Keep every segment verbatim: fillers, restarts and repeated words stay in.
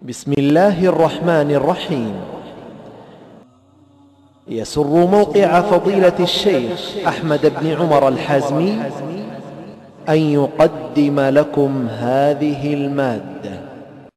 بسم الله الرحمن الرحيم. يسر موقع فضيلة الشيخ أحمد بن عمر الحازمي أن يقدم لكم هذه المادة.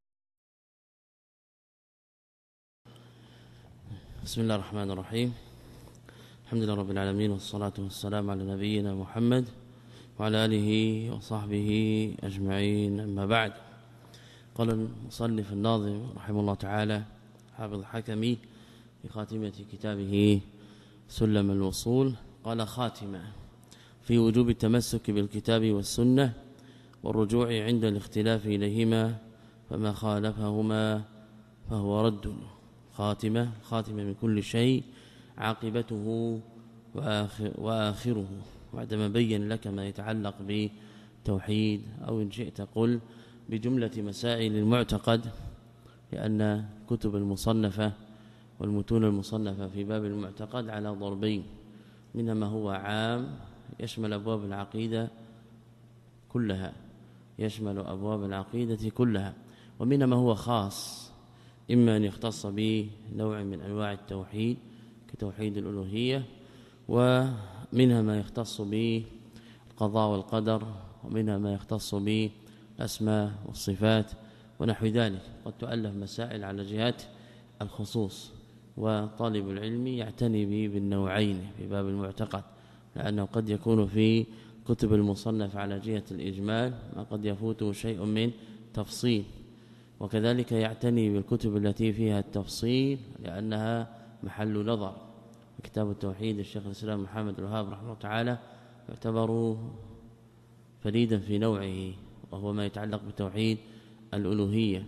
بسم الله الرحمن الرحيم. الحمد لله رب العالمين، والصلاة والسلام على نبينا محمد وعلى آله وصحبه أجمعين، أما بعد. قال المصنف الناظم رحمه الله تعالى حافظ الحكمي في خاتمة كتابه سلم الوصول، قال: خاتمة في وجوب التمسك بالكتاب والسنة والرجوع عند الاختلاف إليهما، فما خالفهما فهو رد. خاتمة خاتمة من كل شيء، عاقبته وآخر وآخره، بعدما بين لك ما يتعلق بالتوحيد، أو إن شئت قل بجملة مسائل المعتقد، لأن كتب المصنفة والمتون المصنفة في باب المعتقد على ضربين: منها ما هو عام يشمل أبواب العقيدة كلها يشمل أبواب العقيدة كلها ومنها ما هو خاص، إما أن يختص بنوع من أنواع التوحيد كتوحيد الألوهية، ومنها ما يختص بالقضاء والقدر، ومنها ما يختص بالأسماء والصفات ونحو ذلك. قد تؤلف مسائل على جهات الخصوص، وطالب العلم يعتني به بالنوعين في باب المعتقد، لأنه قد يكون في كتب المصنف على جهة الإجمال ما قد يفوته شيء من تفصيل، وكذلك يعتني بالكتب التي فيها التفصيل لأنها محل نظر. كتاب التوحيد الشيخ الإسلام محمد بن الوهاب رحمه الله تعالى يعتبر فريدا في نوعه، وهو ما يتعلق بتوحيد الألوهية.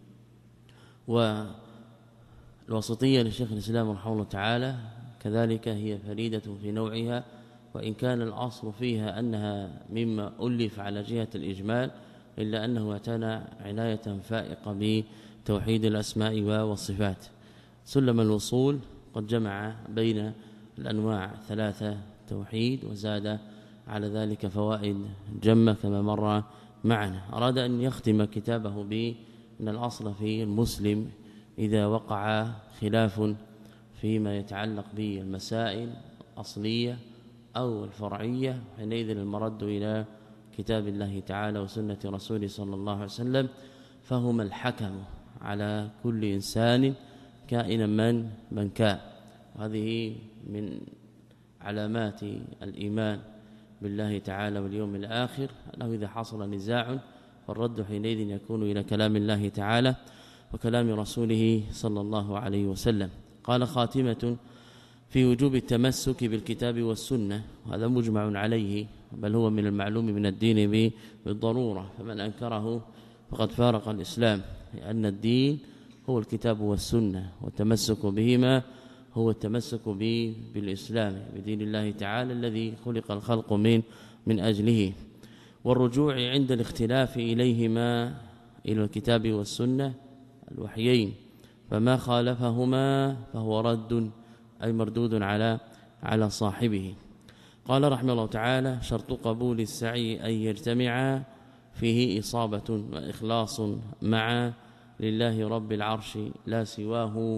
والوسطية للشيخ الإسلام رحمه الله تعالى كذلك هي فريدة في نوعها، وإن كان الأصل فيها أنها مما ألف على جهة الإجمال، إلا أنه اعتنى عناية فائقة بتوحيد الأسماء والصفات. سلم الوصول قد جمع بين الأنواع ثلاثة توحيد، وزاد على ذلك فوائد جمة كما مر معنا. أراد أن يختم كتابه بأن الأصل في المسلم إذا وقع خلاف فيما يتعلق بالمسائل الأصلية أو الفرعية، حينئذ المرد إلى كتاب الله تعالى وسنة رسوله صلى الله عليه وسلم، فهما الحكم على كل إنسان كائنا من من كان. وهذه من علامات الإيمان بالله تعالى واليوم الآخر، أنه إذا حصل نزاع فالرد حينئذ يكون إلى كلام الله تعالى وكلام رسوله صلى الله عليه وسلم. قال: خاتمة في وجوب التمسك بالكتاب والسنة، وهذا مجمع عليه، بل هو من المعلوم من الدين بالضرورة، فمن أنكره فقد فارق الإسلام، لأن الدين هو الكتاب والسنة، والتمسك بهما هو التمسك بالإسلام، بدين الله تعالى الذي خلق الخلق من من أجله. والرجوع عند الاختلاف إليهما، إلى الكتاب والسنة الوحيين، فما خالفهما فهو رد، أي مردود على على صاحبه. قال رحمه الله تعالى: شرط قبول السعي أن يجتمع فيه إصابة وإخلاص مع لله رب العرش لا سواه،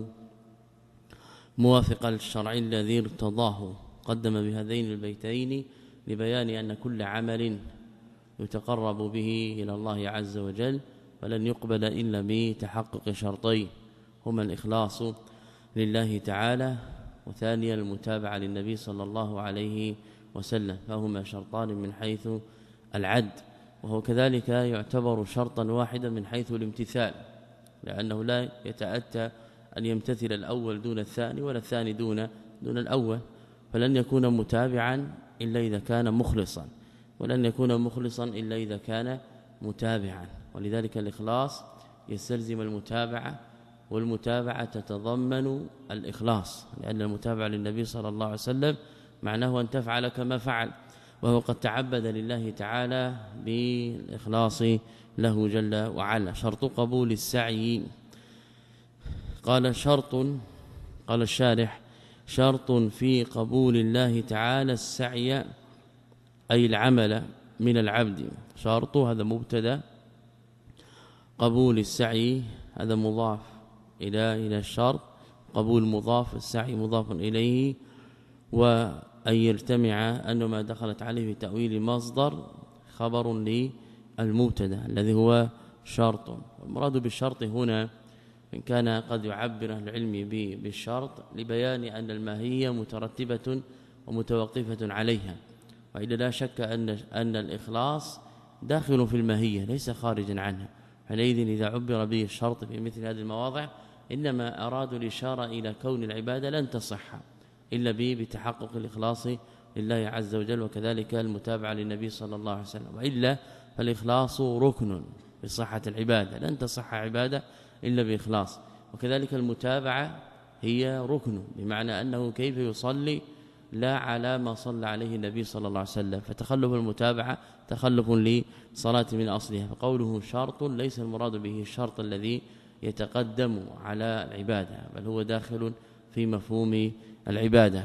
موافقا للشرع الذي ارتضاه. قدم بهذين البيتين لبيان أن كل عمل يتقرب به إلى الله عز وجل فلن يقبل إلا بتحقق شرطين، هما الإخلاص لله تعالى، وثانيا المتابعة للنبي صلى الله عليه وسلم، فهما شرطان من حيث العد، وهو كذلك يعتبر شرطا واحدا من حيث الامتثال، لأنه لا يتأتى أن يمتثل الأول دون الثاني ولا الثاني دون دون الأول، فلن يكون متابعا إلا إذا كان مخلصا، ولن يكون مخلصا إلا إذا كان متابعا. ولذلك الإخلاص يستلزم المتابعة، والمتابعة تتضمن الإخلاص، لأن المتابعة للنبي صلى الله عليه وسلم معناه أن تفعل كما فعل، وهو قد تعبد لله تعالى بالإخلاص له جل وعلا. شرط قبول السعي، قال شرط قال الشارح: شرط في قبول الله تعالى السعي، أي العمل من العبد. شرط هذا مبتدا، قبول السعي هذا مضاف إلى إلى الشرط، قبول مضاف، السعي مضاف إليه، وأن يجتمع أن ما دخلت عليه في تأويل مصدر خبر للمبتدا الذي هو شرط. والمراد بالشرط هنا إن كان قد يعبر أهل العلم بالشرط لبيان أن الماهية مترتبة ومتوقفة عليها، وإذا لا شك أن أن الإخلاص داخل في الماهية ليس خارجا عنها. حينئذ إذا عبر به الشرط في مثل هذه المواضع إنما أرادوا الإشارة إلى كون العبادة لن تصح إلا به بتحقق الإخلاص لله عز وجل، وكذلك المتابعة للنبي صلى الله عليه وسلم، وإلا فالإخلاص ركن بصحة العبادة، لن تصح عبادة إلا بإخلاص. وكذلك المتابعة هي ركن، بمعنى أنه كيف يصلي لا على ما صلى عليه النبي صلى الله عليه وسلم، فتخلف المتابعة تخلف لصلاة من أصلها. فقوله شرط ليس المراد به الشرط الذي يتقدم على العبادة، بل هو داخل في مفهوم العبادة.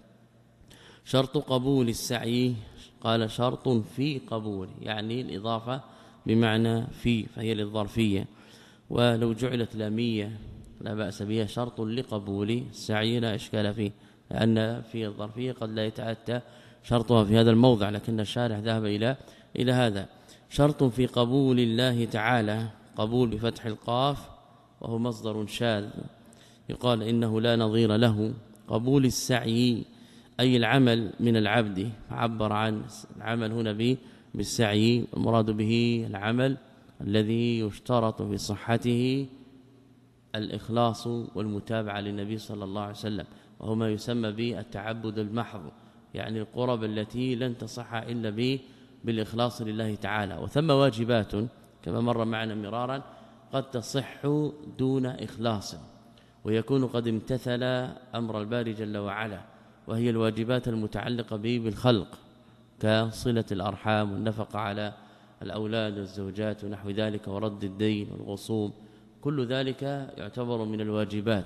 شرط قبول السعي، قال شرط في قبول، يعني الإضافة بمعنى في، فهي للظرفية، ولو جعلت لامية لا بأس بها، شرط لقبول السعي لا إشكال فيه، لأن في الظرفية قد لا يتأتى شرطها في هذا الموضع، لكن الشارح ذهب إلى إلى هذا. شرط في قبول الله تعالى، قبول بفتح القاف وهو مصدر شاذ يقال إنه لا نظير له. قبول السعي أي العمل من العبد، عبر عن العمل هنا بالسعي، المراد به العمل الذي يشترط في صحته الإخلاص والمتابعة للنبي صلى الله عليه وسلم، وهو ما يسمى بالتعبد المحض، يعني القرب التي لن تصح إلا به بالإخلاص لله تعالى. وثم واجبات كما مر معنا مرارا قد تصح دون إخلاص، ويكون قد امتثل أمر الباري جل وعلا، وهي الواجبات المتعلقة به بالخلق كصلة الأرحام والنفقة على الأولاد والزوجات ونحو ذلك، ورد الدين والغصوم، كل ذلك يعتبر من الواجبات،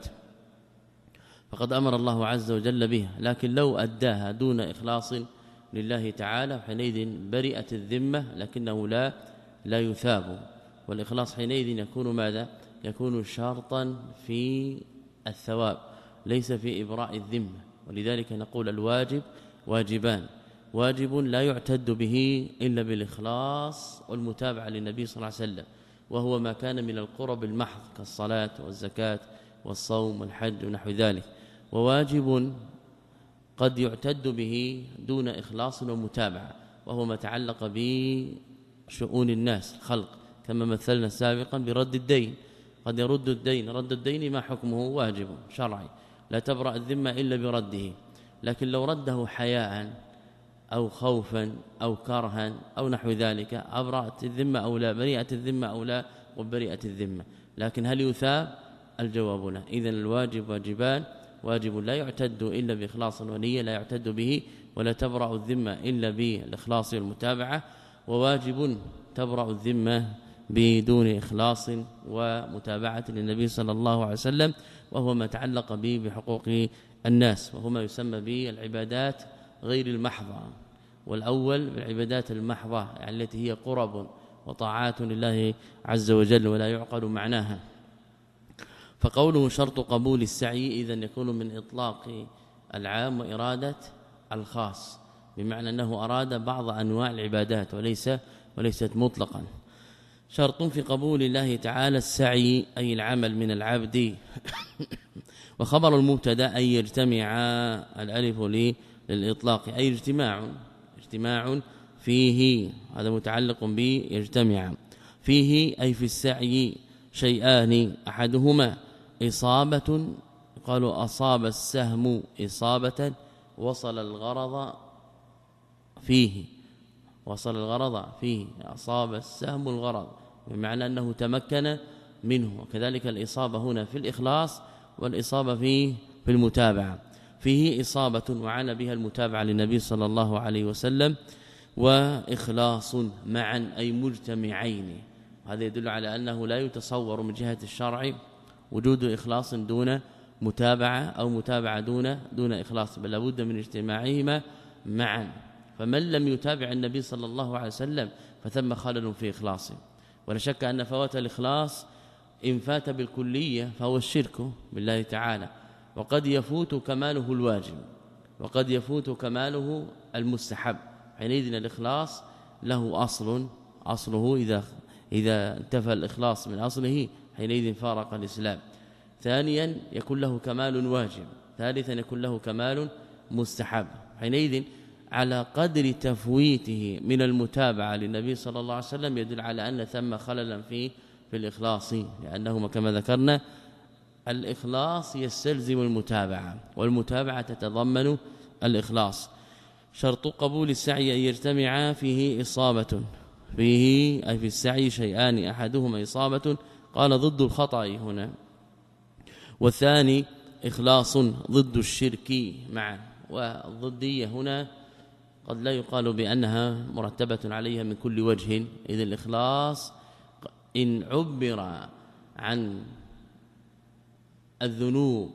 فقد أمر الله عز وجل بها. لكن لو أداها دون إخلاص لله تعالى حينئذ برئت الذمة، لكنه لا لا يثاب. والإخلاص حينئذ يكون ماذا؟ يكون شرطا في الثواب ليس في إبراء الذمة. ولذلك نقول الواجب واجبان، واجب لا يعتد به إلا بالإخلاص والمتابعة للنبي صلى الله عليه وسلم، وهو ما كان من القرب المحض كالصلاة والزكاة والصوم والحج ونحو ذلك. وواجب قد يعتد به دون إخلاص ومتابعة، وهو ما تعلق بشؤون الناس الخلق، كما مثلنا سابقا برد الدين، قد يرد الدين، رد الدين ما حكمه؟ واجب شرعي لا تبرأ الذمة إلا برده. لكن لو رده حياء أو خوفا أو كرها أو نحو ذلك أبرأت الذمة أو لا، بريئة الذمة أو لا، وبريئة الذمة. لكن هل يثاب؟ الجواب لا. إذن الواجب واجبان، واجب لا يعتد إلا بإخلاص ونية لا يعتد به، ولا تبرأ الذمة إلا بالإخلاص والمتابعة، وواجب تبرأ الذمة بدون إخلاص ومتابعة للنبي صلى الله عليه وسلم، وهو ما تعلق به بحقوق الناس، وهو ما يسمى به العبادات غير المحضة. والأول بالعبادات المحضة يعني التي هي قرب وطاعات لله عز وجل ولا يعقل معناها. فقوله شرط قبول السعي إذن يكون من إطلاق العام وإرادة الخاص، بمعنى أنه أراد بعض أنواع العبادات وليس وليست مطلقا. شرط في قبول الله تعالى السعي أي العمل من العبد. وخبر المبتدا أن يجتمع، الألف للإطلاق أي اجتماع، اجتماع فيه، هذا متعلق به يجتمع فيه أي في السعي شيئان، أحدهما إصابة، قالوا أصاب السهم إصابة وصل الغرض فيه، وصل الغرض فيه، أصاب السهم الغرض، بمعنى أنه تمكن منه. وكذلك الإصابة هنا في الإخلاص، والإصابة فيه في المتابعة. فيه إصابة وعنى بها المتابعة للنبي صلى الله عليه وسلم، وإخلاص معا أي مجتمعين. هذا يدل على أنه لا يتصور من جهة الشرع وجود إخلاص دون متابعة أو متابعة دون دون إخلاص، بل لابد من اجتماعهما معا. فمن لم يتابع النبي صلى الله عليه وسلم فثم خلل في إخلاصه. ولا شك أن فوات الإخلاص إن فات بالكلية فهو الشرك بالله تعالى، وقد يفوت كماله الواجب وقد يفوت كماله المستحب. حينئذ الإخلاص له أصل، أصله إذا إذا انتفى الإخلاص من أصله حينئذ فارق الإسلام. ثانيا يكون له كمال واجب. ثالثا يكون له كمال مستحب. حينئذ على قدر تفويته من المتابعة للنبي صلى الله عليه وسلم يدل على أن ثم خللا في في الإخلاص، لأنه كما ذكرنا الإخلاص يستلزم المتابعة، والمتابعة تتضمن الإخلاص. شرط قبول السعي أن يجتمع فيه إصابة، فيه أي في السعي شيئان أحدهما إصابة، قال ضد الخطأ هنا، والثاني إخلاص ضد الشرك معا. والضدية هنا قد لا يقال بأنها مرتبة عليها من كل وجه، إذ الإخلاص إن عبر عن الذنوب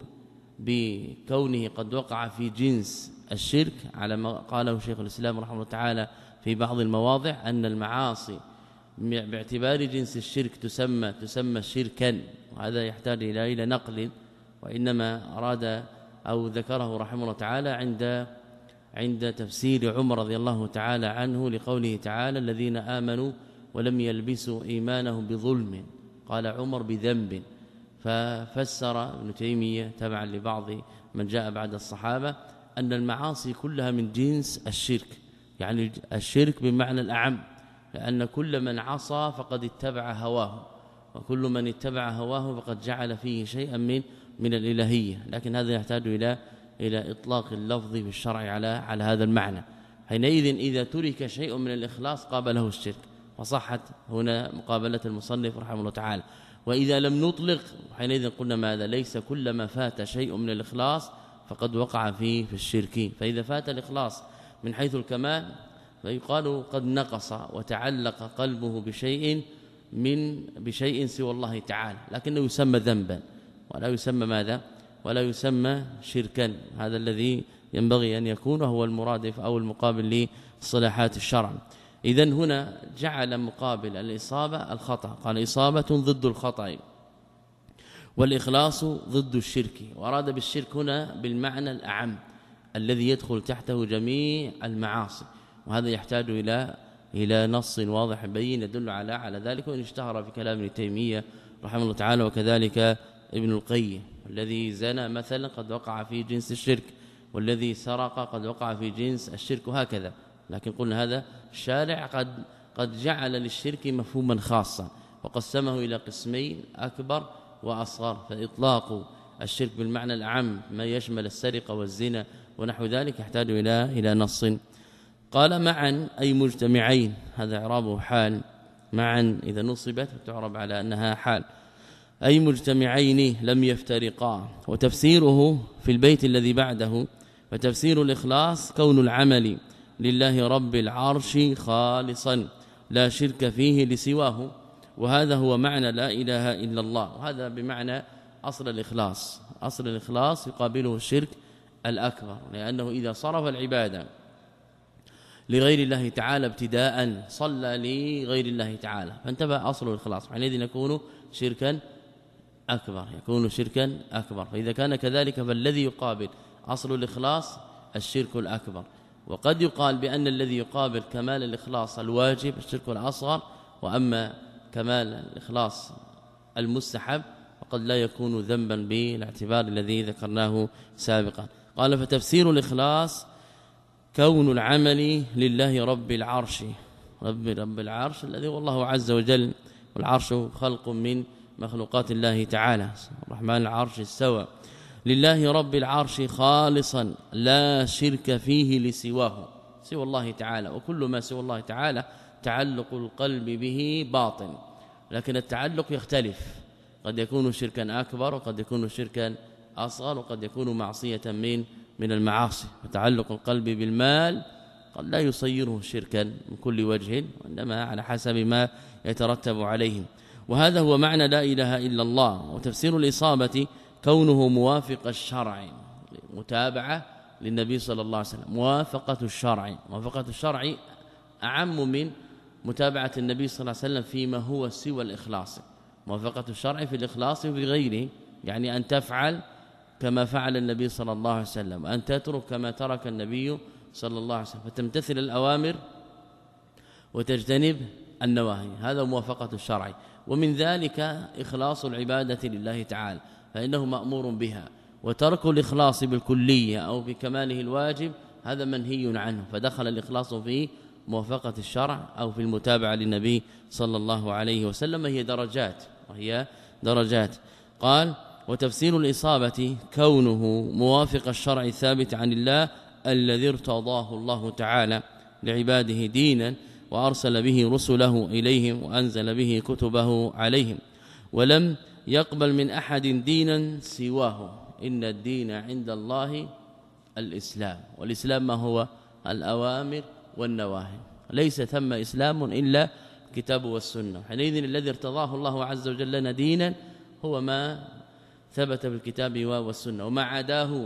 بكونه قد وقع في جنس الشرك على ما قاله شيخ الإسلام رحمه الله تعالى في بعض المواضع، أن المعاصي باعتبار جنس الشرك تسمى تسمى شركا، وهذا يحتاج إلى إلى نقل، وإنما أراد أو ذكره رحمه الله تعالى عند عند تفسير عمر رضي الله تعالى عنه لقوله تعالى الذين آمنوا ولم يلبسوا إيمانهم بظلم، قال عمر بذنب. ففسر ابن تيمية تبعا لبعض من جاء بعد الصحابة أن المعاصي كلها من جنس الشرك، يعني الشرك بمعنى الأعم، لأن كل من عصى فقد اتبع هواه، وكل من اتبع هواه فقد جعل فيه شيئا من من الإلهية. لكن هذا يحتاج إلى إلى إطلاق اللفظ في الشرع على على هذا المعنى. حينئذ إذا ترك شيء من الإخلاص قابله الشرك، فصحت هنا مقابلة المصنف رحمه الله تعالى. وإذا لم نطلق حينئذ قلنا ماذا؟ ليس كلما فات شيء من الإخلاص فقد وقع فيه في الشرك. فإذا فات الإخلاص من حيث الكمال فيقال قد نقص وتعلق قلبه بشيء من بشيء سوى الله تعالى، لكنه يسمى ذنبا ولا يسمى ماذا؟ ولا يسمى شركا. هذا الذي ينبغي أن يكون هو المرادف أو المقابل لصلاحات الشرع. إذن هنا جعل مقابل الإصابة الخطأ، قال إصابة ضد الخطأ، والإخلاص ضد الشرك، وأراد بالشرك هنا بالمعنى الأعم الذي يدخل تحته جميع المعاصي، وهذا يحتاج إلى إلى نص واضح بين يدل على على ذلك، وإن اشتهر في كلام ابن تيمية رحمه الله تعالى وكذلك ابن القيم. الذي زنى مثلا قد وقع في جنس الشرك، والذي سرق قد وقع في جنس الشرك، وهكذا. لكن قلنا هذا الشارع قد قد جعل للشرك مفهوما خاصا وقسمه إلى قسمين أكبر وأصغر، فإطلاق الشرك بالمعنى الأعم ما يشمل السرقة والزنا ونحو ذلك يحتاج إلى إلى نص. قال معا أي مجتمعين، هذا إعرابه حال، معا إذا نصبت تعرب على أنها حال، أي مجتمعين لم يفترقا. وتفسيره في البيت الذي بعده، فتفسير الإخلاص كون العمل لله رب العرش خالصا لا شرك فيه لسواه، وهذا هو معنى لا إله إلا الله. وهذا بمعنى أصل الإخلاص، أصل الإخلاص يقابله الشرك الأكبر، لأنه إذا صرف العبادة لغير الله تعالى ابتداء صلى لغير الله تعالى فانتبه أصل الإخلاص، حينئذ يكون شركا أكبر، يكون شركا أكبر. فإذا كان كذلك فالذي يقابل أصل الإخلاص الشرك الأكبر. وقد يقال بأن الذي يقابل كمال الإخلاص الواجب الشرك الأصغر، وأما كمال الإخلاص المستحب فقد لا يكون ذنبا بالاعتبار الذي ذكرناه سابقا. قال فتفسير الإخلاص كون العمل لله رب العرش، رب رب العرش الذي هو الله عز وجل، والعرش خلق من مخلوقات الله تعالى، الرحمن العرش استوى، لله رب العرش خالصا لا شرك فيه لسواه، سوى الله تعالى. وكل ما سوى الله تعالى تعلق القلب به باطن، لكن التعلق يختلف، قد يكون شركا أكبر وقد يكون شركا أصغر وقد يكون معصية من من المعاصي. وتعلق القلب بالمال قد لا يصيره شركا من كل وجه، وإنما على حسب ما يترتب عليه. وهذا هو معنى لا إله إلا الله. وتفسير الإصابة كونه موافق الشرع، متابعة للنبي صلى الله عليه وسلم، موافقة الشرع. موافقة الشرع أعم من متابعة النبي صلى الله عليه وسلم فيما هو سوى الإخلاص، موافقة الشرع في الإخلاص وفي غيره، يعني أن تفعل كما فعل النبي صلى الله عليه وسلم، وأن تترك كما ترك النبي صلى الله عليه وسلم، فتمتثل الأوامر وتجتنب النواهي، هذا موافقة الشرع. ومن ذلك إخلاص العبادة لله تعالى، فإنه مأمور بها، وترك الإخلاص بالكلية أو بكماله الواجب هذا منهي عنه، فدخل الإخلاص في موافقة الشرع أو في المتابعة للنبي صلى الله عليه وسلم. هي درجات وهي درجات. قال: وتفسير الإصابة كونه موافق الشرع الثابت عن الله الذي ارتضاه الله تعالى لعباده دينا وأرسل به رسله إليهم وأنزل به كتبه عليهم، ولم يقبل من أحد دينا سواه، إن الدين عند الله الإسلام. والإسلام ما هو؟ الأوامر والنواهي، ليس ثم إسلام إلا الكتاب والسنة. حينئذ الذي ارتضاه الله عز وجل لنا دينا هو ما ثبت بالكتاب والسنة، وما عداه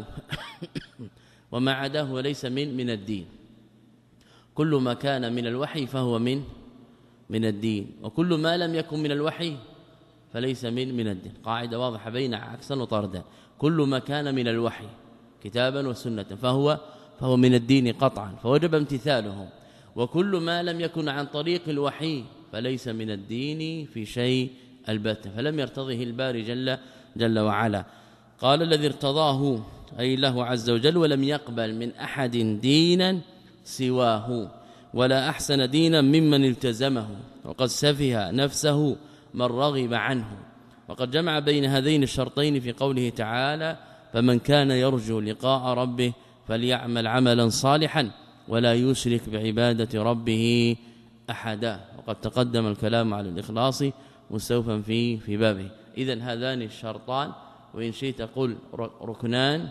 وما عداه ليس من من الدين. كل ما كان من الوحي فهو من من الدين، وكل ما لم يكن من الوحي فليس من من الدين. قاعدة واضحة بين عكسا وطردا. كل ما كان من الوحي كتابا وسنة فهو فهو من الدين قطعا، فوجب امتثاله، وكل ما لم يكن عن طريق الوحي فليس من الدين في شيء البتة، فلم يرتضه الباري جل جل وعلا. قال: الذي ارتضاه أي الله عز وجل، ولم يقبل من أحد دينا سواه، ولا أحسن دينا ممن التزمه، وقد سفه نفسه من رغب عنه. وقد جمع بين هذين الشرطين في قوله تعالى: فمن كان يرجو لقاء ربه فليعمل عملا صالحا ولا يشرك بعبادة ربه أحدا. وقد تقدم الكلام على الإخلاص مستوفا في في بابه. إذن هذان الشرطان، وإن شئت قل ركنان،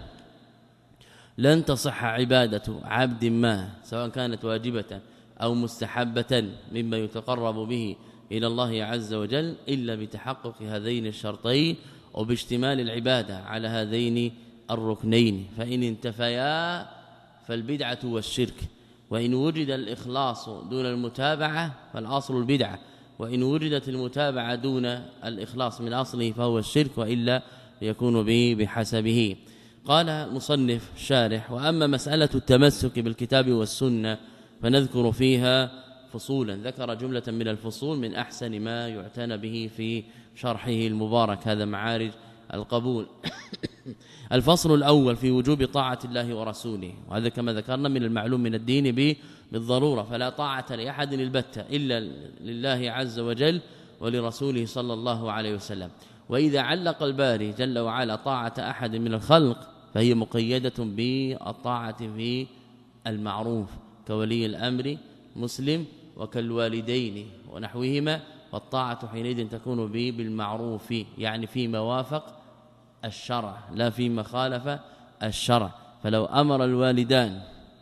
لن تصح عبادة عبد ما سواء كانت واجبة أو مستحبة مما يتقرب به إلى الله عز وجل إلا بتحقق هذين الشرطين وباشتمال العبادة على هذين الركنين. فإن انتفيا فالبدعة والشرك، وإن وجد الإخلاص دون المتابعة فالأصل البدعة، وإن وجدت المتابعة دون الإخلاص من أصله فهو الشرك، وإلا يكون به بحسبه. قال مصنف شارح: وأما مسألة التمسك بالكتاب والسنة فنذكر فيها فصولا. ذكر جملة من الفصول من أحسن ما يعتنى به في شرحه المبارك، هذا معارج القبول. الفصل الأول في وجوب طاعة الله ورسوله، وهذا كما ذكرنا من المعلوم من الدين بالضرورة، فلا طاعة لأحد البتة إلا لله عز وجل ولرسوله صلى الله عليه وسلم. وإذا علق الباري جل وعلا طاعة أحد من الخلق فهي مقيدة بالطاعة في المعروف كولي الأمر مسلم وكالوالدين ونحوهما، والطاعة حينئذ تكون به بالمعروف، يعني فيما وافق الشرع لا فيما خالف الشرع. فلو أمر الوالدان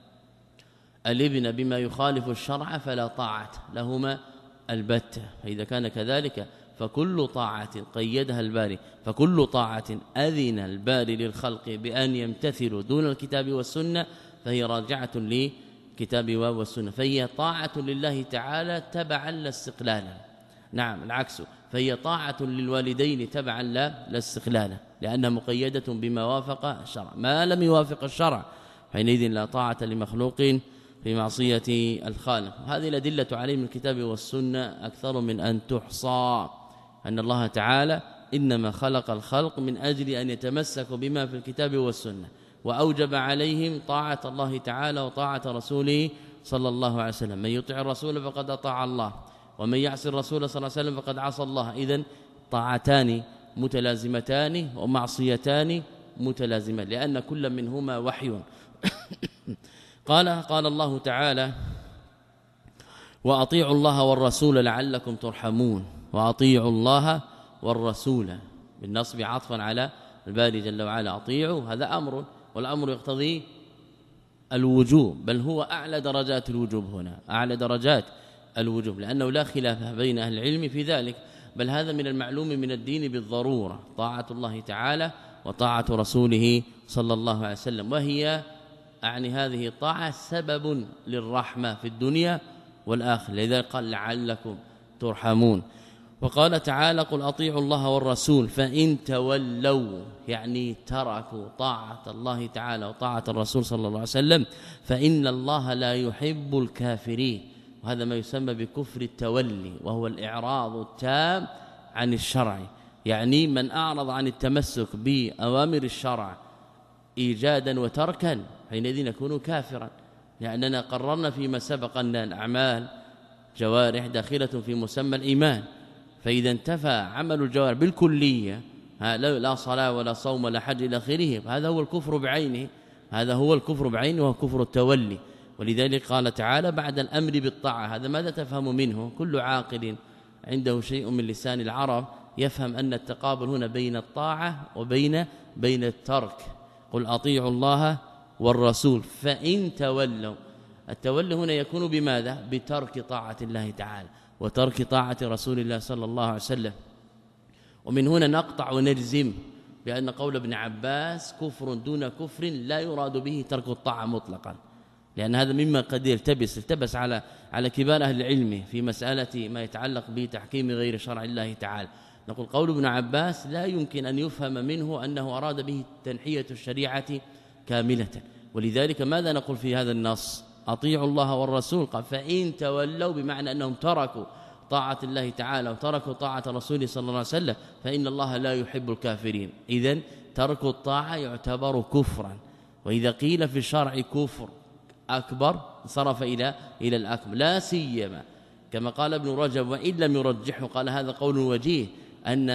الابن بما يخالف الشرع فلا طاعة لهما البتة. فإذا كان كذلك فكل طاعة قيدها الباري، فكل طاعة أذن الباري للخلق بأن يمتثلوا دون الكتاب والسنة فهي راجعة لكتاب والسنة، فهي طاعة لله تعالى تبعا لا استقلالا. نعم العكس، فهي طاعة للوالدين تبعا لا لا استقلالا، لأنها مقيدة بما وافق الشرع. ما لم يوافق الشرع حينئذ لا طاعة لمخلوق في معصية الخالق. هذه الأدلة عليه من الكتاب والسنة أكثر من أن تحصى، أن الله تعالى إنما خلق الخلق من أجل أن يتمسكوا بما في الكتاب والسنة، وأوجب عليهم طاعة الله تعالى وطاعة رسوله صلى الله عليه وسلم. من يطع الرسول فقد أطاع الله، ومن يعصي الرسول صلى الله عليه وسلم فقد عصى الله. إذن طاعتان متلازمتان ومعصيتان متلازمة، لأن كل منهما وحي. قال قال الله تعالى: وأطيعوا الله والرسول لعلكم ترحمون. وأطيعوا الله والرسول بالنصب عطفا على الباري جل وعلا. أطيعوا هذا أمر، والأمر يقتضي الوجوب، بل هو أعلى درجات الوجوب هنا، أعلى درجات الوجوب، لأنه لا خلاف بين أهل العلم في ذلك، بل هذا من المعلوم من الدين بالضرورة، طاعة الله تعالى وطاعة رسوله صلى الله عليه وسلم. وهي أعني هذه الطاعة سبب للرحمة في الدنيا والآخرة، لذا قال لعلكم ترحمون. وقال تعالى قل أطيعوا الله والرسول فإن تولوا يعني تركوا طاعة الله تعالى وطاعة الرسول صلى الله عليه وسلم فإن الله لا يحب الكافرين، وهذا ما يسمى بكفر التولي، وهو الإعراض التام عن الشرع، يعني من أعرض عن التمسك بأوامر الشرع إيجادا وتركا حينئذ يكون كافرا، لأننا قررنا فيما سبق أن الأعمال جوارح داخلة في مسمى الإيمان، فإذا انتفى عمل الجوارح بالكلية لا صلاة ولا صوم ولا حج إلى آخره، هذا هو الكفر بعينه، هذا هو الكفر بعينه وهو كفر التولي. ولذلك قال تعالى بعد الأمر بالطاعة، هذا ماذا تفهم منه؟ كل عاقل عنده شيء من لسان العرب يفهم أن التقابل هنا بين الطاعة وبين بين الترك. قل أطيعوا الله والرسول فإن تولوا، التولي هنا يكون بماذا؟ بترك طاعة الله تعالى وترك طاعة رسول الله صلى الله عليه وسلم. ومن هنا نقطع ونجزم بأن قول ابن عباس كفر دون كفر لا يراد به ترك الطاعة مطلقا، لأن هذا مما قد يلتبس التبس على على كبار أهل العلم في مسألة ما يتعلق بتحكيم غير شرع الله تعالى. نقول قول ابن عباس لا يمكن أن يفهم منه أنه أراد به تنحية الشريعة كاملة، ولذلك ماذا نقول في هذا النص؟ أطيعوا الله والرسول، قال فإن تولوا بمعنى أنهم تركوا طاعة الله تعالى وتركوا طاعة رسوله صلى الله عليه وسلم فإن الله لا يحب الكافرين. إذن ترك الطاعة يعتبر كفرا، وإذا قيل في الشرع كفر أكبر صرف إلى إلى الأكبر، لا سيما كما قال ابن رجب وإن لم يرجحه قال هذا قول وجيه أن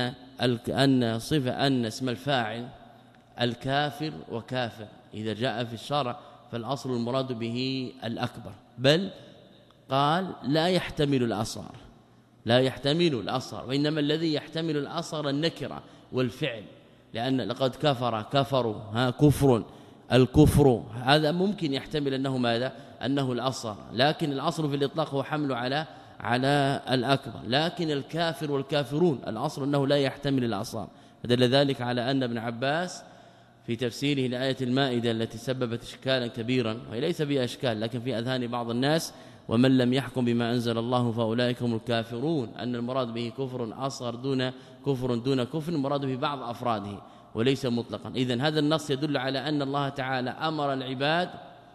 أن صفة أن اسم الفاعل الكافر وكافر إذا جاء في الشرع فالأصل المراد به الأكبر، بل قال لا يحتمل الأصغر، لا يحتمل الأصغر، وإنما الذي يحتمل الأصغر النكرة والفعل، لأن لقد كفر كفروا ها كفر الكفر هذا ممكن يحتمل أنه ماذا؟ أنه الأصغر، لكن الأصل في الإطلاق هو حمله على على الأكبر، لكن الكافر والكافرون الأصل أنه لا يحتمل الأصغر. دل ذلك على أن ابن عباس في تفسيره لآية المائدة التي سببت إشكالا كبيرا، وهي ليس بها إشكال لكن في أذهان بعض الناس، ومن لم يحكم بما أنزل الله فأولئك هم الكافرون، أن المراد به كفر أصغر دون كفر دون كفر، المراد به بعض أفراده وليس مطلقا. إذن هذا النص يدل على أن الله تعالى أمر العباد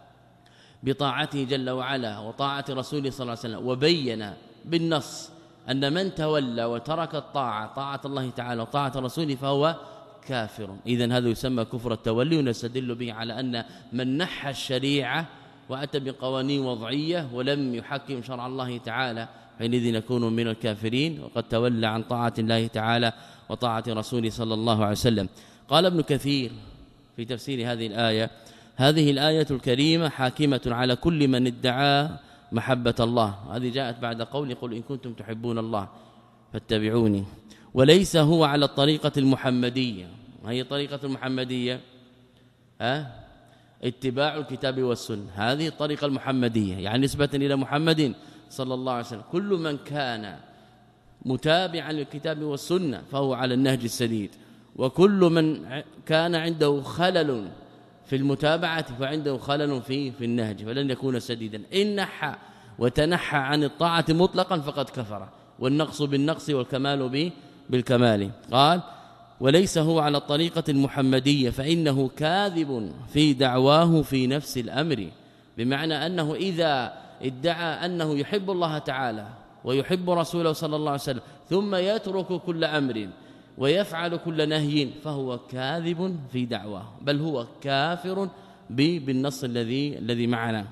بطاعته جل وعلا وطاعة رسوله صلى الله عليه وسلم، وبين بالنص أن من تولى وترك الطاعة طاعة الله تعالى وطاعة رسوله فهو كافر. إذن هذا يسمى كفر التولي، ونستدل به على أن من نحى الشريعة وأتى بقوانين وضعية ولم يحكم شرع الله تعالى حينئذ يكون من الكافرين وقد تولى عن طاعة الله تعالى وطاعة رسوله صلى الله عليه وسلم. قال ابن كثير في تفسير هذه الآية: هذه الآية الكريمة حاكمة على كل من ادعى محبة الله، هذه جاءت بعد قول قل إن كنتم تحبون الله فاتبعوني، وليس هو على الطريقة المحمدية. وهي طريقة المحمدية ها اتباع الكتاب والسنة، هذه الطريقة المحمدية يعني نسبة إلى محمد صلى الله عليه وسلم. كل من كان متابعا للكتاب والسنة فهو على النهج السديد، وكل من كان عنده خلل في المتابعة فعنده خلل في في النهج فلن يكون سديدا. إن نحى وتنحى عن الطاعة مطلقا فقد كفر، والنقص بالنقص والكمال به بالكمال. قال وليس هو على الطريقة المحمدية فإنه كاذب في دعواه في نفس الأمر، بمعنى أنه إذا ادعى أنه يحب الله تعالى ويحب رسوله صلى الله عليه وسلم ثم يترك كل أمر ويفعل كل نهي فهو كاذب في دعواه، بل هو كافر بالنص الذي الذي معنا.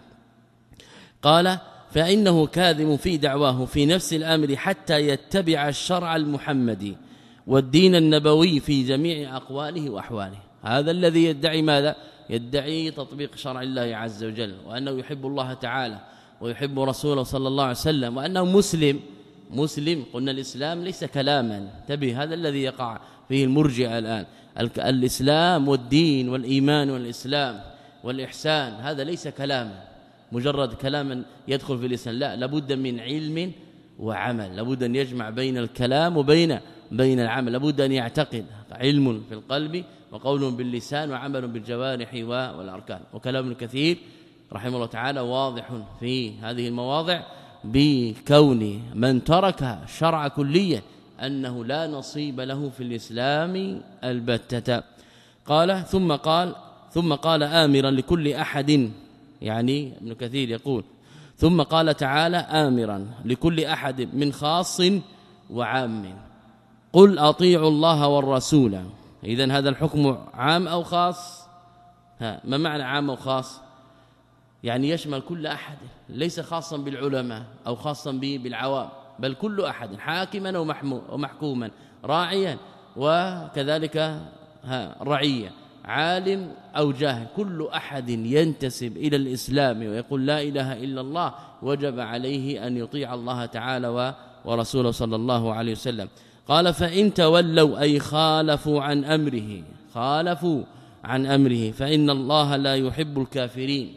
قال فإنه كاذب في دعواه في نفس الأمر حتى يتبع الشرع المحمدي والدين النبوي في جميع أقواله وأحواله. هذا الذي يدعي ماذا؟ يدعي تطبيق شرع الله عز وجل، وأنه يحب الله تعالى ويحب رسوله صلى الله عليه وسلم، وأنه مسلم. مسلم قلنا الإسلام ليس كلاما، انتبه، هذا الذي يقع فيه المرجئة الآن. الإسلام والدين والإيمان والإسلام والإحسان هذا ليس كلاما مجرد كلاما يدخل في الإسلام، لا، لابد من علم وعمل، لابد أن يجمع بين الكلام وبين بين العمل، لابد أن يعتقد، علم في القلب وقول باللسان وعمل بالجوارح والأركان. وكلام ابن كثير رحمه الله تعالى واضح في هذه المواضع بكون من ترك شرع كليا أنه لا نصيب له في الإسلام البتة. قال ثم قال ثم قال آمرا لكل أحد، يعني ابن كثير يقول ثم قال تعالى آمرا لكل أحد من خاص وعام، قل أطيعوا الله والرسول. إذن هذا الحكم عام أو خاص؟ ها ما معنى عام أو خاص؟ يعني يشمل كل أحد، ليس خاصا بالعلماء أو خاصا بالعوام، بل كل أحد حاكما ومحكوما، راعيا وكذلك ها رعيا، عالم أو جاهل، كل أحد ينتسب إلى الإسلام ويقول لا إله إلا الله وجب عليه أن يطيع الله تعالى ورسوله صلى الله عليه وسلم. قال فإن تولوا أي خالفوا عن أمره، خالفوا عن أمره فإن الله لا يحب الكافرين.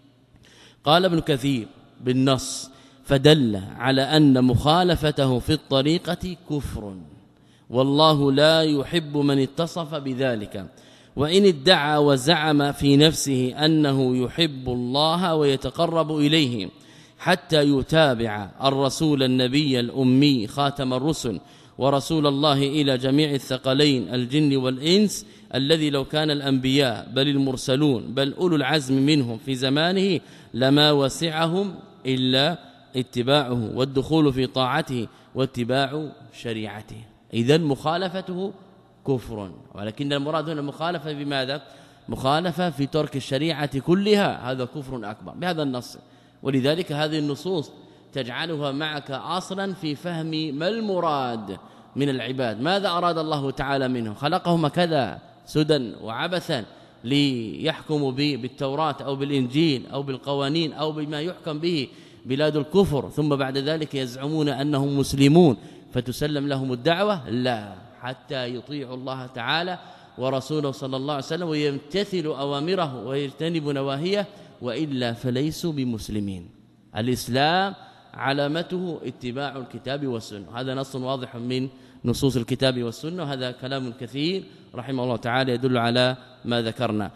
قال ابن كثير بالنص فدل على أن مخالفته في الطريقة كفر، والله لا يحب من اتصف بذلك، وإن ادعى وزعم في نفسه أنه يحب الله ويتقرب إليه حتى يتابع الرسول النبي الأمي خاتم الرسل ورسول الله إلى جميع الثقلين الجن والإنس، الذي لو كان الأنبياء بل المرسلون بل أولو العزم منهم في زمانه لما وسعهم إلا اتباعه والدخول في طاعته واتباع شريعته. إذن مخالفته كفر، ولكن المراد هنا المخالفة بماذا؟ مخالفة في ترك الشريعة كلها، هذا كفر أكبر بهذا النص. ولذلك هذه النصوص تجعلها معك أصلا في فهم ما المراد من العباد، ماذا أراد الله تعالى منهم، خلقهم كذا سدى وعبثا ليحكموا به بالتوراة أو بالإنجيل أو بالقوانين أو بما يحكم به بلاد الكفر، ثم بعد ذلك يزعمون أنهم مسلمون فتسلم لهم الدعوة؟ لا، حتى يطيعوا الله تعالى ورسوله صلى الله عليه وسلم ويمتثلوا أوامره ويجتنبوا نواهيه، وإلا فليسوا بمسلمين. الإسلام علامته اتباع الكتاب والسنة، هذا نص واضح من نصوص الكتاب والسنة، وهذا كلام كثير رحمه الله تعالى يدل على ما ذكرنا.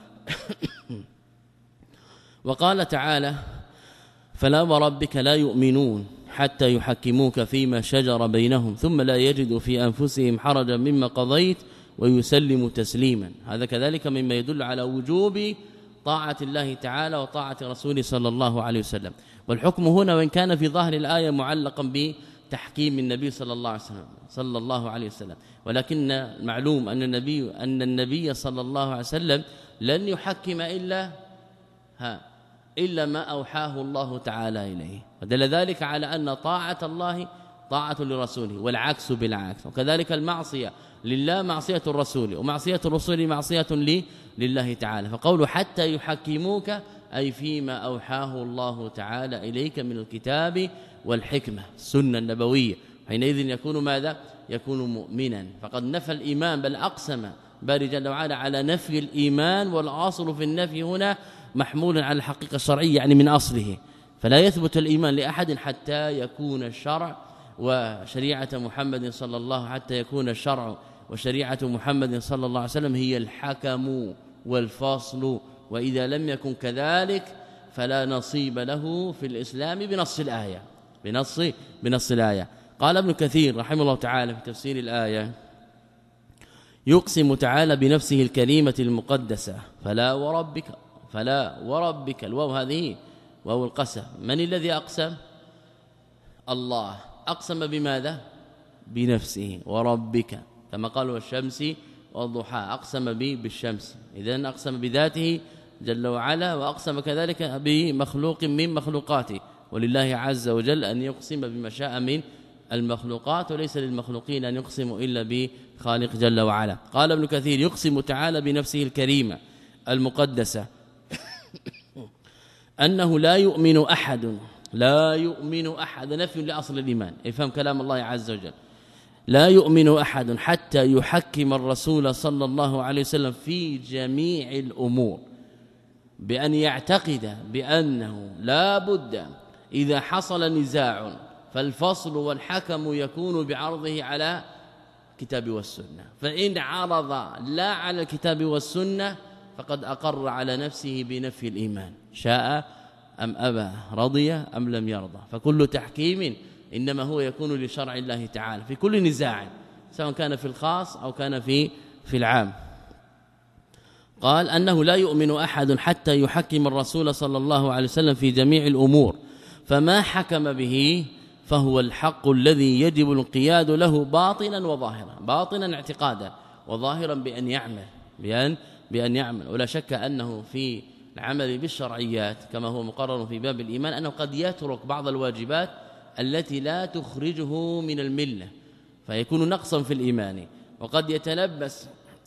وقال تعالى فلا وربك لا يؤمنون حتى يحكموك فيما شجر بينهم ثم لا يجدوا في أنفسهم حرجا مما قضيت ويسلموا تسليما. هذا كذلك مما يدل على وجوب طاعة الله تعالى وطاعة رسوله صلى الله عليه وسلم. والحكم هنا وإن كان في ظاهر الآية معلقا بتحكيم النبي صلى الله عليه وسلم صلى الله عليه وسلم، ولكن معلوم أن النبي أن النبي صلى الله عليه وسلم لن يحكم إلا ها إلا ما أوحاه الله تعالى إليه، ودل ذلك على أن طاعة الله طاعة لرسوله والعكس بالعكس، وكذلك المعصية لله معصية الرسول ومعصية الرسول معصية لله تعالى. فقوله حتى يحكموك أي فيما أوحاه الله تعالى إليك من الكتاب والحكمة السنة النبوية، حينئذ يكون ماذا؟ يكون مؤمنا. فقد نفى الإيمان بل أقسم باري جل وعلا على نفي الإيمان، والأصل في النفي هنا محمول على الحقيقة الشرعية يعني من أصله، فلا يثبت الإيمان لأحد حتى يكون الشرع وشريعة محمد صلى الله حتى يكون الشرع وشريعة محمد صلى الله عليه وسلم هي الحكم والفصل، وإذا لم يكن كذلك فلا نصيب له في الإسلام بنص الآية بنص بنص الآية. قال ابن كثير رحمه الله تعالى في تفسير الآية يقسم تعالى بنفسه الكريمة المقدسة فلا وربك فلا وربك، الواو هذه واو القسم، من الذي أقسم؟ الله. أقسم بماذا؟ بنفسه. وربك كما قالوا الشمس والضحى أقسم به بالشمس، إذن أقسم بذاته جل وعلا، وأقسم كذلك بمخلوق من مخلوقاته، ولله عز وجل أن يقسم بما شاء من المخلوقات، وليس للمخلوقين أن يقسموا إلا بخالق جل وعلا. قال ابن كثير يقسم تعالى بنفسه الكريمة المقدسة أنه لا يؤمن أحد لا يؤمن أحد نفي لأصل الإيمان، افهم كلام الله عز وجل، لا يؤمن أحد حتى يحكم الرسول صلى الله عليه وسلم في جميع الأمور، بأن يعتقد بأنه لا بد إذا حصل نزاع فالفصل والحكم يكون بعرضه على الكتاب والسنة، فإن عرض لا على الكتاب والسنة فقد أقر على نفسه بنفي الإيمان، شاء أم أبى، رضي أم لم يرضى. فكل تحكيم إنما هو يكون لشرع الله تعالى في كل نزاع، سواء كان في الخاص أو كان في في العام. قال أنه لا يؤمن أحد حتى يحكم الرسول صلى الله عليه وسلم في جميع الأمور، فما حكم به فهو الحق الذي يجب الانقياد له باطنا وظاهرا، باطنا اعتقادا وظاهرا بأن يعمل بأن بأن يعمل. ولا شك أنه في العمل بالشرعيات كما هو مقرر في باب الإيمان أنه قد يترك بعض الواجبات التي لا تخرجه من الملة فيكون نقصا في الإيمان، وقد يتلبس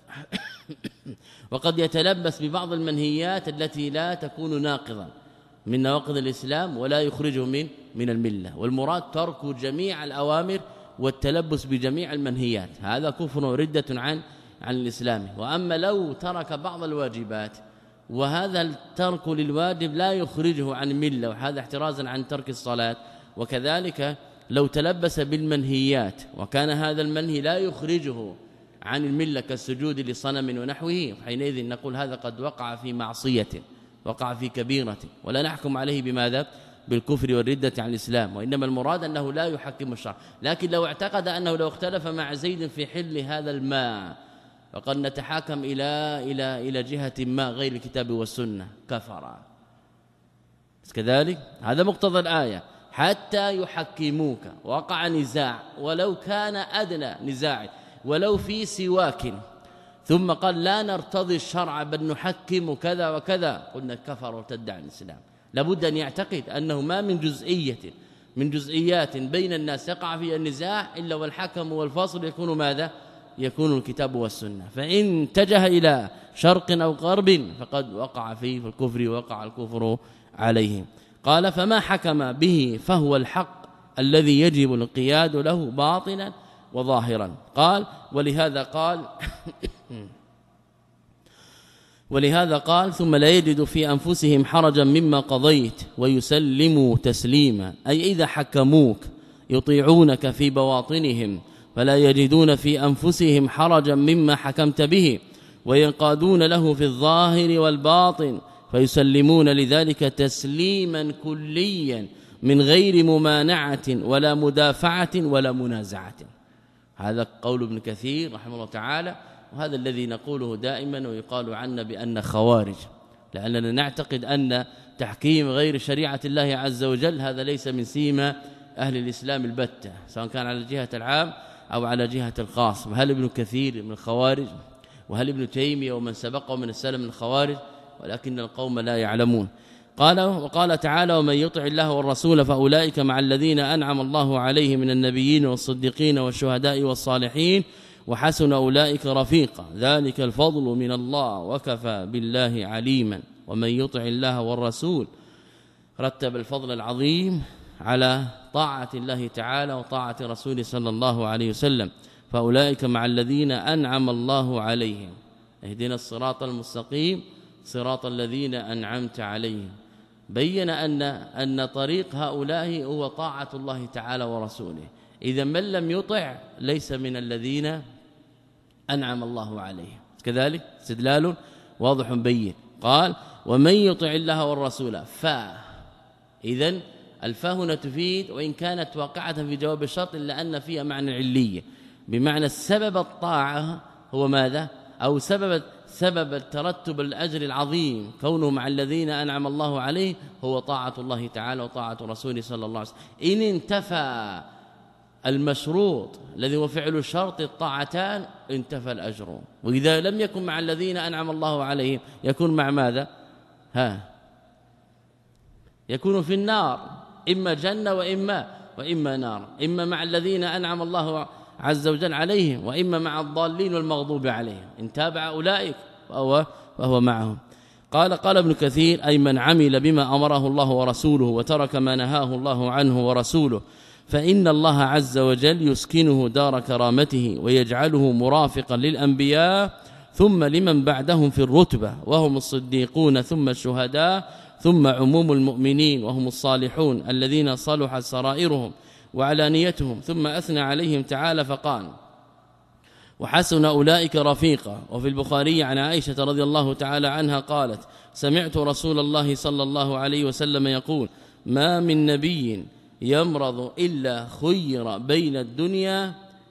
وقد يتلبس ببعض المنهيات التي لا تكون ناقضا من نواقض الإسلام ولا يخرجه من من الملة. والمراد ترك جميع الأوامر والتلبس بجميع المنهيات، هذا كفر وردة عن عن الإسلام. وأما لو ترك بعض الواجبات وهذا الترك للواجب لا يخرجه عن الملة، وهذا احترازا عن ترك الصلاة، وكذلك لو تلبس بالمنهيات وكان هذا المنهي لا يخرجه عن الملة كالسجود لصنم ونحوه، حينئذ نقول هذا قد وقع في معصية، وقع في كبيرة، ولا نحكم عليه بماذا؟ بالكفر والردة عن الإسلام. وإنما المراد أنه لا يحكم الشرع. لكن لو اعتقد أنه لو اختلف مع زيد في حل هذا الماء وقد نتحاكم إلى إلى إلى جهة ما غير الكتاب والسنة كفر. كذلك هذا مقتضى الآية، حتى يحكموك. وقع نزاع ولو كان أدنى نزاع ولو في سواك، ثم قال لا نرتضي الشرع بل نحكم كذا وكذا، قلنا كفر وارتد عن الإسلام. لابد أن يعتقد أنه ما من جزئية من جزئيات بين الناس يقع في النزاع إلا والحكم والفاصل يكون ماذا؟ يكون الكتاب والسنة. فإن اتجه إلى شرق أو غرب فقد وقع فيه في الكفر ووقع الكفر عليه. قال فما حكم به فهو الحق الذي يجب الانقياد له باطنا وظاهرا. قال ولهذا قال ولهذا قال ثم لا يجد في أنفسهم حرجا مما قضيت ويسلموا تسليما، أي إذا حكموك يطيعونك في بواطنهم فلا يجدون في أنفسهم حرجا مما حكمت به وينقادون له في الظاهر والباطن فيسلمون لذلك تسليما كليا من غير ممانعة ولا مدافعة ولا منازعة. هذا قول ابن كثير رحمه الله تعالى، وهذا الذي نقوله دائما ويقال عنا بأن خوارج، لأننا نعتقد أن تحكيم غير شريعة الله عز وجل هذا ليس من سيما أهل الإسلام البتة، سواء كان على جهة العام أو على جهة الخاص. وهل ابن كثير من الخوارج؟ وهل ابن تيمية ومن سبقه من السلف من الخوارج؟ ولكن القوم لا يعلمون. قال وقال تعالى ومن يطع الله والرسول فأولئك مع الذين أنعم الله عليهم من النبيين والصديقين والشهداء والصالحين وحسن أولئك رفيقا ذلك الفضل من الله وكفى بالله عليما. ومن يطع الله والرسول رتب الفضل العظيم على طاعة الله تعالى وطاعة رسوله صلى الله عليه وسلم، فأولئك مع الذين أنعم الله عليهم. اهدنا الصراط المستقيم صراط الذين أنعمت عليهم. بين أن أن طريق هؤلاء هو طاعة الله تعالى ورسوله. إذا من لم يطع ليس من الذين أنعم الله عليهم. كذلك استدلال واضح بين. قال ومن يطع الله والرسول فا، إذن الفاء هنا تفيد وإن كانت واقعة في جواب الشرط إلا أن فيها معنى علية، بمعنى السبب الطاعة هو ماذا؟ أو سبب سبب الترتب الأجر العظيم كونه مع الذين أنعم الله عليه هو طاعة الله تعالى وطاعة رسوله صلى الله عليه وسلم. إن انتفى المشروط الذي هو فعل الشرط الطاعتان انتفى الأجر. وإذا لم يكن مع الذين أنعم الله عليهم يكون مع ماذا؟ ها يكون في النار، إما جنة وإما وإما نار، إما مع الذين أنعم الله عز وجل عليهم وإما مع الضالين والمغضوب عليهم. إن تابع أولئك فهو, فهو معهم. قال قال ابن كثير أي من عمل بما أمره الله ورسوله وترك ما نهاه الله عنه ورسوله فإن الله عز وجل يسكنه دار كرامته ويجعله مرافقا للأنبياء ثم لمن بعدهم في الرتبة وهم الصديقون ثم الشهداء ثم عموم المؤمنين وهم الصالحون الذين صلحت سرائرهم وعلانيتهم. ثم أثنى عليهم تعالى فقال وحسن أولئك رفيقا. وفي البخاري عن عائشة رضي الله تعالى عنها قالت سمعت رسول الله صلى الله عليه وسلم يقول ما من نبي يمرض إلا خير بين الدنيا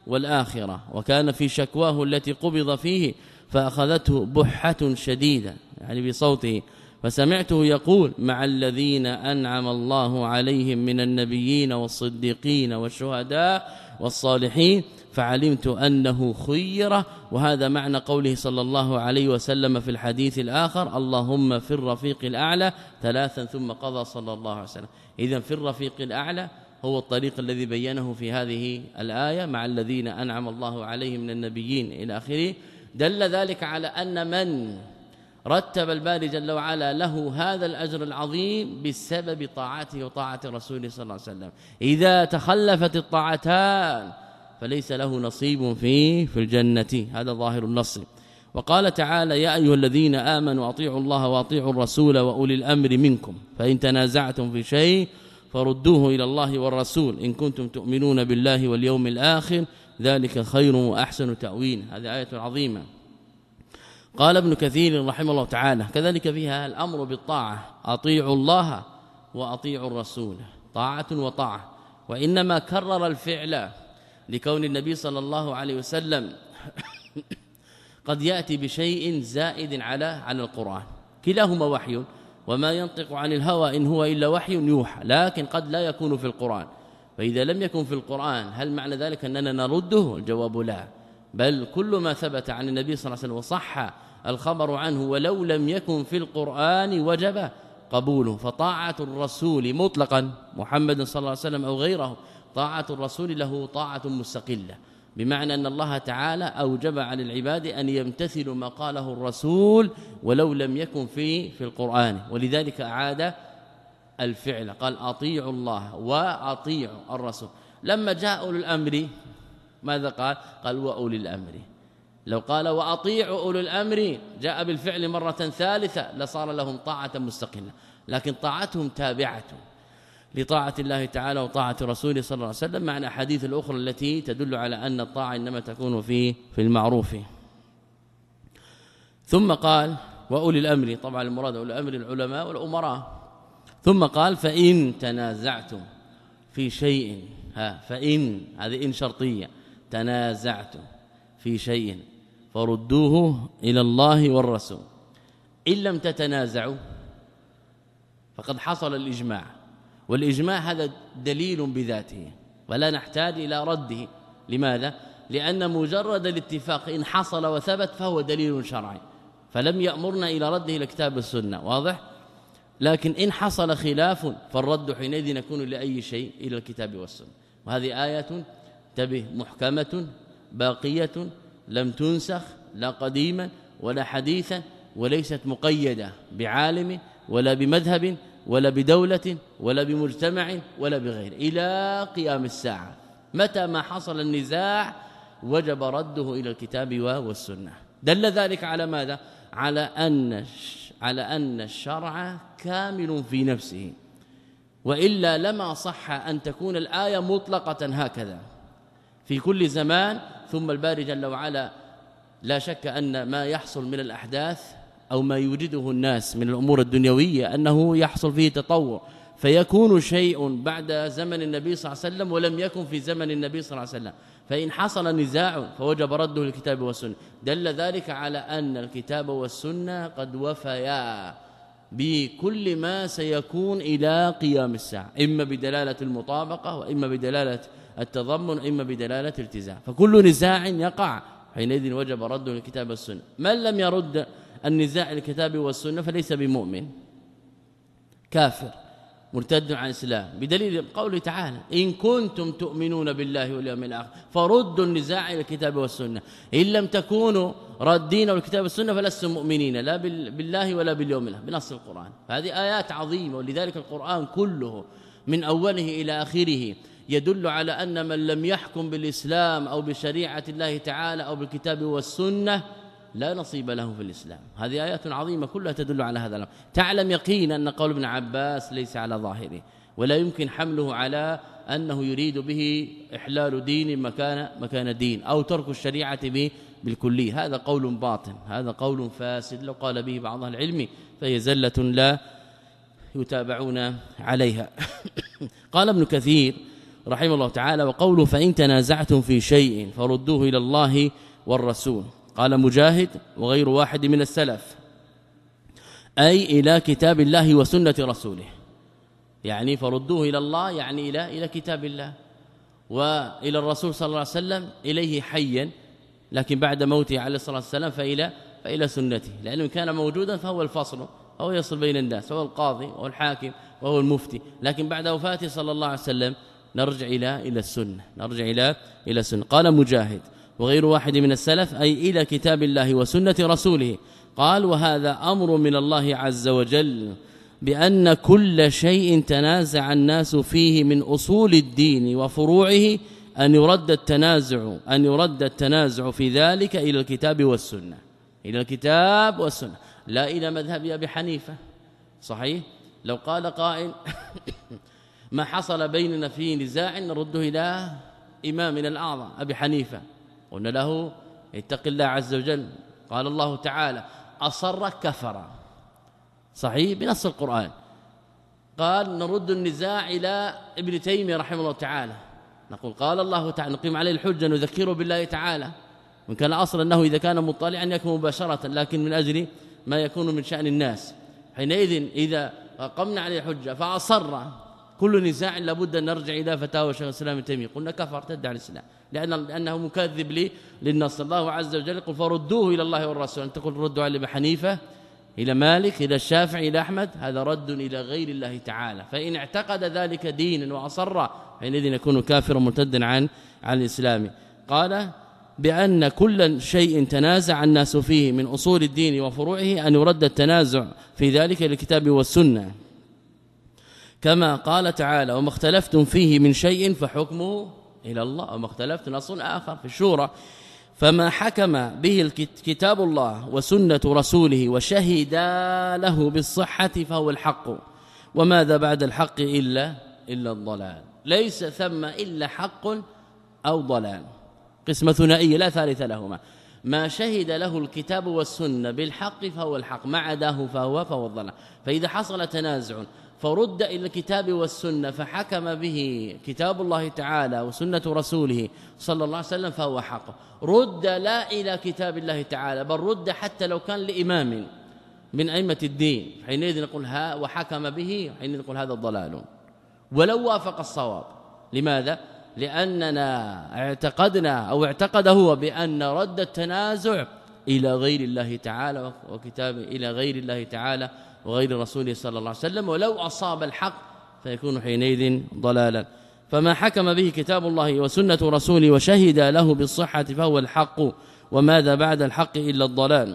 والآخرة، وكان في شكواه التي قبض فيه فأخذته بحة شديدة يعني بصوته، فسمعته يقول مع الذين أنعم الله عليهم من النبيين والصديقين والشهداء والصالحين، فعلمت أنه خير. وهذا معنى قوله صلى الله عليه وسلم في الحديث الآخر اللهم في الرفيق الأعلى ثلاثا ثم قضى صلى الله عليه وسلم. إذن في الرفيق الأعلى هو الطريق الذي بينه في هذه الآية مع الذين أنعم الله عليهم من النبيين إلى آخره. دل ذلك على أن من رتب الباري جل وعلا له هذا الأجر العظيم بسبب طاعته وطاعة رسوله صلى الله عليه وسلم. إذا تخلفت الطاعتان فليس له نصيب في في الجنة، هذا ظاهر النص. وقال تعالى يا أيها الذين آمنوا أطيعوا الله وأطيعوا الرسول وأولي الأمر منكم فإن تنازعتم في شيء فردوه إلى الله والرسول إن كنتم تؤمنون بالله واليوم الآخر ذلك خير وأحسن تأويل. هذه آية عظيمة. قال ابن كثير رحمه الله تعالى كذلك فيها الأمر بالطاعة، أطيعوا الله وأطيعوا الرسول، طاعة وطاعة. وإنما كرر الفعل لكون النبي صلى الله عليه وسلم قد يأتي بشيء زائد على على القرآن، كلاهما وحي وما ينطق عن الهوى إن هو إلا وحي يوحى، لكن قد لا يكون في القرآن. فإذا لم يكن في القرآن هل معنى ذلك أننا نرده؟ الجواب لا، بل كل ما ثبت عن النبي صلى الله عليه وسلم وصح الخبر عنه ولو لم يكن في القرآن وجب قبوله. فطاعة الرسول مطلقا محمد صلى الله عليه وسلم أو غيره طاعة الرسول له طاعة مستقلة، بمعنى أن الله تعالى أوجب على العباد أن يمتثلوا ما قاله الرسول ولو لم يكن في في القرآن. ولذلك أعاد الفعل قال أطيعوا الله وأطيعوا الرسول. لما جاء أولي الأمر ماذا قال؟ قال وأولي الأمر. لو قال وأطيعوا أولي الأمر جاء بالفعل مرة ثالثة لصار لهم طاعة مستقلة، لكن طاعتهم تابعة لطاعة الله تعالى وطاعة رسوله صلى الله عليه وسلم، مع الأحاديث الأخرى التي تدل على أن الطاعة إنما تكون في في المعروف. ثم قال وأولي الأمر، طبعا المراد أولي الأمر العلماء والأمراء. ثم قال فإن تنازعتم في شيء، ها فإن هذه إن شرطية، تنازعتم في شيء فردوه إلى الله والرسول. إن لم تتنازعوا فقد حصل الإجماع، والإجماع هذا دليل بذاته ولا نحتاج إلى رده. لماذا؟ لأن مجرد الاتفاق إن حصل وثبت فهو دليل شرعي، فلم يأمرنا إلى رده إلى كتاب السنة، واضح؟ لكن إن حصل خلاف فالرد حينئذ يكون لأي شيء إلى الكتاب والسنة. وهذه آية تبه محكمة باقية لم تنسخ لا قديما ولا حديثا، وليست مقيدة بعالم ولا بمذهب ولا بدولة ولا بمجتمع ولا بغير إلى قيام الساعة. متى ما حصل النزاع وجب رده إلى الكتاب والسنة. دل ذلك على ماذا؟ على أن على أن الشرع كامل في نفسه، وإلا لما صح أن تكون الآية مطلقة هكذا في كل زمان. ثم الباري جل وعلا لا شك أن ما يحصل من الأحداث أو ما يوجده الناس من الأمور الدنيوية أنه يحصل فيه تطور، فيكون شيء بعد زمن النبي صلى الله عليه وسلم ولم يكن في زمن النبي صلى الله عليه وسلم، فإن حصل نزاع فوجب رده للكتاب والسنة. دل ذلك على أن الكتاب والسنة قد وفيا بكل ما سيكون إلى قيام الساعة، إما بدلالة المطابقة وإما بدلالة التضمن إما بدلالة الالتزام. فكل نزاع يقع حينئذ وجب رده للكتاب والسنة. من لم يرد النزاع الكتاب والسنة فليس بمؤمن، كافر مرتد عن الإسلام، بدليل قوله تعالى إن كنتم تؤمنون بالله واليوم الآخر فردوا النزاع إلى الكتاب والسنة. إن لم تكونوا ردين الكتاب والسنة فلستم مؤمنين لا بالله ولا باليوم الآخر بنص القرآن. هذه آيات عظيمة، ولذلك القرآن كله من أوله إلى آخره يدل على أن من لم يحكم بالإسلام أو بشريعة الله تعالى أو بالكتاب والسنة لا نصيب له في الإسلام. هذه آيات عظيمة كلها تدل على هذا الأمر. تعلم يقينا أن قول ابن عباس ليس على ظاهره، ولا يمكن حمله على أنه يريد به إحلال دين مكان مكان دين أو ترك الشريعة به بالكلية. هذا قول باطل، هذا قول فاسد، لو قال به بعض أهل العلم فهي زلة لا يتابعون عليها. قال ابن كثير رحمه الله تعالى. وقوله فإن تنازعتم في شيء فردوه إلى الله والرسول، قال مجاهد وغير واحد من السلف أي إلى كتاب الله وسنة رسوله، يعني فردوه إلى الله يعني إلى إلى كتاب الله، وإلى الرسول صلى الله عليه وسلم إليه حيا لكن بعد موته عليه الصلاة والسلام فإلى فإلى سنته، لأنه كان موجودا فهو الفصل، هو يصل بين الناس، هو القاضي وهو الحاكم وهو المفتي، لكن بعد وفاته صلى الله عليه وسلم نرجع إلى إلى السنة، نرجع إلى إلى السنة. قال مجاهد وغير واحد من السلف أي إلى كتاب الله وسنة رسوله. قال وهذا أمر من الله عز وجل بأن كل شيء تنازع الناس فيه من أصول الدين وفروعه أن يرد التنازع أن يرد التنازع في ذلك إلى الكتاب والسنة، إلى الكتاب والسنة، لا إلى مذهب أبي حنيفة. صحيح لو قال قائل ما حصل بيننا فيه نزاع نرده إلى إمامنا الأعظم أبي حنيفة، قلنا له اتق الله عز وجل، قال الله تعالى أصر كفر، صحيح بنص القرآن. قال نرد النزاع إلى ابن تيمية رحمه الله تعالى، نقول قال الله تعالى نقيم عليه الحجة نذكره بالله تعالى، وإن كان أصلا أنه إذا كان مطلعا يكون مباشرة، لكن من أجل ما يكون من شأن الناس، حينئذ إذا قمنا عليه الحجة فأصر كل نزاع لابد أن نرجع إلى فتاوى شيخ الإسلام ابن تيمية، قلنا كفر تدعي الإسلام لأن لأنه مكذب لي للنص. الله عز وجل يقول فردوه إلى الله والرسول، أن تقول ردوا على ابن حنيفة إلى مالك إلى الشافعي إلى أحمد، هذا رد إلى غير الله تعالى، فإن اعتقد ذلك دينا وأصر حينئذ يكون كافرا مرتدا عن عن الإسلام. قال بأن كل شيء تنازع الناس فيه من أصول الدين وفروعه أن يرد التنازع في ذلك إلى الكتاب والسنة، كما قال تعالى وما اختلفتم فيه من شيء فحكمه إلى الله، وما اختلفتم نص آخر في الشورى، فما حكم به كتاب الله وسنة رسوله وشهد له بالصحة فهو الحق، وماذا بعد الحق إلا إلا الضلال، ليس ثم إلا حق أو ضلال، قسمة ثنائية لا ثالث لهما، ما شهد له الكتاب والسنة بالحق فهو الحق، ما عداه فهو فهو الضلال. فإذا حصل تنازع فرد إلى الكتاب والسنة فحكم به كتاب الله تعالى وسنة رسوله صلى الله عليه وسلم فهو حق، رد لا إلى كتاب الله تعالى بل رد حتى لو كان لإمام من أئمة الدين، حينئذ نقول ها وحكم به، حينئذ نقول هذا الضلال ولو وافق الصواب. لماذا؟ لأننا اعتقدنا أو اعتقد هو بأن رد التنازع إلى غير الله تعالى وكتاب إلى غير الله تعالى وغير رسوله صلى الله عليه وسلم، ولو أصاب الحق فيكون حينئذ ضلالا. فما حكم به كتاب الله وسنة رسوله وشهد له بالصحة فهو الحق، وماذا بعد الحق إلا الضلال.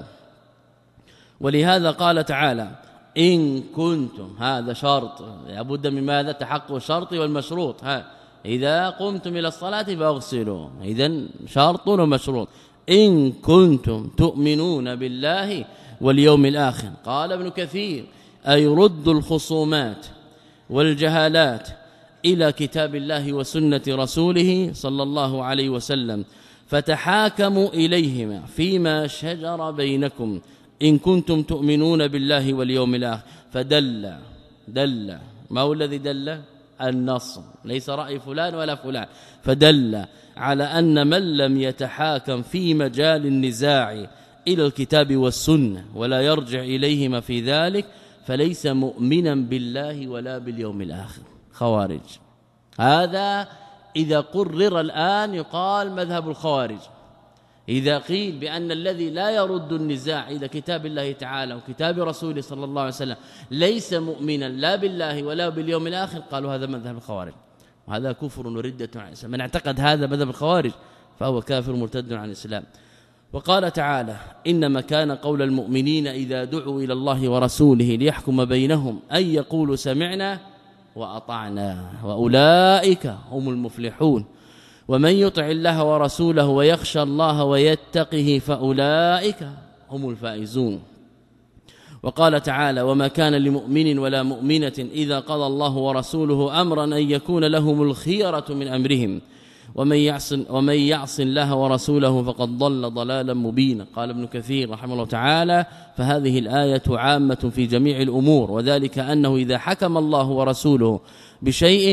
ولهذا قال تعالى إن كنتم، هذا شرط لابد من ماذا؟ تحقق الشرط والمشروط، ها إذا قمتم إلى الصلاة فاغسلوا، إذن شرط ومشروط. إن كنتم تؤمنون بالله واليوم الآخر. قال ابن كثير أي رد الخصومات والجهالات إلى كتاب الله وسنة رسوله صلى الله عليه وسلم، فتحاكموا إليهما فيما شجر بينكم إن كنتم تؤمنون بالله واليوم الآخر. فدل دل ما هو الذي دل؟ النص، ليس رأي فلان ولا فلان، فدل على أن من لم يتحاكم في مجال النزاع إلى الكتاب والسنة ولا يرجع إليهما في ذلك فليس مؤمنا بالله ولا باليوم الآخر، خوارج. هذا إذا قرر الآن يقال مذهب الخوارج. إذا قيل بأن الذي لا يرد النزاع إلى كتاب الله تعالى وكتاب رسوله صلى الله عليه وسلم ليس مؤمنا لا بالله ولا باليوم الآخر، قالوا هذا مذهب الخوارج، وهذا كفر وردة عن الإسلام. من اعتقد هذا مذهب الخوارج فهو كافر مرتد عن الإسلام. وقال تعالى إنما كان قول المؤمنين إذا دعوا إلى الله ورسوله ليحكم بينهم أن يقولوا سمعنا وأطعنا وأولئك هم المفلحون، ومن يطع الله ورسوله ويخشى الله ويتقه فأولئك هم الفائزون. وقال تعالى وما كان لمؤمن ولا مؤمنة إذا قضى الله ورسوله أمرا أن يكون لهم الخيرة من أمرهم ومن يعص ومن يعص الله ورسوله فقد ضل ضلالا مبينا. قال ابن كثير رحمه الله تعالى فهذه الآية عامة في جميع الأمور، وذلك أنه إذا حكم الله ورسوله بشيء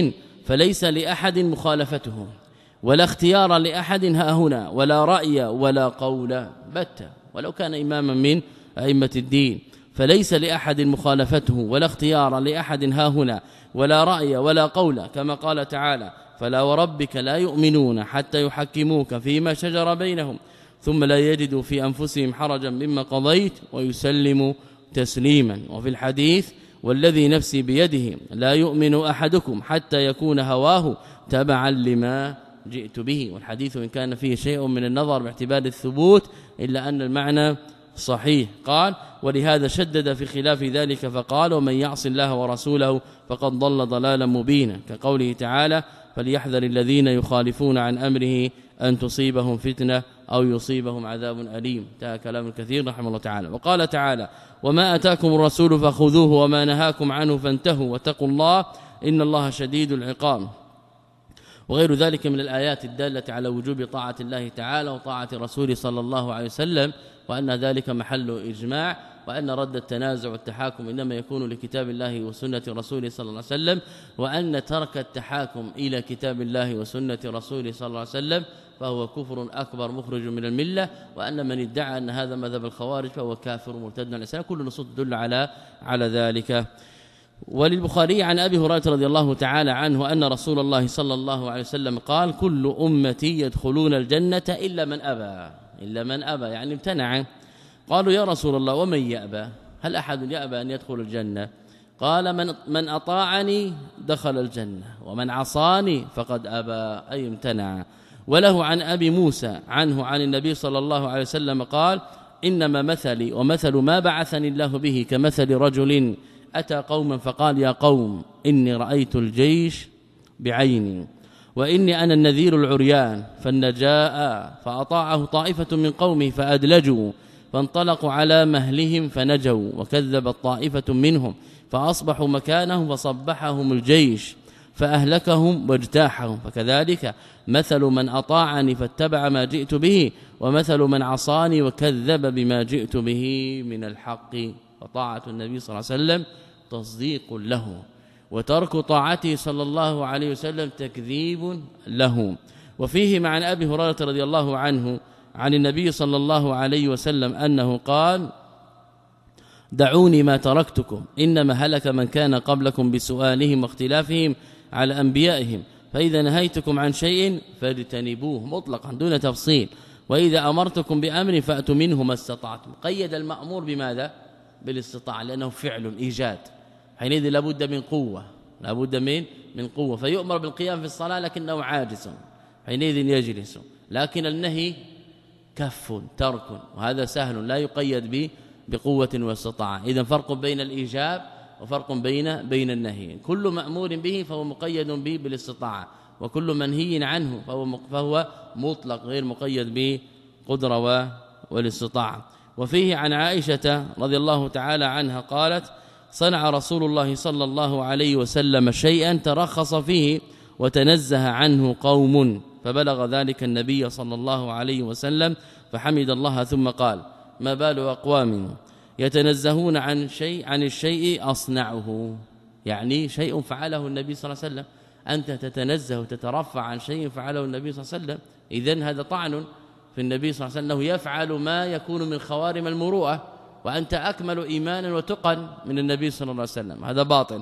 فليس لأحد مخالفته ولا اختيار لأحد ها هنا ولا رأي ولا قول بتة ولو كان إماما من أئمة الدين، فليس لأحد مخالفته ولا اختيار لأحد ها هنا ولا رأي ولا قول، كما قال تعالى: فلا وربك لا يؤمنون حتى يحكموك فيما شجر بينهم ثم لا يجدوا في أنفسهم حرجا مما قضيت ويسلموا تسليما. وفي الحديث: والذي نفسي بيده لا يؤمن أحدكم حتى يكون هواه تبعا لما جئت به. والحديث إن كان فيه شيء من النظر باعتبار الثبوت إلا أن المعنى صحيح. قال: ولهذا شدد في خلاف ذلك فقال: ومن يعص الله ورسوله فقد ضل ضلالا مبينا، كقوله تعالى: فليحذر الذين يخالفون عن أمره أن تصيبهم فتنة أو يصيبهم عذاب أليم. انتهى كلام الكثير رحمه الله تعالى. وقال تعالى: وما أتاكم الرسول فخذوه وما نهاكم عنه فانتهوا واتقوا الله إن الله شديد العقاب. وغير ذلك من الآيات الدالة على وجوب طاعة الله تعالى وطاعة رسوله صلى الله عليه وسلم، وأن ذلك محل إجماع، وأن رد التنازع والتحاكم إنما يكون لكتاب الله وسنة رسوله صلى الله عليه وسلم، وأن ترك التحاكم إلى كتاب الله وسنة رسوله صلى الله عليه وسلم فهو كفر أكبر مخرج من الملة، وأن من ادعى أن هذا مذهب الخوارج فهو كافر مرتد عن الإسلام. كل النصوص تدل على على ذلك. وللبخاري عن أبي هريرة رضي الله تعالى عنه أن رسول الله صلى الله عليه وسلم قال: كل أمتي يدخلون الجنة إلا من أبى إلا من أبى يعني امتنع. قالوا: يا رسول الله ومن يأبى؟ هل أحد يأبى أن يدخل الجنة؟ قال: من من أطاعني دخل الجنة ومن عصاني فقد أبى أي امتنع. وله عن أبي موسى عنه عن النبي صلى الله عليه وسلم قال: إنما مثلي ومثل ما بعثني الله به كمثل رجل أتى قوما فقال: يا قوم إني رأيت الجيش بعيني وإني أنا النذير العريان، فالنجاء فأطاعه طائفة من قومه فأدلجوا فانطلقوا على مهلهم فنجوا، وكذبت طائفة منهم فأصبحوا مكانهم فصبحهم الجيش فأهلكهم واجتاحهم. فكذلك مثل من أطاعني فاتبع ما جئت به ومثل من عصاني وكذب بما جئت به من الحق. فطاعة النبي صلى الله عليه وسلم تصديق له، وترك طاعته صلى الله عليه وسلم تكذيب له. وفيه مع أبي هريرة رضي الله عنه عن النبي صلى الله عليه وسلم أنه قال: دعوني ما تركتكم إنما هلك من كان قبلكم بسؤالهم واختلافهم على أنبيائهم، فإذا نهيتكم عن شيء فاجتنبوه مطلقا دون تفصيل، وإذا أمرتكم بأمر فأتوا منه ما استطعتم. قيد المأمور بماذا؟ بالاستطاعة، لأنه فعل إيجاد، حينئذ لابد من قوة لابد من من قوة، فيؤمر بالقيام في الصلاة لكنه عاجز حينئذ يجلس. لكن النهي كف ترك، وهذا سهل لا يقيد به بقوة واستطاعة. إذا فرق بين الإيجاب وفرق بين بين النهي. كل مأمور به فهو مقيد به بالاستطاعة، وكل منهي عنه فهو فهو مطلق غير مقيد بقدرة والاستطاعة. وفيه عن عائشة رضي الله تعالى عنها قالت: صنع رسول الله صلى الله عليه وسلم شيئا ترخص فيه وتنزه عنه قوم، فبلغ ذلك النبي صلى الله عليه وسلم فحمد الله ثم قال: ما بال أقوام يتنزهون عن شيء عن الشيء أصنعه، يعني شيء فعله النبي صلى الله عليه وسلم، أنت تتنزه وتترفع عن شيء فعله النبي صلى الله عليه وسلم. إذن هذا طعن في النبي صلى الله عليه وسلم، أنه يفعل ما يكون من خوارم المروءة، وأنت أكمل إيمانا وتقا من النبي صلى الله عليه وسلم، هذا باطل.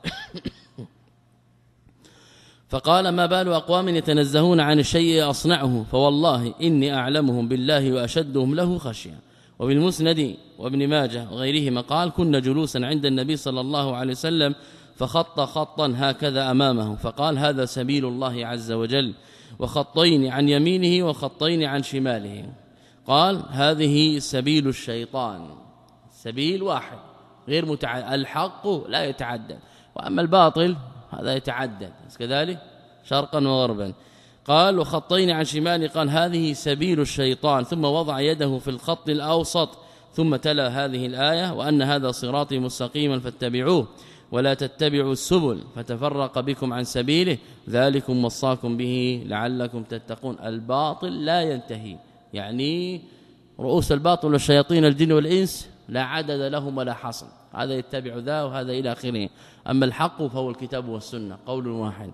فقال: ما بال أقوام يتنزهون عن الشيء أصنعه، فوالله إني أعلمهم بالله وأشدهم له خشية. وبالمسند وابن ماجه وغيرهما قال: كنا جلوسا عند النبي صلى الله عليه وسلم فخط خطا هكذا أمامه، فقال: هذا سبيل الله عز وجل، وخطين عن يمينه وخطين عن شماله. قال: هذه سبيل الشيطان، سبيل واحد غير متعدد، الحق لا يتعدد، وأما الباطل هذا يتعدد كذلك شرقا وغربا. قال: وخطين عن شماله، قال: هذه سبيل الشيطان، ثم وضع يده في الخط الأوسط، ثم تلا هذه الآية: وأن هذا صراطي مستقيما فاتبعوه ولا تتبعوا السبل فتفرق بكم عن سبيله ذلكم وصاكم به لعلكم تتقون. الباطل لا ينتهي، يعني رؤوس الباطل والشياطين الجن والإنس لا عدد لهم ولا حصر، هذا يتبع ذا وهذا إلى آخره. أما الحق فهو الكتاب والسنة قول واحد.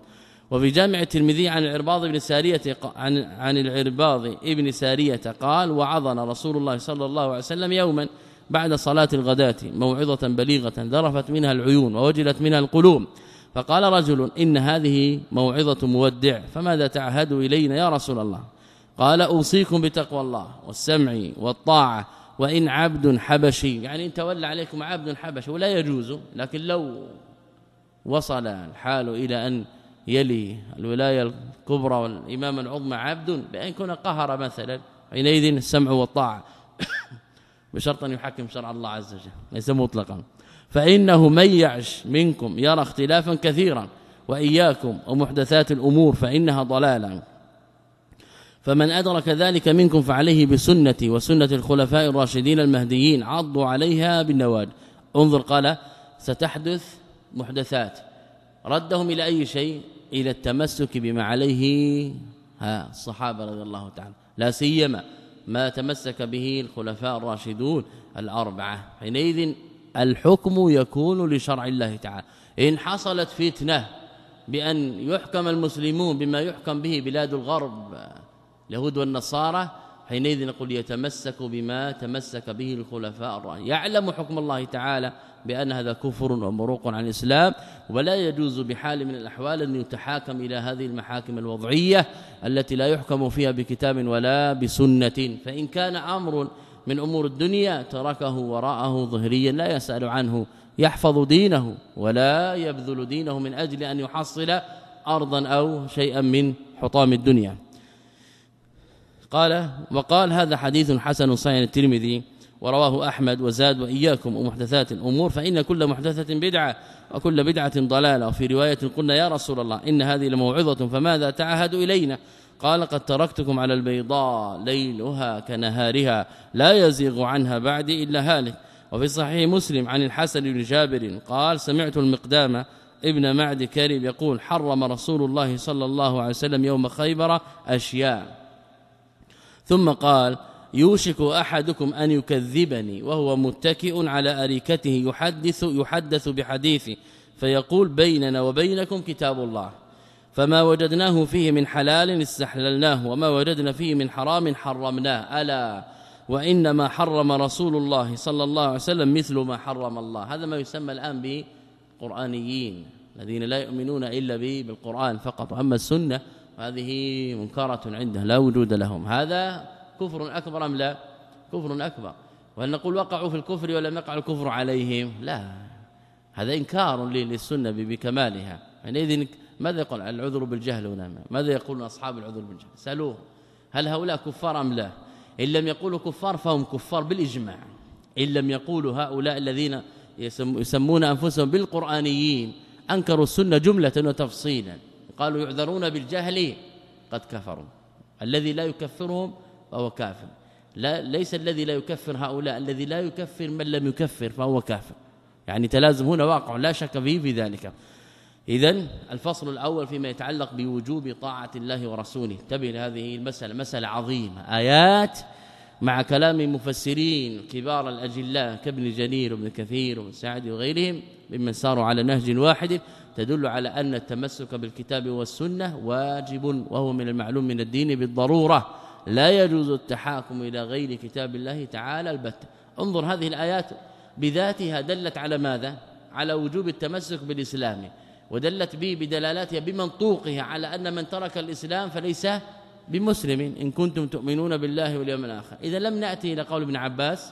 وفي جامع الترمذي عن العرباض بن سارية عن عن العرباض ابن سارية قال وعظنا رسول الله صلى الله عليه وسلم يوما بعد صلاة الغداة موعظة بليغة ذرفت منها العيون ووجلت منها القلوب، فقال رجل إن هذه موعظة مودع فماذا تعهد إلينا يا رسول الله؟ قال أوصيكم بتقوى الله والسمع والطاعة وإن عبد حبشي، يعني إن تولى عليكم عبد حبشي، ولا يجوز، لكن لو وصل الحال إلى أن يلي الولاية الكبرى والإمام العظمى عبد بأن يكون قهر مثلا، حينئذ السمع والطاعة بشرط أن يحكم شرع الله عز وجل ليس مطلقا. فإنه من يعش منكم يرى اختلافا كثيرا وإياكم ومحدثات الأمور فإنها ضلالة، فمن أدرك ذلك منكم فعليه بسنتي وسنة الخلفاء الراشدين المهديين عضوا عليها بالنواجذ. انظر قال ستحدث محدثات، ردهم إلى أي شيء؟ إلى التمسك بما عليه ها الصحابة رضي الله تعالى، لا سيما ما تمسك به الخلفاء الراشدون الأربعة. حينئذ الحكم يكون لشرع الله تعالى. إن حصلت فتنة بأن يحكم المسلمون بما يحكم به بلاد الغرب اليهود والنصارى، حينئذ نقول يتمسك بما تمسك به الخلفاء الراشدين، يعلم حكم الله تعالى بأن هذا كفر ومروق عن الإسلام، ولا يجوز بحال من الأحوال أن يتحاكم إلى هذه المحاكم الوضعية التي لا يحكم فيها بكتاب ولا بسنة. فإن كان أمر من أمور الدنيا تركه وراءه ظهريا لا يسأل عنه، يحفظ دينه ولا يبذل دينه من أجل أن يحصل أرضا أو شيئا من حطام الدنيا. قال وقال هذا حديث حسن صحيح الترمذي ورواه أحمد وزاد وإياكم ومحدثات الأمور فإن كل محدثة بدعة وكل بدعة ضلالة. وفي رواية قلنا يا رسول الله إن هذه لموعظة فماذا تعهد إلينا؟ قال قد تركتكم على البيضاء ليلها كنهارها لا يزيغ عنها بعدي إلا هالك. وفي صحيح مسلم عن الحسن بن جابر قال سمعت المقدام ابن معد كريب يقول حرم رسول الله صلى الله عليه وسلم يوم خيبر أشياء، ثم قال يوشك أحدكم أن يكذبني وهو متكئ على أريكته يحدث يحدث بحديث فيقول بيننا وبينكم كتاب الله فما وجدناه فيه من حلال استحللناه وما وجدنا فيه من حرام حرمناه، ألا وإنما حرم رسول الله صلى الله عليه وسلم مثل ما حرم الله. هذا ما يسمى الآن بقرآنيين الذين لا يؤمنون إلا بالقرآن فقط، أما السنة هذه منكرة عنده لا وجود لهم. هذا كفر أكبر أم لا؟ كفر أكبر. وهل نقول وقعوا في الكفر ولم يقع الكفر عليهم؟ لا، هذا إنكار للسنة بكمالها. حينئذ ماذا يقول العذر بالجهل هنا؟ ماذا يقولون أصحاب العذر بالجهل؟ سألوه هل هؤلاء كفار أم لا؟ إن لم يقولوا كفار فهم كفار بالإجماع. إن لم يقولوا هؤلاء الذين يسمون أنفسهم بالقرآنيين أنكروا السنة جملة وتفصيلا، قالوا يعذرون بالجهل قد كفروا. الذي لا يكفرهم فهو كافر، لا ليس الذي لا يكفر هؤلاء، الذي لا يكفر من لم يكفر فهو كافر. يعني تلازم هنا واقع لا شك فيه في ذلك. إذن الفصل الأول فيما يتعلق بوجوب طاعة الله ورسوله. انتبه لهذه المسألة، مسألة عظيمة، آيات مع كلام مفسرين كبار الأجلاء كابن جرير وابن كثير وابن سعد وغيرهم ممن ساروا على نهج واحد تدل على أن التمسك بالكتاب والسنة واجب، وهو من المعلوم من الدين بالضرورة، لا يجوز التحاكم إلى غير كتاب الله تعالى البتة. انظر هذه الآيات بذاتها دلت على ماذا؟ على وجوب التمسك بالإسلام، ودلت به بدلالاتها بمنطوقها على أن من ترك الإسلام فليس بمسلم إن كنتم تؤمنون بالله واليوم الآخر. إذا لم نأتي إلى قول ابن عباس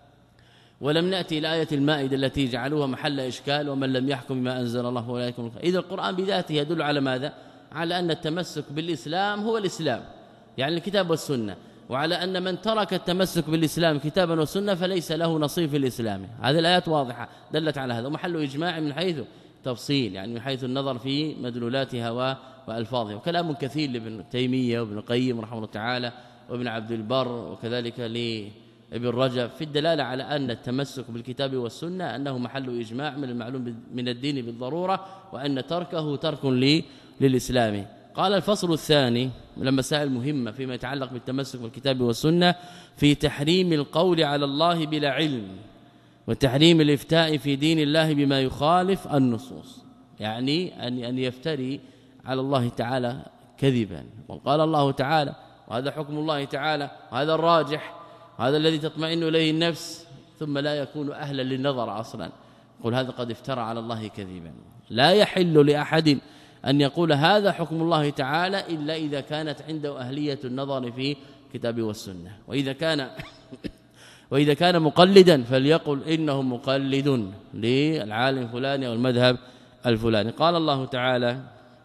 ولم نأتي إلى آية المائدة التي جعلوها محل إشكال ومن لم يحكم بما أنزل الله فأولئك هم الكافرون. إذا القرآن بذاته يدل على ماذا؟ على أن التمسك بالإسلام هو الإسلام، يعني الكتاب والسنة، وعلى أن من ترك التمسك بالإسلام كتابا وسنة فليس له نصيب في الإسلام. هذه الآيات واضحة دلت على هذا، ومحل إجماع من حيث تفصيل، يعني من حيث النظر في مدلولاتها وألفاظها. وكلام كثير لابن تيمية وابن القيم رحمه الله تعالى وابن عبد البر وكذلك لابن رجب في الدلالة على أن التمسك بالكتاب والسنة أنه محل إجماع من المعلوم من الدين بالضرورة، وأن تركه ترك للإسلام. قال الفصل الثاني من المسائل المهمة فيما يتعلق بالتمسك بالكتاب والسنة في تحريم القول على الله بلا علم، وتحريم الإفتاء في دين الله بما يخالف النصوص. يعني أن أن يفتري على الله تعالى كذبا. وقال الله تعالى وهذا حكم الله تعالى وهذا الراجح هذا الذي تطمئن إليه النفس، ثم لا يكون أهلا للنظر أصلا، قل هذا قد افترى على الله كذبا. لا يحل لأحد أن يقول هذا حكم الله تعالى إلا إذا كانت عنده أهلية النظر في كتاب والسنة. وإذا كان وإذا كان مقلدا فليقل إنه مقلد للعالم الفلاني أو المذهب الفلاني. قال الله تعالى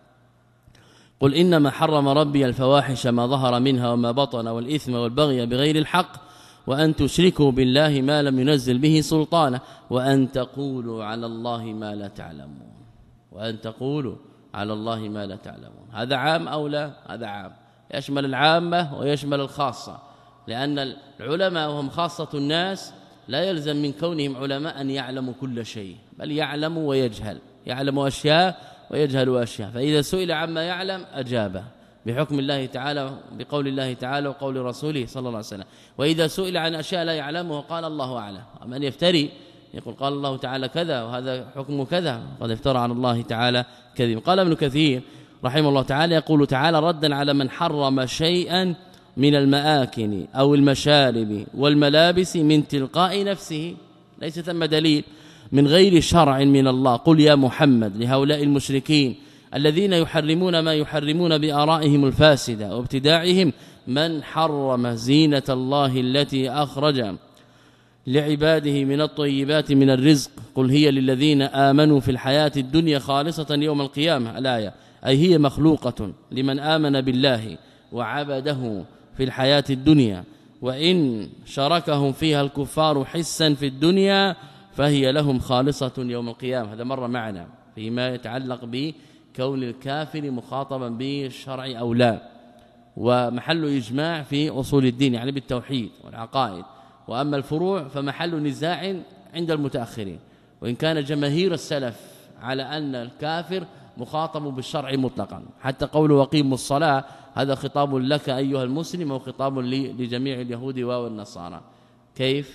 قل إنما حرم ربي الفواحش ما ظهر منها وما بطن والإثم والبغي بغير الحق وأن تشركوا بالله ما لم ينزل به سلطانا وأن تقولوا على الله ما لا تعلمون. وأن تقولوا على الله ما لا تعلمون. هذا عام أو لا؟ هذا عام، يشمل العامة ويشمل الخاصة، لأن العلماء وهم خاصة الناس لا يلزم من كونهم علماء أن يعلموا كل شيء، بل يعلموا ويجهل، يعلم أشياء ويجهل أشياء. فإذا سئل عما يعلم أجابه بحكم الله تعالى بقول الله تعالى وقول رسوله صلى الله عليه وسلم. وإذا سئل عن أشياء لا يعلمه قال الله أعلم. من يفتري يقول قال الله تعالى كذا وهذا حكم كذا قد افترى على الله تعالى كذب. قال ابن كثير رحمه الله تعالى يقول تعالى ردا على من حرم شيئا من المآكل أو المشارب والملابس من تلقاء نفسه، ليس ثم دليل من غير شرع من الله. قل يا محمد لهؤلاء المشركين الذين يحرمون ما يحرمون بآرائهم الفاسدة وابتداعهم من حرم زينة الله التي أخرج لعباده من الطيبات من الرزق قل هي للذين آمنوا في الحياة الدنيا خالصة يوم القيامة الآية، أي هي مخلوقة لمن آمن بالله وعبده في الحياة الدنيا، وإن شركهم فيها الكفار حسا في الدنيا فهي لهم خالصة يوم القيامة. هذا مر معنا فيما يتعلق بكون الكافر مخاطبا بالشرع أو لا، ومحل إجماع في أصول الدين يعني بالتوحيد والعقائد. وأما الفروع فمحل نزاع عند المتأخرين، وإن كان جماهير السلف على أن الكافر مخاطب بالشرع مطلقا، حتى قول وقيموا الصلاة هذا خطاب لك أيها المسلم وخطاب لجميع اليهود والنصارى. كيف؟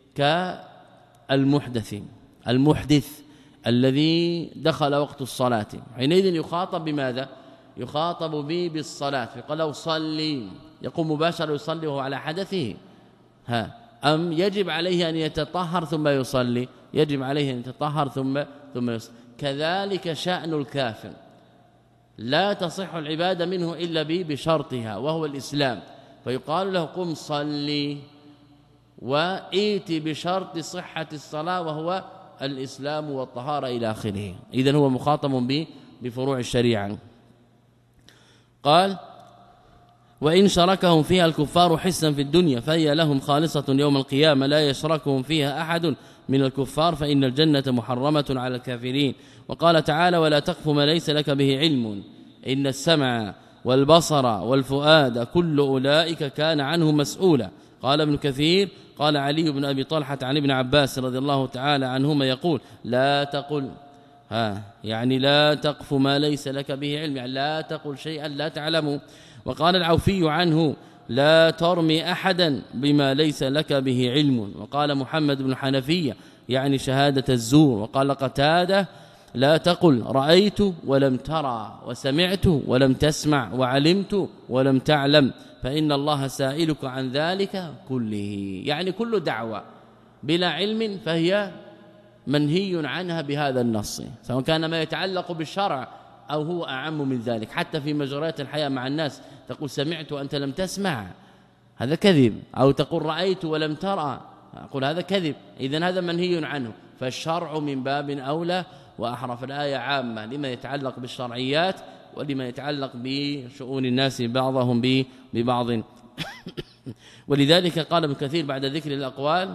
كالمحدث المحدث الذي دخل وقت الصلاة حينئذ يخاطب بماذا؟ يخاطب به بالصلاة، فقال لو صلي يقوم مباشرة يصلي وهو على حدثه، ها أم يجب عليه أن يتطهر ثم يصلي؟ يجب عليه أن يتطهر ثم ثم يصلي. كذلك شأن الكافر لا تصح العبادة منه إلا بشرطها وهو الإسلام، فيقال له قم صلي وإيتي بشرط صحة الصلاة وهو الإسلام والطهارة إلى آخره. إذن هو مخاطب بفروع الشريعة. قال وإن شركهم فيها الكفار حسا في الدنيا فهي لهم خالصة يوم القيامة لا يشركهم فيها أحد من الكفار فإن الجنة محرمة على الكافرين. وقال تعالى ولا تقف ما ليس لك به علم إن السمع والبصر والفؤاد كل أولئك كان عنه مسؤولا. قال ابن كثير قال علي بن أبي طلحة عن ابن عباس رضي الله تعالى عنهما يقول لا تقل ها يعني لا تقف ما ليس لك به علم، يعني لا تقل شيئا لا تعلمه. وقال العوفي عنه لا ترمي أحدا بما ليس لك به علم. وقال محمد بن حنفية يعني شهادة الزور. وقال قتادة لا تقل رأيت ولم ترى وسمعت ولم تسمع وعلمت ولم تعلم فإن الله سائلك عن ذلك كله. يعني كل دعوة بلا علم فهي منهي عنها بهذا النص، سواء كان ما يتعلق بالشرع أو هو أعم من ذلك. حتى في مجريات الحياة مع الناس تقول سمعت وأنت لم تسمع، هذا كذب. أو تقول رأيت ولم ترى، أقول هذا كذب. إذن هذا منهي عنه، فالشرع من باب أولى وأحرف. الآية عامة لما يتعلق بالشرعيات ولما يتعلق بشؤون الناس بعضهم ببعض. ولذلك قال ابن كثير بعد ذكر الأقوال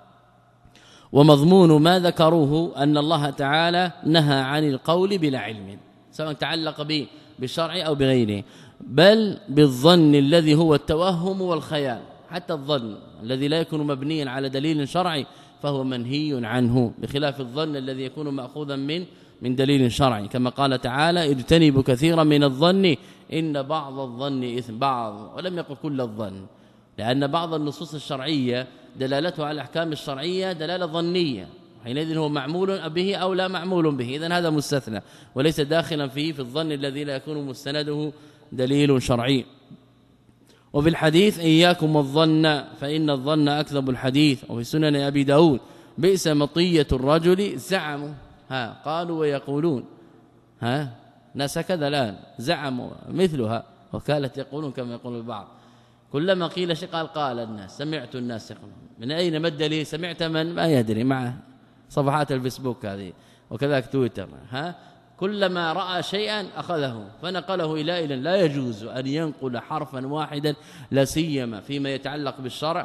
ومضمون ما ذكروه أن الله تعالى نهى عن القول بلا علم، سواء تعلق به بالشرع أو بغيره، بل بالظن الذي هو التوهم والخيال. حتى الظن الذي لا يكون مبنيا على دليل شرعي فهو منهي عنه، بخلاف الظن الذي يكون مأخوذا من من دليل شرعي، كما قال تعالى اجتنبوا كثيرا من الظن إن بعض الظن إثم. بعض، ولم يقل كل الظن، لأن بعض النصوص الشرعية دلالتها على الأحكام الشرعية دلالة ظنية، حينئذ هو معمول به أو لا معمول به، إذن هذا مستثنى وليس داخلا فيه في الظن الذي لا يكون مستنده دليل شرعي. وفي الحديث إياكم الظن فإن الظن أكذب الحديث. وفي سنن أبي داود بئس مطية الرجل زعموا، ها قالوا ويقولون، ها ناس كذا الآن زعموا مثلها وكالت يقولون كما يقول البعض، كلما قيل شيء قال قال الناس، سمعت الناس يقولون. من أين مد لي؟ سمعت من؟ ما يدري، مع صفحات الفيسبوك هذه وكذلك تويتر، ها كلما رأى شيئا أخذه فنقله إلى إلى لا يجوز أن ينقل حرفا واحدا لا سيما فيما يتعلق بالشرع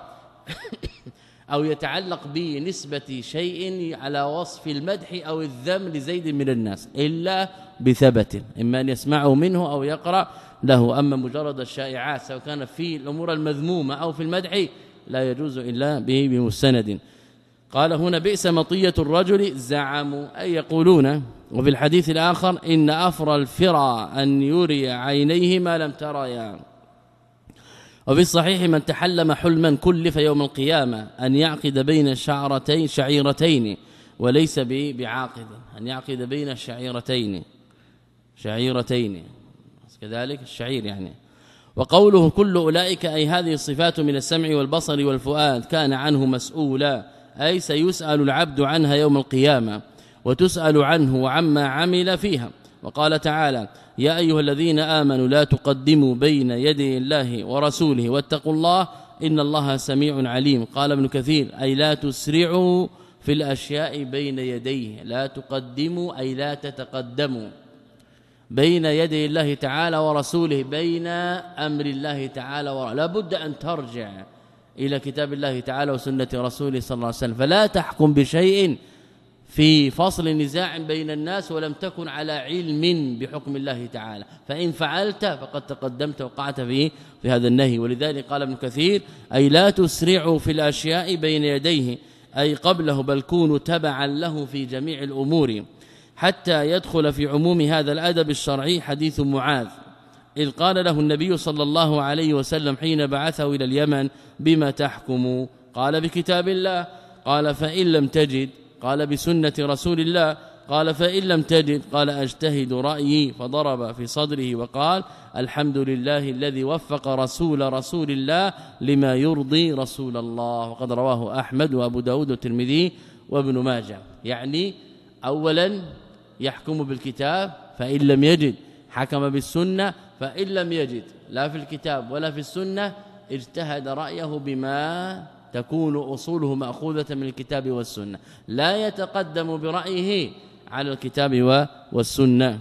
أو يتعلق بنسبة شيء على وصف المدح أو الذم لزيد من الناس إلا بثبت، إما أن يسمعه منه أو يقرأ له. أما مجرد الشائعات سواء كان في الأمور المذمومة أو في المدح لا يجوز إلا به بمستند. قال هنا بئس مطية الرجل زعموا أي يقولون. وفي الحديث الآخر إن أفرى الفرى أن يري عينيه ما لم تريا. وفي الصحيح من تحلم حلما كلف يوم القيامة أن يعقد بين شعرتين شعيرتين وليس بعاقد، أن يعقد بين الشعيرتين شعيرتين كذلك الشعير يعني. وقوله كل أولئك أي هذه الصفات من السمع والبصر والفؤاد كان عنه مسؤولا، أي سيسأل العبد عنها يوم القيامة وتسأل عنه وعما عمل فيها. وقال تعالى يا أيها الذين آمنوا لا تقدموا بين يدي الله ورسوله واتقوا الله إن الله سميع عليم. قال ابن كثير أي لا تسرعوا في الأشياء بين يديه، لا تقدموا أي لا تتقدموا بين يدي الله تعالى ورسوله، بين أمر الله تعالى ورسوله. لا بد أن ترجع إلى كتاب الله تعالى وسنة رسوله صلى الله عليه وسلم، فلا تحكم بشيء في فصل نزاع بين الناس ولم تكن على علم بحكم الله تعالى، فإن فعلت فقد تقدمت وقعت في في هذا النهي. ولذلك قال ابن كثير أي لا تسرعوا في الأشياء بين يديه أي قبله، بل كونوا تبعا له في جميع الأمور، حتى يدخل في عموم هذا الأدب الشرعي حديث معاذ إذ قال له النبي صلى الله عليه وسلم حين بعثه إلى اليمن بما تحكم؟ قال بكتاب الله. قال فإن لم تجد؟ قال بسنة رسول الله. قال فإن لم تجد؟ قال أجتهد رأيي، فضرب في صدره وقال الحمد لله الذي وفق رسول رسول الله لما يرضي رسول الله. وقد رواه أحمد وأبو داود والترمذي وابن ماجه. يعني أولا يحكم بالكتاب، فإن لم يجد حكم بالسنة، فإن لم يجد لا في الكتاب ولا في السنة اجتهد رأيه بما تكون أصوله مأخوذة من الكتاب والسنة، لا يتقدم برأيه على الكتاب والسنة.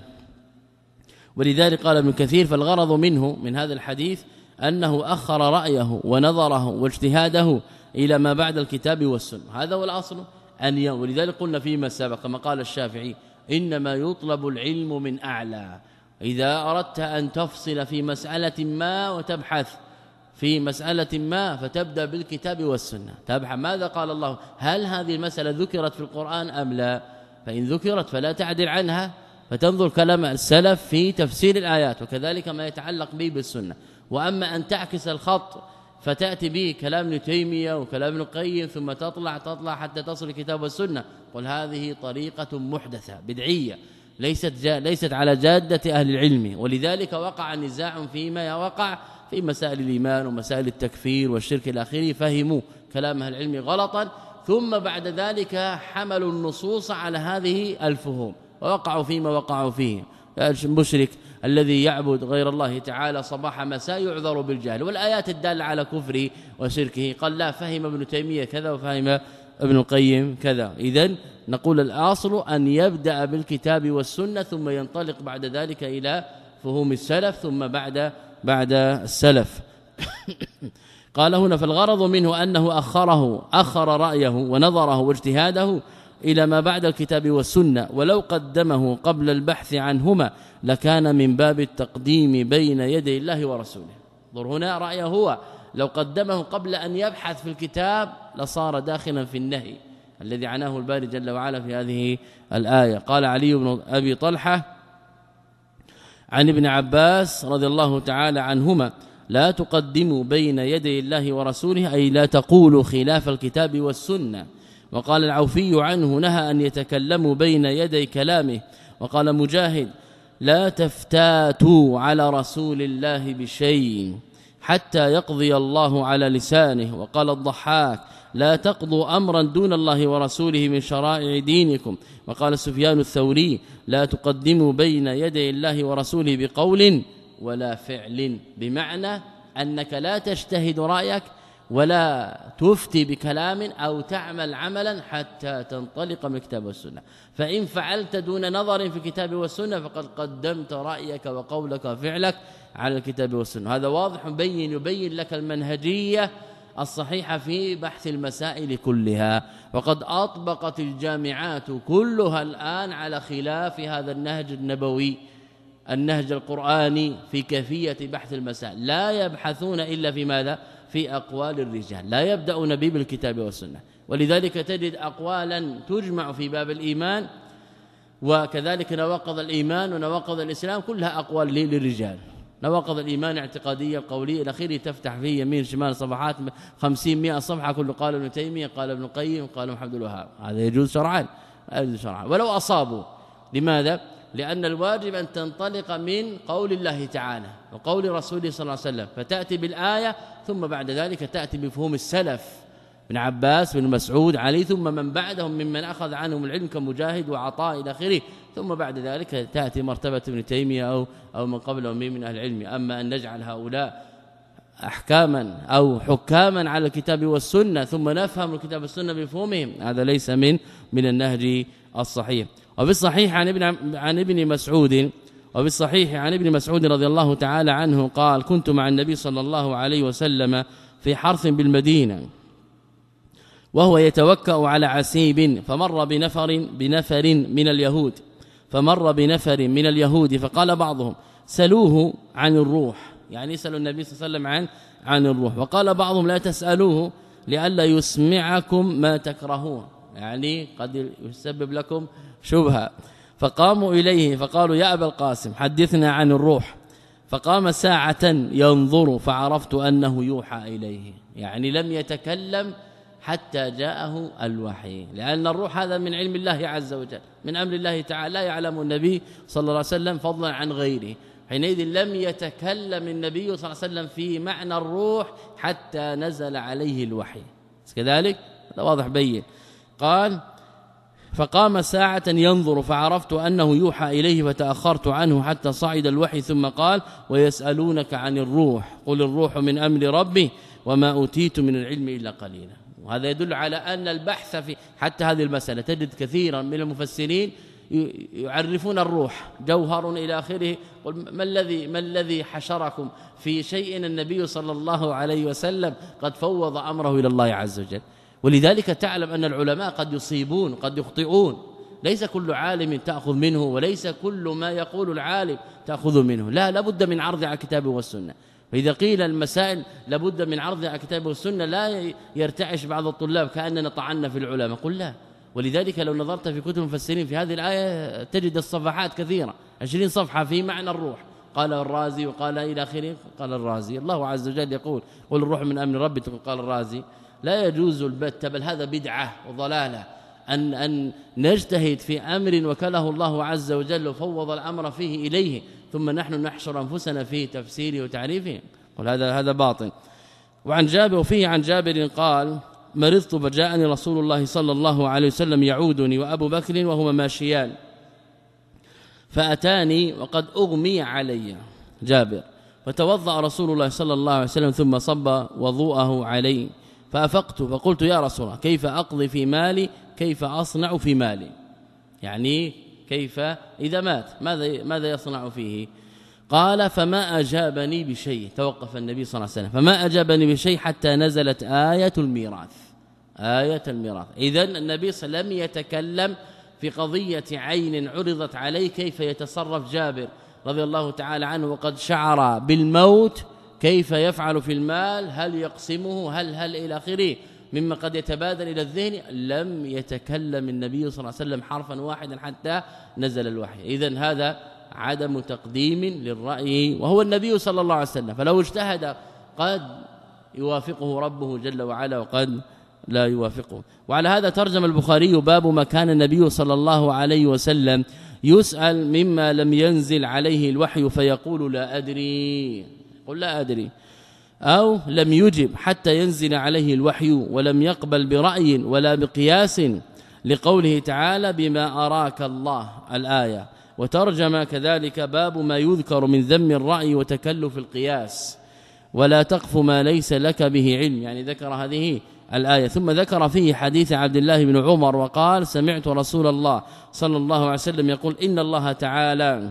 ولذلك قال ابن كثير فالغرض منه من هذا الحديث أنه أخر رأيه ونظره واجتهاده إلى ما بعد الكتاب والسنة، هذا هو الأصل أن ي... ولذلك قلنا فيما سبق كما قال الشافعي إنما يطلب العلم من أعلى. إذا أردت أن تفصل في مسألة ما وتبحث في مسألة ما فتبدأ بالكتاب والسنة، تبحث ماذا قال الله، هل هذه المسألة ذكرت في القرآن أم لا، فإن ذكرت فلا تعدل عنها، فتنظر كلام السلف في تفسير الآيات وكذلك ما يتعلق به بالسنة. وأما أن تعكس الخط فتأتي به كلام ابن تيمية وكلام ابن القيم ثم تطلع تطلع حتى تصل الكتاب والسنة، قل هذه طريقة محدثة بدعية ليست جا ليست على جادة أهل العلم. ولذلك وقع نزاع فيما وقع في مسائل الإيمان ومسائل التكفير والشرك الأخير، فهموا كلام أهل العلم غلطا ثم بعد ذلك حملوا النصوص على هذه الفهوم ووقعوا فيما وقعوا فيه. المشرك الذي يعبد غير الله تعالى صباح مساء يعذر بالجهل، والآيات الدالة على كفره وشركه قال لا فهم ابن تيمية كذا وفهم ابن القيم كذا. إذن نقول الأصل أن يبدأ بالكتاب والسنة ثم ينطلق بعد ذلك إلى فهوم السلف ثم بعد بعد السلف. قال هنا فالغرض منه أنه أخره أخر رأيه ونظره واجتهاده إلى ما بعد الكتاب والسنة، ولو قدمه قبل البحث عنهما لكان من باب التقديم بين يدي الله ورسوله. انظر هنا رأيه هو لو قدمه قبل أن يبحث في الكتاب لصار داخلا في النهي الذي عناه الباري جل وعلا في هذه الآية. قال علي بن أبي طلحة عن ابن عباس رضي الله تعالى عنهما لا تقدموا بين يدي الله ورسوله أي لا تقولوا خلاف الكتاب والسنة، وقال العوفي عنه نهى أن يتكلموا بين يدي كلامه. وقال مجاهد لا تفتاتوا على رسول الله بشيء حتى يقضي الله على لسانه. وقال الضحاك لا تقضوا أمرا دون الله ورسوله من شرائع دينكم. وقال سفيان الثوري لا تقدموا بين يدي الله ورسوله بقول ولا فعل، بمعنى أنك لا تجتهد رأيك ولا تفتي بكلام أو تعمل عملا حتى تنطلق من الكتاب والسنة. فإن فعلت دون نظر في الكتاب والسنة فقد قدمت رأيك وقولك وفعلك على الكتاب والسنة. هذا واضح بين يبين لك المنهجية الصحيحة في بحث المسائل كلها. وقد أطبقت الجامعات كلها الآن على خلاف هذا النهج النبوي النهج القرآني في كيفية بحث المسائل. لا يبحثون إلا في ماذا؟ في أقوال الرجال، لا يبدأون به بالكتاب والسنة. ولذلك تجد أقوالا تجمع في باب الإيمان، وكذلك نواقض الإيمان ونواقض الإسلام كلها أقوال للرجال. نواقض الإيمان اعتقادية قولية إلى آخره، تفتح فيه يمين شمال صفحات خمسين مئة صفحة كله قال ابن تيمية قال ابن القيم قال محمد الوهاب. هذا يجوز شرعا؟ لا يجوز شرعا ولو أصابوا. لماذا؟ لأن الواجب أن تنطلق من قول الله تعالى وقول رسوله صلى الله عليه وسلم، فتأتي بالآية ثم بعد ذلك تأتي بفهوم السلف بن عباس بن مسعود علي ثم من بعدهم ممن أخذ عنهم العلم كمجاهد وعطاء إلى آخره، ثم بعد ذلك تأتي مرتبة ابن تيمية أو أو من قبلهم من أهل العلم. أما أن نجعل هؤلاء أحكاما أو حكاما على الكتاب والسنة ثم نفهم الكتاب والسنة بفهمهم، هذا ليس من من النهج الصحيح. وبالصحيح عن ابن عن ابن مسعود وبالصحيح عن ابن مسعود رضي الله تعالى عنه قال كنت مع النبي صلى الله عليه وسلم في حرث بالمدينة وهو يتوكأ على عسيب، فمر بنفر بنفر من اليهود فمر بنفر من اليهود فقال بعضهم سلوه عن الروح، يعني يسأل النبي صلى الله عليه وسلم عن عن الروح. وقال بعضهم لا تسألوه لئلا يسمعكم ما تكرهون، يعني قد يسبب لكم شبهة. فقاموا إليه فقالوا يا أبا القاسم حدثنا عن الروح. فقام ساعة ينظر فعرفت أنه يوحى إليه، يعني لم يتكلم حتى جاءه الوحي، لأن الروح هذا من علم الله عز وجل من أمر الله تعالى، لا يعلم النبي صلى الله عليه وسلم فضلا عن غيره. حينئذ لم يتكلم النبي صلى الله عليه وسلم في معنى الروح حتى نزل عليه الوحي، كذلك هذا واضح بين. قال فقام ساعة ينظر فعرفت أنه يوحى إليه فتأخرت عنه حتى صعد الوحي، ثم قال ويسألونك عن الروح قل الروح من أمر ربي وما أوتيت من العلم إلا قليلا. وهذا يدل على أن البحث في حتى هذه المسألة تجد كثيرا من المفسرين يعرفون الروح جوهر إلى آخره. قل ما الذي ما الذي حشركم في شيء النبي صلى الله عليه وسلم قد فوض أمره إلى الله عز وجل. ولذلك تعلم أن العلماء قد يصيبون قد يخطئون، ليس كل عالم تأخذ منه وليس كل ما يقول العالم تأخذ منه، لا لابد من عرض على الكتاب والسنة. فإذا قيل المسائل لابد من عرض على الكتاب والسنة لا يرتعش بعض الطلاب كأننا طعنا في العلماء، قل لا. ولذلك لو نظرت في كتب المفسرين في هذه الآية تجد الصفحات كثيرة عشرين صفحة في معنى الروح، قال الرازي وقال إلى آخره. قال الرازي الله عز وجل يقول قل الروح من أمر ربي، قال الرازي لا يجوز البتة، بل هذا بدعة وضلالة أن أن نجتهد في أمر وكله الله عز وجل وفوض الأمر فيه إليه ثم نحن نحشر أنفسنا في تفسيره وتعريفه، قل هذا هذا باطل. وعن جابر وفيه عن جابر قال مرضت فجاءني رسول الله صلى الله عليه وسلم يعودني وأبو بكر وهما ماشيان فأتاني وقد أغمي علي جابر، فتوضأ رسول الله صلى الله عليه وسلم ثم صب وضوءه علي، فأفقت فقلت يا رسول الله كيف أقضي في مالي كيف أصنع في مالي، يعني كيف إذا مات ماذا ماذا يصنع فيه؟ قال فما أجابني بشيء، توقف النبي صلى الله عليه وسلم فما أجابني بشيء حتى نزلت آية الميراث آية الميراث. إذن النبي صلى الله عليه وسلم يتكلم في قضية عين عرضت عليه كيف يتصرف جابر رضي الله تعالى عنه وقد شعر بالموت، كيف يفعل في المال، هل يقسمه هل هل إلى آخره مما قد يتبادل إلى الذهن. لم يتكلم النبي صلى الله عليه وسلم حرفا واحدا حتى نزل الوحي. إذن هذا عدم تقديم للرأي، وهو النبي صلى الله عليه وسلم، فلو اجتهد قد يوافقه ربه جل وعلا وقد لا يوافقه. وعلى هذا ترجم البخاري باب ما كان النبي صلى الله عليه وسلم يسأل مما لم ينزل عليه الوحي فيقول لا أدري، قل لا أدري، أو لم يجب حتى ينزل عليه الوحي ولم يقبل برأي ولا بقياس لقوله تعالى بما أراك الله الآية. وترجم كذلك باب ما يذكر من ذم الرأي وتكلف القياس ولا تقف ما ليس لك به علم، يعني ذكر هذه الآية. ثم ذكر فيه حديث عبد الله بن عمر وقال سمعت رسول الله صلى الله عليه وسلم يقول إن الله تعالى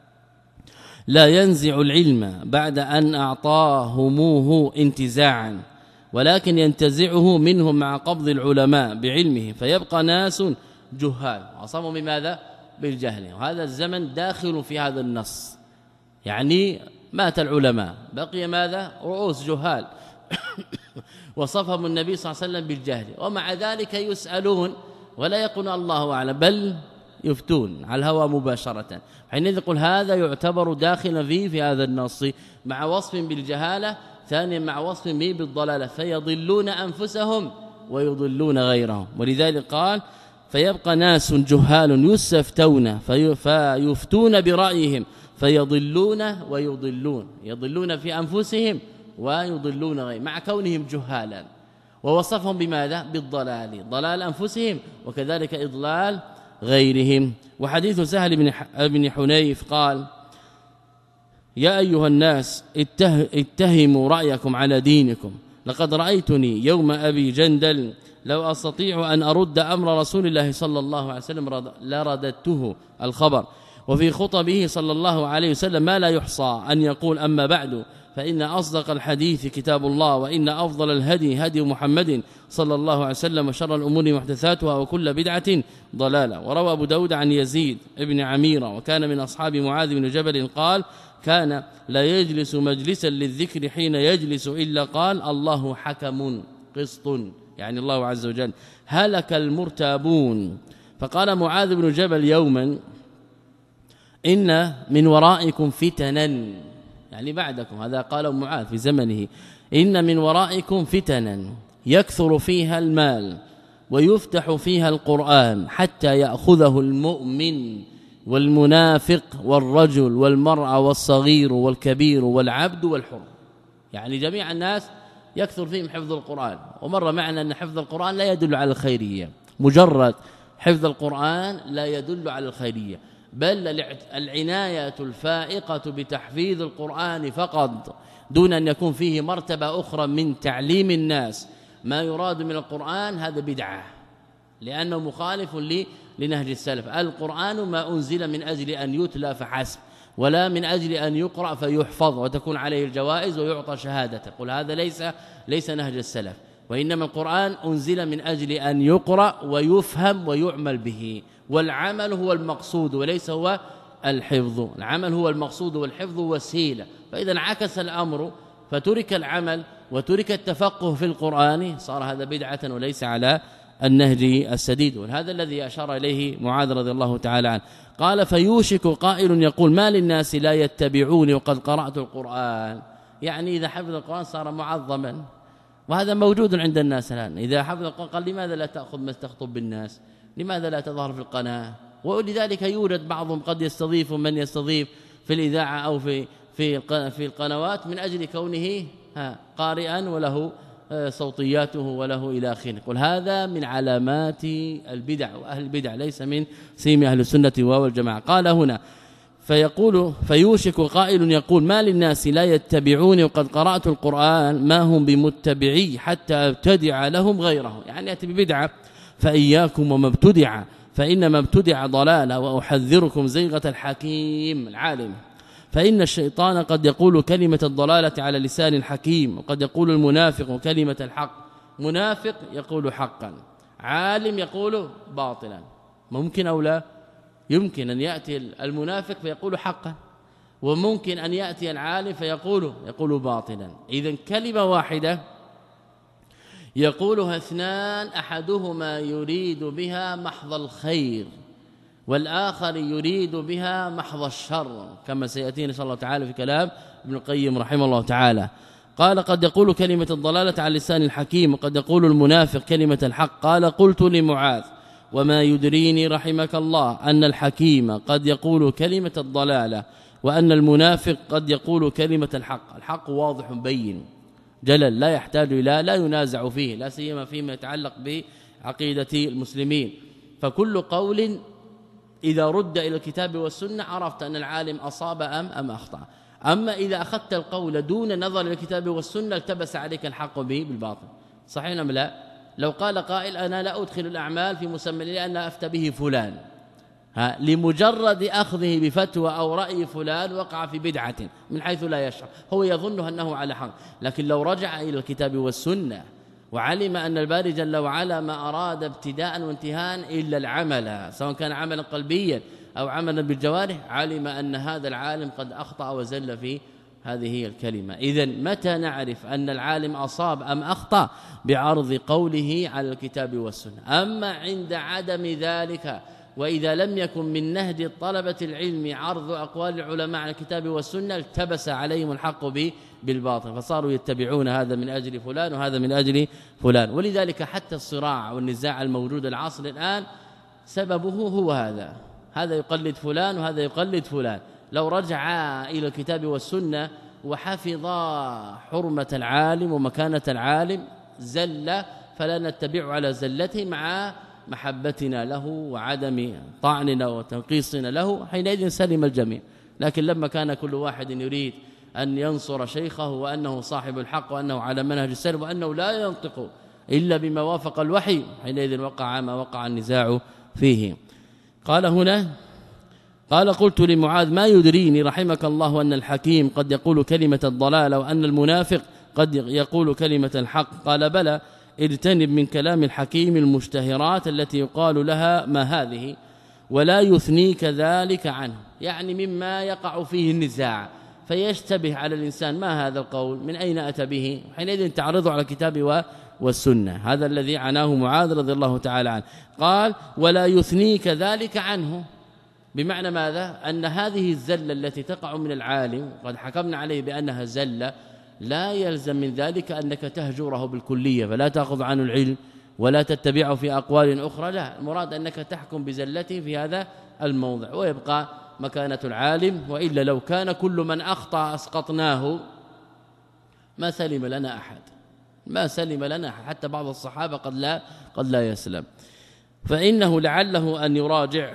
لا ينزع العلم بعد أن أعطاهموه انتزاعا ولكن ينتزعه منهم مع قبض العلماء بعلمه فيبقى ناس جهال عصموا بماذا؟ بالجهل. وهذا الزمن داخل في هذا النص، يعني مات العلماء بقي ماذا؟ رؤوس جهال وصفهم النبي صلى الله عليه وسلم بالجهل، ومع ذلك يسألون ولا يقولون الله أعلم بل يفتون على الهوى مباشرة. حينئذ يقول هذا يعتبر داخلا فيه في هذا النص مع وصف بالجهالة، ثانيا مع وصف به بالضلالة، فيضلون أنفسهم ويضلون غيرهم. ولذلك قال فيبقى ناس جهال يستفتون فيفتون برأيهم فيضلون ويضلون، يضلون في أنفسهم ويضلون غيرهم مع كونهم جهالا، ووصفهم بماذا؟ بالضلال، ضلال أنفسهم وكذلك إضلال غيرهم. وحديث سهل بن حنيف قال يا أيها الناس اتهموا رأيكم على دينكم، لقد رأيتني يوم أبي جندل لو أستطيع أن أرد أمر رسول الله صلى الله عليه وسلم لرددته الخبر. وفي خطبه صلى الله عليه وسلم ما لا يحصى أن يقول أما بعد فإن أصدق الحديث كتاب الله وإن أفضل الهدي هدي محمد صلى الله عليه وسلم وشر الأمور محدثاتها وكل بدعة ضلالة. وروى أبو داود عن يزيد ابن عميرة وكان من أصحاب معاذ بن جبل قال كان لا يجلس مجلسا للذكر حين يجلس إلا قال الله حكم قسط، يعني الله عز وجل هلك المرتابون. فقال معاذ بن جبل يوما إن من ورائكم فتنا، يعني بعدكم، هذا قاله معاذ في زمنه، إن من ورائكم فتنا يكثر فيها المال ويفتح فيها القرآن حتى يأخذه المؤمن والمنافق والرجل والمرأة والصغير والكبير والعبد والحر، يعني جميع الناس يكثر فيهم حفظ القرآن. ومر معنا أن حفظ القرآن لا يدل على الخيرية، مجرد حفظ القرآن لا يدل على الخيرية، بل العناية الفائقة بتحفيظ القرآن فقط دون أن يكون فيه مرتبة أخرى من تعليم الناس ما يراد من القرآن، هذا بدعة لأنه مخالف لنهج السلف. القرآن ما أنزل من أجل أن يتلى فحسب ولا من أجل أن يقرأ فيحفظ وتكون عليه الجوائز ويعطى شهادة، قل هذا ليس ليس نهج السلف، وإنما القرآن أنزل من أجل أن يقرأ ويفهم ويعمل به، والعمل هو المقصود وليس هو الحفظ، العمل هو المقصود والحفظ وسيلة. فإذا انعكس الأمر فترك العمل وترك التفقه في القرآن صار هذا بدعة وليس على النهج السديد. وهذا الذي أشار إليه معاذ رضي الله تعالى عنه. قال فيوشك قائل يقول ما للناس لا يتبعوني وقد قرأت القرآن، يعني إذا حفظ القرآن صار معظما، وهذا موجود عند الناس الآن. إذا حفظ القرآن قال لماذا لا تأخذ ما تخطب بالناس، لماذا لا تظهر في القناة؟ ولذلك يوجد بعضهم قد يستضيف من يستضيف في الإذاعة أو في في في القنوات من أجل كونه ها قارئا وله صوتياته وله إلى آخره. قل هذا من علامات البدع، وأهل البدع ليس من سيم أهل السنة والجماعة. قال هنا فيقول فيوشك قائل يقول ما للناس لا يتبعوني وقد قرأت القرآن ما هم بمتبعي حتى ابتدع لهم غيره، يعني يأتي ببدعة. فإياكم وما ابتدع فإنما ابتدع ضلالة وأحذركم زيغة الحكيم العالم، فإن الشيطان قد يقول كلمة الضلالة على لسان الحكيم، وقد يقول المنافق كلمة الحق، منافق يقول حقا، عالم يقول باطلا. ممكن أو لا؟ يمكن أن يأتي المنافق فيقول حقا، وممكن أن يأتي العالم فيقول يقول باطلا. إذن كلمة واحدة يقولها اثنان أحدهما يريد بها محض الخير والآخر يريد بها محض الشر، كما سيأتينا إن شاء الله تعالى في كلام ابن القيم رحمه الله تعالى. قال قد يقول كلمة الضلالة على لسان الحكيم وقد يقول المنافق كلمة الحق. قال قلت لمعاذ وما يدريني رحمك الله أن الحكيم قد يقول كلمة الضلالة وأن المنافق قد يقول كلمة الحق. الحق واضح بين جلل لا يحتاج إلى لا ينازع فيه، لا سيما فيما يتعلق بعقيدة المسلمين. فكل قول إذا رد إلى الكتاب والسنة عرفت أن العالم أصاب أم أم أخطأ. أما إذا أخذت القول دون نظر إلى الكتاب والسنة التبس عليك الحق به بالباطل. صحيح أم لا؟ لو قال قائل أنا لا أدخل الأعمال في مسمى لأن أفتى به فلان، ها لمجرد أخذه بفتوى أو رأي فلان وقع في بدعة من حيث لا يشعر، هو يظن أنه على حق. لكن لو رجع إلى الكتاب والسنة وعلم أن الباري جل وعلا ما أراد ابتداء وانتهاء إلا العمل، سواء كان عملا قلبيا أو عملا بالجوارح، علم أن هذا العالم قد أخطأ وزل في هذه الكلمة. إذن متى نعرف أن العالم أصاب أم أخطأ؟ بعرض قوله على الكتاب والسنة. أما عند عدم ذلك وإذا لم يكن من نهج طلبة العلم عرض أقوال العلماء على الكتاب والسنة التبس عليهم الحق به بالباطل، فصاروا يتبعون هذا من أجل فلان وهذا من أجل فلان. ولذلك حتى الصراع والنزاع الموجود العصر الآن سببه هو هذا، هذا يقلد فلان وهذا يقلد فلان. لو رجع إلى الكتاب والسنة وحفظ حرمة العالم ومكانة العالم زل فلا نتبع على زلته مع محبتنا له وعدم طعننا وتنقيصنا له، حينئذ سلم الجميع. لكن لما كان كل واحد يريد أن ينصر شيخه وأنه صاحب الحق وأنه على منهج السلف وأنه لا ينطق إلا بما وافق الوحي، حينئذ وقع ما وقع النزاع فيه. قال هنا قال قلت لمعاذ ما يدريني رحمك الله أن الحكيم قد يقول كلمة الضلال وأن المنافق قد يقول كلمة الحق. قال بلى اجتنب من كلام الحكيم المشتهرات التي يقال لها ما هذه ولا يثنيك ذلك عنه، يعني مما يقع فيه النزاع فيشتبه على الإنسان ما هذا القول من أين أتى به، حينئذ تعرضه على الكتاب والسنة. هذا الذي عناه معاذ رضي الله تعالى عنه. قال ولا يثنيك ذلك عنه، بمعنى ماذا؟ أن هذه الزلة التي تقع من العالم قد حكمنا عليه بأنها زلة، لا يلزم من ذلك أنك تهجره بالكلية فلا تأخذ عنه العلم ولا تتبعه في أقوال أخرى، لا، المراد أنك تحكم بزلته في هذا الموضع ويبقى مكانة العالم. وإلا لو كان كل من أخطأ أسقطناه ما سلم لنا أحد، ما سلم لنا أحد، حتى بعض الصحابة قد لا قد لا يسلم، فإنه لعله أن يراجع.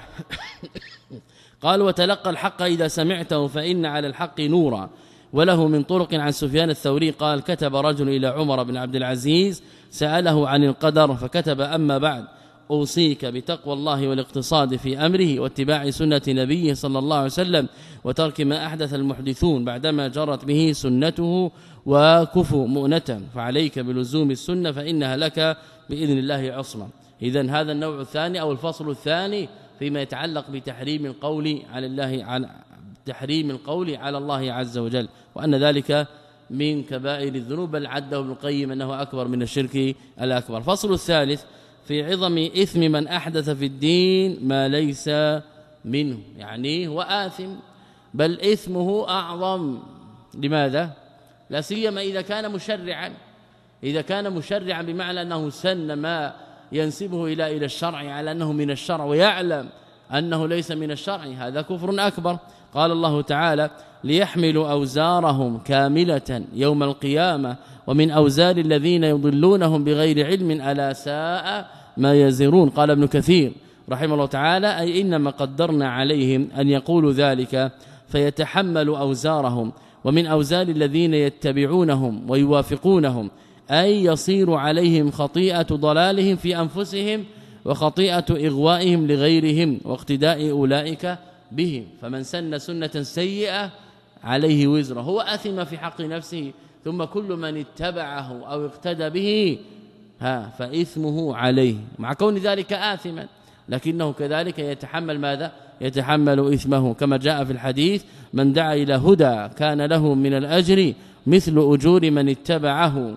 قال وتلقى الحق إذا سمعته فإن على الحق نورا. وله من طرق عن سفيان الثوري قال كتب رجل إلى عمر بن عبد العزيز سأله عن القدر فكتب أما بعد أوصيك بتقوى الله والاقتصاد في أمره واتباع سنة نبيه صلى الله عليه وسلم وترك ما أحدث المحدثون بعدما جرت به سنته وكفوا مؤنة، فعليك بلزوم السنة فإنها لك بإذن الله عصمة. إذن هذا النوع الثاني أو الفصل الثاني فيما يتعلق بتحريم القول على الله على تحريم القول على الله عز وجل، وأن ذلك من كبائر الذنوب، بل عده ابن القيم أنه أكبر من الشرك الأكبر. الفصل الثالث في عظم إثم من أحدث في الدين ما ليس منه، يعني هو آثم بل إثمه أعظم. لماذا؟ لا سيما إذا كان مشرعا، إذا كان مشرعا بمعنى أنه سن ما ينسبه إلى إلى الشرع على أنه من الشرع ويعلم أنه ليس من الشرع، هذا كفر أكبر. قال الله تعالى ليحملوا أوزارهم كاملة يوم القيامة ومن أوزار الذين يضلونهم بغير علم ألا ساء ما يزرون. قال ابن كثير رحمه الله تعالى أي إنما قدرنا عليهم أن يقولوا ذلك فيتحملوا أوزارهم ومن أوزار الذين يتبعونهم ويوافقونهم، أي يصير عليهم خطيئة ضلالهم في أنفسهم وخطيئة إغوائهم لغيرهم واقتداء أولئك بهم. فمن سن سنة سيئة عليه وزره، هو أثم في حق نفسه، ثم كل من اتبعه أو اقتدى به ها فإثمه عليه، مع كون ذلك آثما لكنه كذلك يتحمل ماذا؟ يتحمل إثمه، كما جاء في الحديث من دعا إلى هدى كان له من الأجر مثل أجور من اتبعه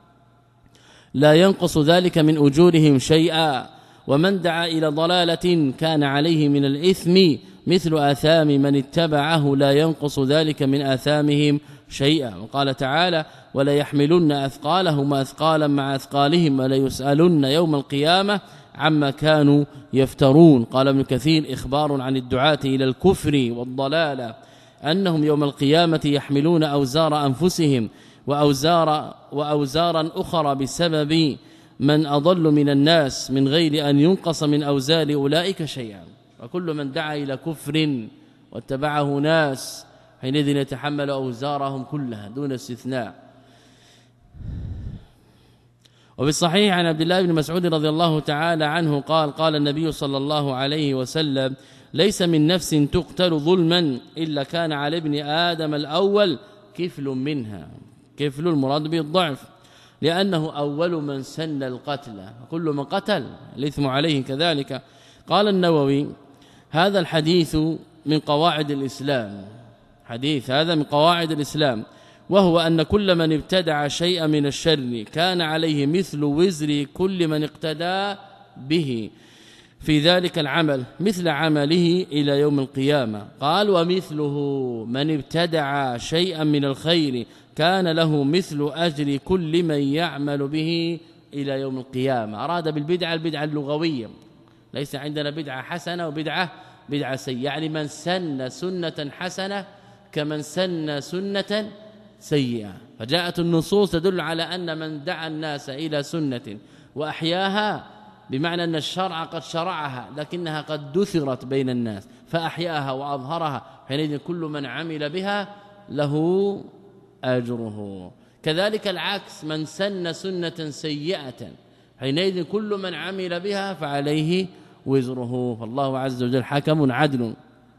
لا ينقص ذلك من أجورهم شيئا، ومن دعا إلى ضلالة كان عليه من الإثم مثل آثام من اتبعه لا ينقص ذلك من آثامهم شيئا. وقال تعالى ولا يحملن أثقالهم أثقالا مع أثقالهم ولا يسألن يوم القيامة عما كانوا يفترون. قال ابن كثير إخبار عن الدعاة إلى الكفر والضلالة أنهم يوم القيامة يحملون أوزار أنفسهم وأوزار وأوزارا أخرى بسبب من أضل من الناس من غير أن ينقص من أوزار أولئك شيئا. وكل من دعا إلى كفر واتبعه ناس حينئذ يتحمل أوزارهم كلها دون استثناء. وفي الصحيح عن عبد الله بن مسعود رضي الله تعالى عنه قال قال النبي صلى الله عليه وسلم ليس من نفس تقتل ظلما إلا كان على ابن آدم الأول كفل منها. كفل المراد به الضعف لأنه أول من سن القتل كل من قتل الإثم عليه كذلك. قال النووي هذا الحديث من قواعد الإسلام حديث هذا من قواعد الإسلام وهو أن كل من ابتدع شيئا من الشر كان عليه مثل وزر كل من اقتدى به في ذلك العمل مثل عمله إلى يوم القيامة. قال ومثله من ابتدع شيئا من الخير كان له مثل أجر كل من يعمل به إلى يوم القيامة. أراد بالبدعة البدعة اللغوية ليس عندنا بدعة حسنة وبدعة بدعة سيئة يعني من سن سنة حسنة كمن سن سنة سيئة. فجاءت النصوص تدل على أن من دعا الناس إلى سنة وأحياها بمعنى أن الشرع قد شرعها لكنها قد دثرت بين الناس فأحياها وأظهرها حينئذ كل من عمل بها له أجره. كذلك العكس من سن سنة سيئة حينئذ كل من عمل بها فعليه وزره. فالله عز وجل حكم عدل.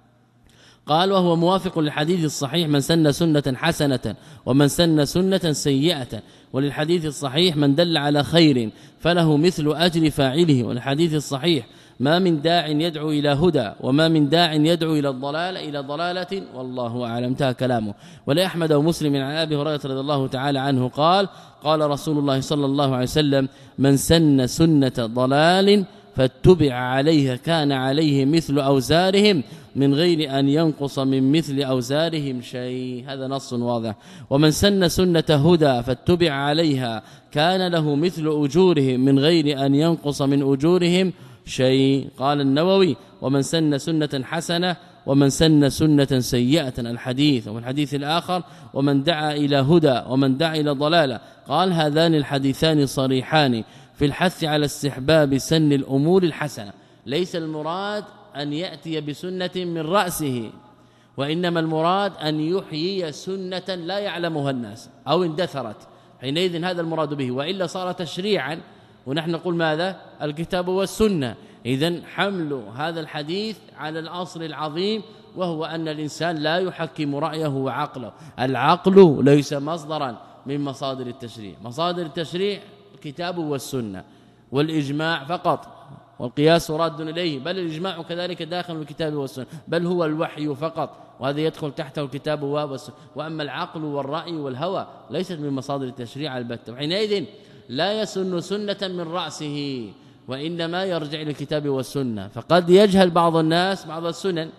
قال وهو موافق للحديث الصحيح من سن سنة حسنة ومن سن سنة سيئة. وللحديث الصحيح من دل على خير فله مثل أجر فاعله. والحديث الصحيح ما من داع يدعو إلى هدى وما من داع يدعو إلى الضلال إلى ضلالة والله أعلم. انتهى كلامه. ولأحمد ومسلم عن أبي هريرة رضي الله تعالى عنه قال قال رسول الله صلى الله عليه وسلم من سن سنة ضلال فاتبع عليها كان عليه مثل أوزارهم من غير أن ينقص من مثل أوزارهم شيء. هذا نص واضح. ومن سن سنة هدى فاتبع عليها كان له مثل أجورهم من غير أن ينقص من أجورهم شيء. قال النووي ومن سن سنة حسنة ومن سن سنة سيئة الحديث. ومن الحديث الآخر ومن دعا إلى هدى ومن دعا إلى ضلالة. قال هذان الحديثان صريحان في الحث على استحباب سن الأمور الحسنة. ليس المراد أن يأتي بسنة من رأسه وإنما المراد أن يحيي سنة لا يعلمها الناس أو اندثرت حينئذ هذا المراد به وإلا صار تشريعا ونحن نقول ماذا الكتاب والسنة. إذن حمل هذا الحديث على الأصل العظيم وهو أن الإنسان لا يحكم رأيه وعقله. العقل ليس مصدرا من مصادر التشريع. مصادر التشريع الكتاب والسنة والإجماع فقط والقياس راد إليه بل الإجماع كذلك داخل الكتاب والسنة بل هو الوحي فقط وهذا يدخل تحته الكتاب والسنة. وأما العقل والرأي والهوى ليست من مصادر التشريع البتة. وحينئذ لا يسن سنة من رأسه وإنما يرجع للكتاب والسنة. فقد يجهل بعض الناس بعض السنن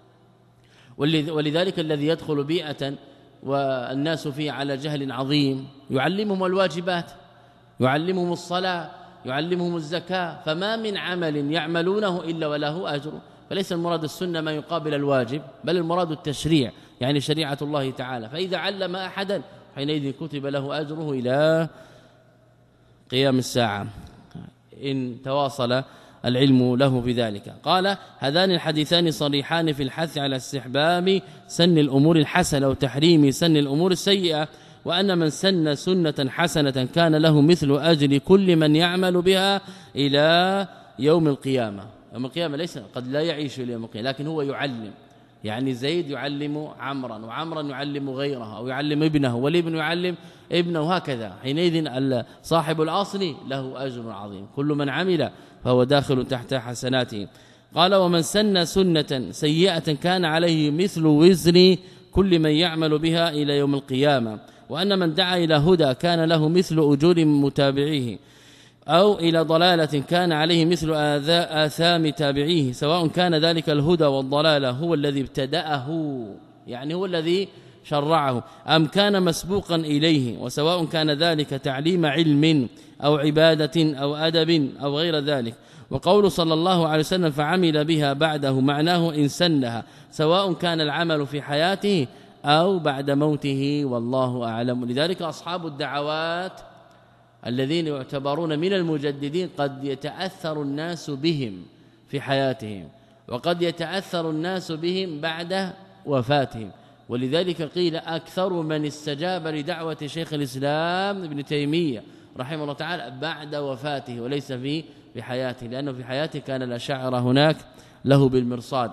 ولذلك الذي يدخل بيئة والناس فيه على جهل عظيم يعلمهم الواجبات يعلمهم الصلاة يعلمهم الزكاة فما من عمل يعملونه إلا وله أجر. فليس المراد السنة ما يقابل الواجب بل المراد التشريع يعني شريعة الله تعالى. فإذا علم أحدا حينئذ كتب له أجره إلى قيام الساعة إن تواصل العلم له بذلك. قال هذان الحديثان صريحان في الحث على استحباب سن الأمور الحسنة وتحريم سن الأمور السيئة وأن من سن سنة حسنة كان له مثل أجر كل من يعمل بها إلى يوم القيامة. يوم القيامة ليس قد لا يعيش إلى يوم القيامة لكن هو يعلم يعني زيد يعلم عمرا وعمرا يعلم غيره أو يعلم ابنه والابن يعلم ابنه هكذا. حينئذ صاحب الأصل له أجر عظيم كل من عمل فهو داخل تحت حسناته. قال ومن سن سنة سيئة كان عليه مثل وزر كل من يعمل بها إلى يوم القيامة. وأن من دعا إلى هدى كان له مثل أجور متابعيه أو إلى ضلالة كان عليه مثل آثام تابعيه سواء كان ذلك الهدى والضلالة هو الذي ابتدأه يعني هو الذي شرعه أم كان مسبوقا إليه، وسواء كان ذلك تعليم علم أو عبادة أو أدب أو غير ذلك. وقول صلى الله عليه وسلم فعمل بها بعده معناه إن سنها، سواء كان العمل في حياته أو بعد موته، والله أعلم. لذلك أصحاب الدعوات الذين يعتبرون من المجددين قد يتأثر الناس بهم في حياتهم، وقد يتأثر الناس بهم بعد وفاتهم. ولذلك قيل أكثر من استجاب لدعوة شيخ الإسلام ابن تيمية رحمه الله تعالى بعد وفاته وليس في في حياته، لأنه في حياته كان الأشاعرة هناك له بالمرصاد.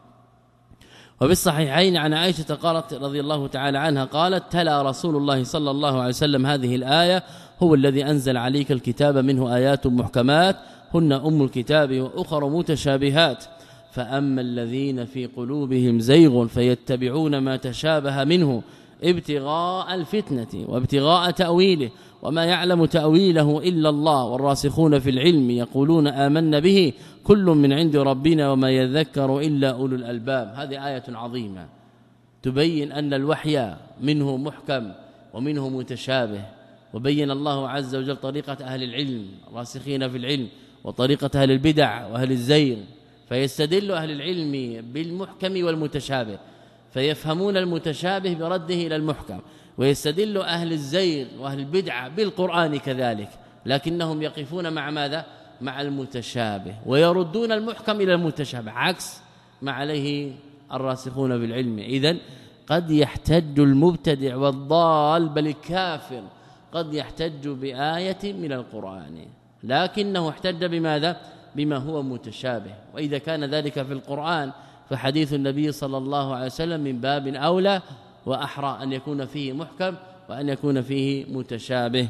وبالصحيحين عن عائشة قالت رضي الله تعالى عنها قالت تلا رسول الله صلى الله عليه وسلم هذه الآية هو الذي أنزل عليك الكتاب منه آيات محكمات هن أم الكتاب وأخر متشابهات، فأما الذين في قلوبهم زيغ فيتبعون ما تشابه منه ابتغاء الفتنة وابتغاء تأويله وما يعلم تأويله إلا الله والراسخون في العلم يقولون آمنا به كل من عند ربنا وما يذكر إلا أولو الألباب. هذه آية عظيمة تبين أن الوحي منه محكم ومنه متشابه، وبين الله عز وجل طريقة أهل العلم راسخين في العلم وطريقة أهل البدع وأهل الزيغ، فيستدل أهل العلم بالمحكم والمتشابه فيفهمون المتشابه برده إلى المحكم، ويستدل أهل الزيغ وأهل البدعة بالقرآن كذلك، لكنهم يقفون مع ماذا؟ مع المتشابه ويردون المحكم إلى المتشابه، عكس ما عليه الراسخون بالعلم. إذن قد يحتج المبتدع والضال بل الكافر قد يحتج بآية من القرآن، لكنه احتج بماذا؟ بما هو متشابه. وإذا كان ذلك في القرآن فحديث النبي صلى الله عليه وسلم من باب أولى وأحرى أن يكون فيه محكم وأن يكون فيه متشابه.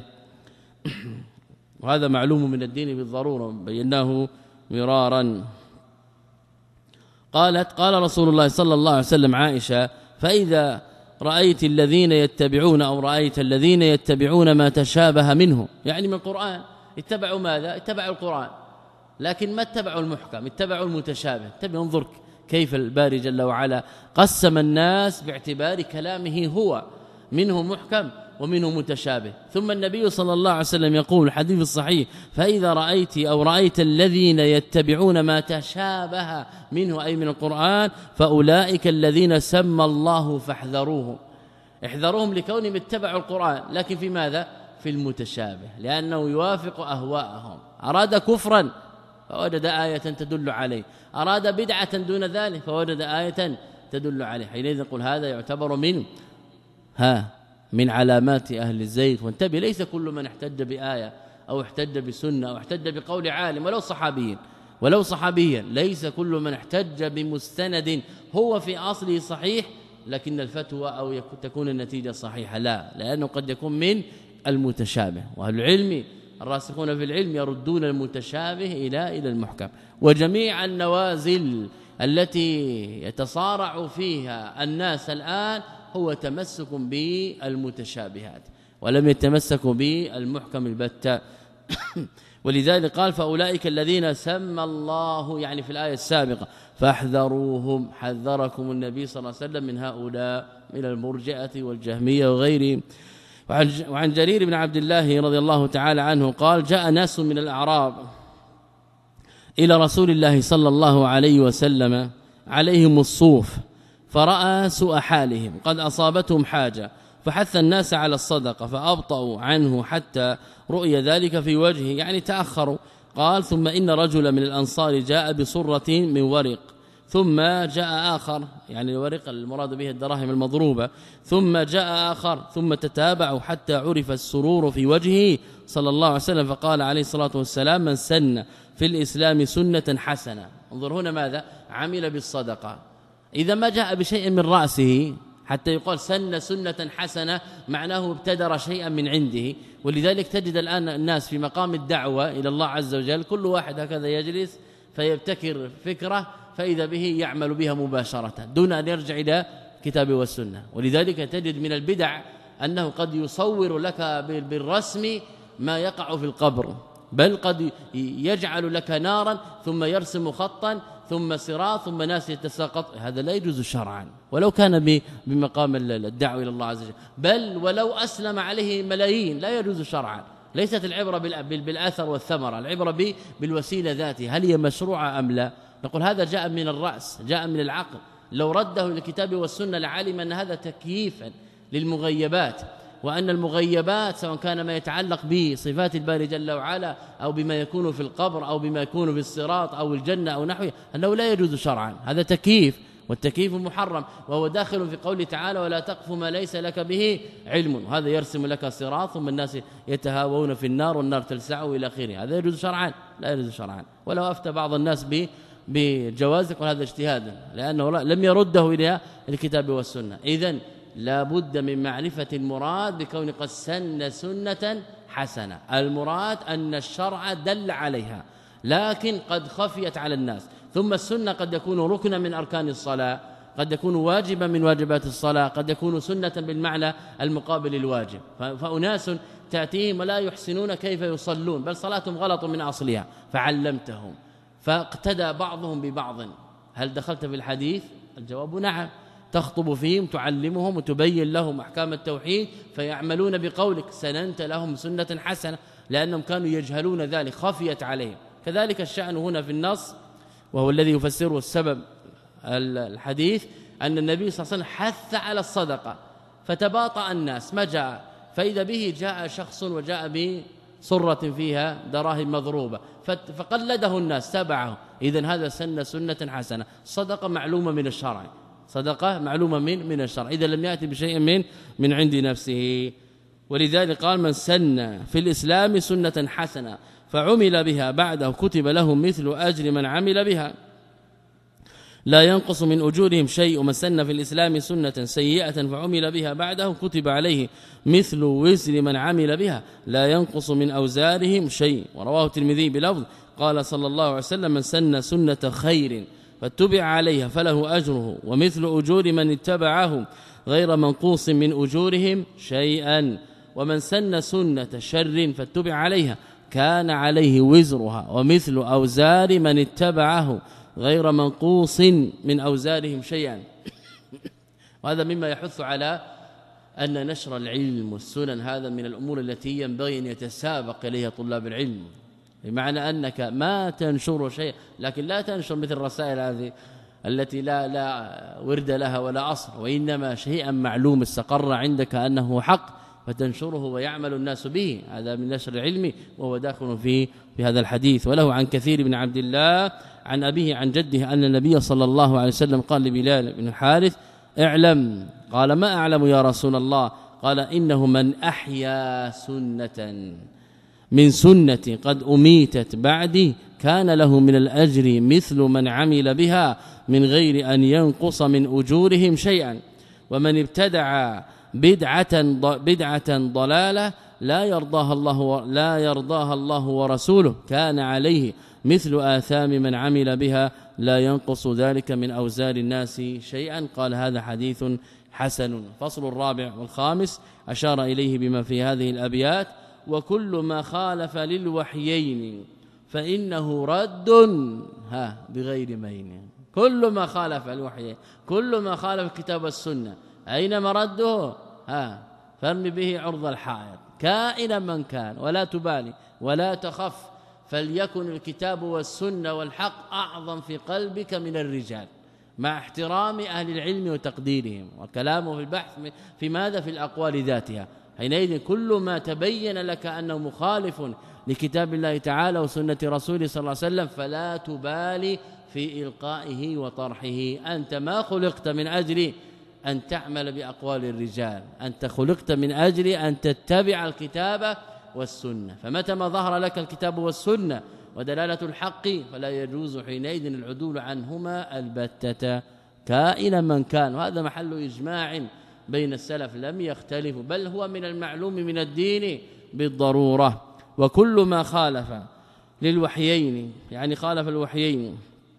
وهذا معلوم من الدين بالضرورة بيناه مرارا. قالت قال رسول الله صلى الله عليه وسلم عائشة فإذا رأيت الذين يتبعون أو رأيت الذين يتبعون ما تشابه منه، يعني من القرآن، اتبعوا ماذا؟ اتبعوا القرآن، لكن ما اتبعوا المحكم، اتبعوا المتشابه. اتبعوا انظر كيف الباري جل وعلا قسم الناس باعتبار كلامه هو، منه محكم ومنه متشابه. ثم النبي صلى الله عليه وسلم يقول الحديث الصحيح فإذا رأيت أو رأيت الذين يتبعون ما تشابه منه أي من القرآن فأولئك الذين سمى الله فاحذروهم. احذروهم لكونهم اتبعوا القرآن، لكن في ماذا؟ في المتشابه، لأنه يوافق أهواءهم. أراد كفرا فوجد آية تدل عليه، أراد بدعة دون ذلك فوجد آية تدل عليه. حينئذ نقول هذا يعتبر من ها من علامات أهل الزيغ. وانتبه ليس كل من احتج بآية أو احتج بسنة أو احتج بقول عالم ولو صحابيا ولو صحابيا ليس كل من احتج بمستند هو في أصله صحيح لكن الفتوى أو تكون النتيجة صحيحة، لا، لأنه قد يكون من المتشابه. وأهل العلم الراسخون في العلم يردون المتشابه إلى إلى المحكم. وجميع النوازل التي يتصارع فيها الناس الآن هو تمسك بالمتشابهات ولم يتمسكوا بالمحكم البتة. ولذلك قال فأولئك الذين سمى الله، يعني في الآية السابقة فاحذروهم، حذركم النبي صلى الله عليه وسلم من هؤلاء من المرجئة والجهمية وغيرهم. وعن جرير بن عبد الله رضي الله تعالى عنه قال جاء ناس من الأعراب إلى رسول الله صلى الله عليه وسلم عليهم الصوف، فرأى سوء حالهم قد أصابتهم حاجة فحث الناس على الصدقة فأبطأوا عنه حتى رؤي ذلك في وجهه، يعني تأخروا. قال ثم إن رجل من الأنصار جاء بصرة من ورق، ثم جاء آخر، يعني الورق المراد به الدراهم المضروبة، ثم جاء آخر، ثم تتابعوا حتى عرف السرور في وجهه صلى الله عليه وسلم، فقال عليه الصلاة والسلام من سن في الإسلام سنة حسنة. انظر هنا ماذا؟ عمل بالصدقة. إذا ما جاء بشيء من رأسه حتى يقال سن سنة حسنة معناه ابتدر شيئا من عنده. ولذلك تجد الآن الناس في مقام الدعوة إلى الله عز وجل كل واحد هكذا يجلس فيبتكر فكرة فإذا به يعمل بها مباشرة دون أن يرجع إلى كتاب والسنة. ولذلك تجد من البدع أنه قد يصور لك بالرسم ما يقع في القبر بل قد يجعل لك نارا ثم يرسم خطا ثم صراط ثم ناس يتساقط، هذا لا يجوز شرعا ولو كان بمقام الدعوة إلى الله عز وجل، بل ولو أسلم عليه ملايين لا يجوز شرعا. ليست العبرة بالأثر والثمرة، العبرة بالوسيلة ذاتها، هل هي مشروعة أم لا؟ نقول هذا جاء من الرأس، جاء من العقل، لو رده للكتاب والسنة لعلم أن هذا تكييفا للمغيبات، وأن المغيبات سواء كان ما يتعلق بصفات الباري جل وعلا أو بما يكون في القبر أو بما يكون في الصراط أو الجنة أو نحوه، أنه لا يجوز شرعا، هذا تكييف، والتكييف محرم، وهو داخل في قوله تعالى ولا تقف ما ليس لك به علم، هذا يرسم لك صراط ثم الناس يتهاوون في النار والنار تلسعه إلى آخره، هذا يجوز شرعا؟ لا يجوز شرعا. ولو أفتى بعض الناس به بجواز يقول هذا اجتهادا، لأنه لم يرده إلى الكتاب والسنة. إذن لا بد من معرفة المراد بكون قد سن سنة حسنة، المراد أن الشرع دل عليها لكن قد خفيت على الناس. ثم السنة قد يكون ركنا من أركان الصلاة، قد يكون واجبا من واجبات الصلاة، قد يكون سنة بالمعنى المقابل الواجب. فأناس تأتيهم ولا يحسنون كيف يصلون، بل صلاتهم غلط من أصلها فعلمتهم، فاقتدى بعضهم ببعض. هل دخلت في الحديث؟ الجواب نعم، تخطب فيهم تعلمهم وتبين لهم أحكام التوحيد فيعملون بقولك، سننت لهم سنة حسنة لأنهم كانوا يجهلون ذلك، خفيت عليهم. كذلك الشأن هنا في النص، وهو الذي يفسره السبب الحديث، أن النبي صلى الله عليه وسلم حث على الصدقة فتباطأ الناس، ما جاء، فإذا به جاء شخص وجاء بصرة فيها دراهم مضروبة فقلده الناس تبعه، إذن هذا سن سنة حسنة. صدقة معلومة من الشرع، صدقة معلومة من من الشرع، إذا لم يأتي بشيء من من عند نفسه. ولذلك قال من سن في الإسلام سنة حسنة فعمل بها بعده كتب له مثل أجر من عمل بها لا ينقص من أجورهم شيء، ومن سن في الإسلام سنة سيئة فعمل بها بعده كتب عليه مثل وزر من عمل بها لا ينقص من أوزارهم شيء. ورواه الترمذي بلفظ قال صلى الله عليه وسلم من سن سنة خير فاتبع عليها فله أجره ومثل أجور من اتبعه غير منقوص من أجورهم شيئا، ومن سن سنة شر فاتبع عليها كان عليه وزرها ومثل أوزار من اتبعه غير منقوص من أوزارهم شيئا. وهذا مما يحث على أن نشر العلم والسنن هذا من الأمور التي ينبغي أن يتسابق إليها طلاب العلم، بمعنى أنك ما تنشر شيء، لكن لا تنشر مثل الرسائل هذه التي لا لا ورد لها ولا أصل، وإنما شيئا معلوم استقر عندك أنه حق فتنشره ويعمل الناس به، هذا من نشر العلم، وهو داخل في في هذا الحديث. وله عن كثير بن عبد الله عن أبيه عن جده أن النبي صلى الله عليه وسلم قال لبلال بن الحارث اعلم، قال ما أعلم يا رسول الله؟ قال إنه من أحيا سنة من سنة قد أميتت بعدي كان له من الأجر مثل من عمل بها من غير أن ينقص من أجورهم شيئا، ومن ابتدع بدعة بدعة ضلالة لا يرضاها الله لا يرضاها الله ورسوله كان عليه مثل آثام من عمل بها لا ينقص ذلك من أوزار الناس شيئا. قال هذا حديث حسن. فصل الرابع والخامس أشار إليه بما في هذه الأبيات: وكل ما خالف للوحيين فإنه رد ها بغير مين. كل ما خالف الوحيين، كل ما خالف الكتاب والسنة، أين مرده؟ ها فارمي به عرض الحائط كائنا من كان، ولا تبالي ولا تخف، فليكن الكتاب والسنة والحق أعظم في قلبك من الرجال، مع احترام أهل العلم وتقديرهم وكلامه في البحث في ماذا؟ في الأقوال ذاتها. حينئذ كل ما تبين لك أنه مخالف لكتاب الله تعالى وسنة رسوله صلى الله عليه وسلم فلا تبالي في إلقائه وطرحه. أنت ما خلقت من أجل أن تعمل بأقوال الرجال، أنت خلقت من أجل أن تتبع الكتاب والسنة، فمتى ما ظهر لك الكتاب والسنة ودلالة الحق فلا يجوز حينئذ العدول عنهما البتة كائنا من كان. وهذا محل إجماع بين السلف لم يختلفوا، بل هو من المعلوم من الدين بالضرورة. وكل ما خالف للوحيين يعني خالف الوحيين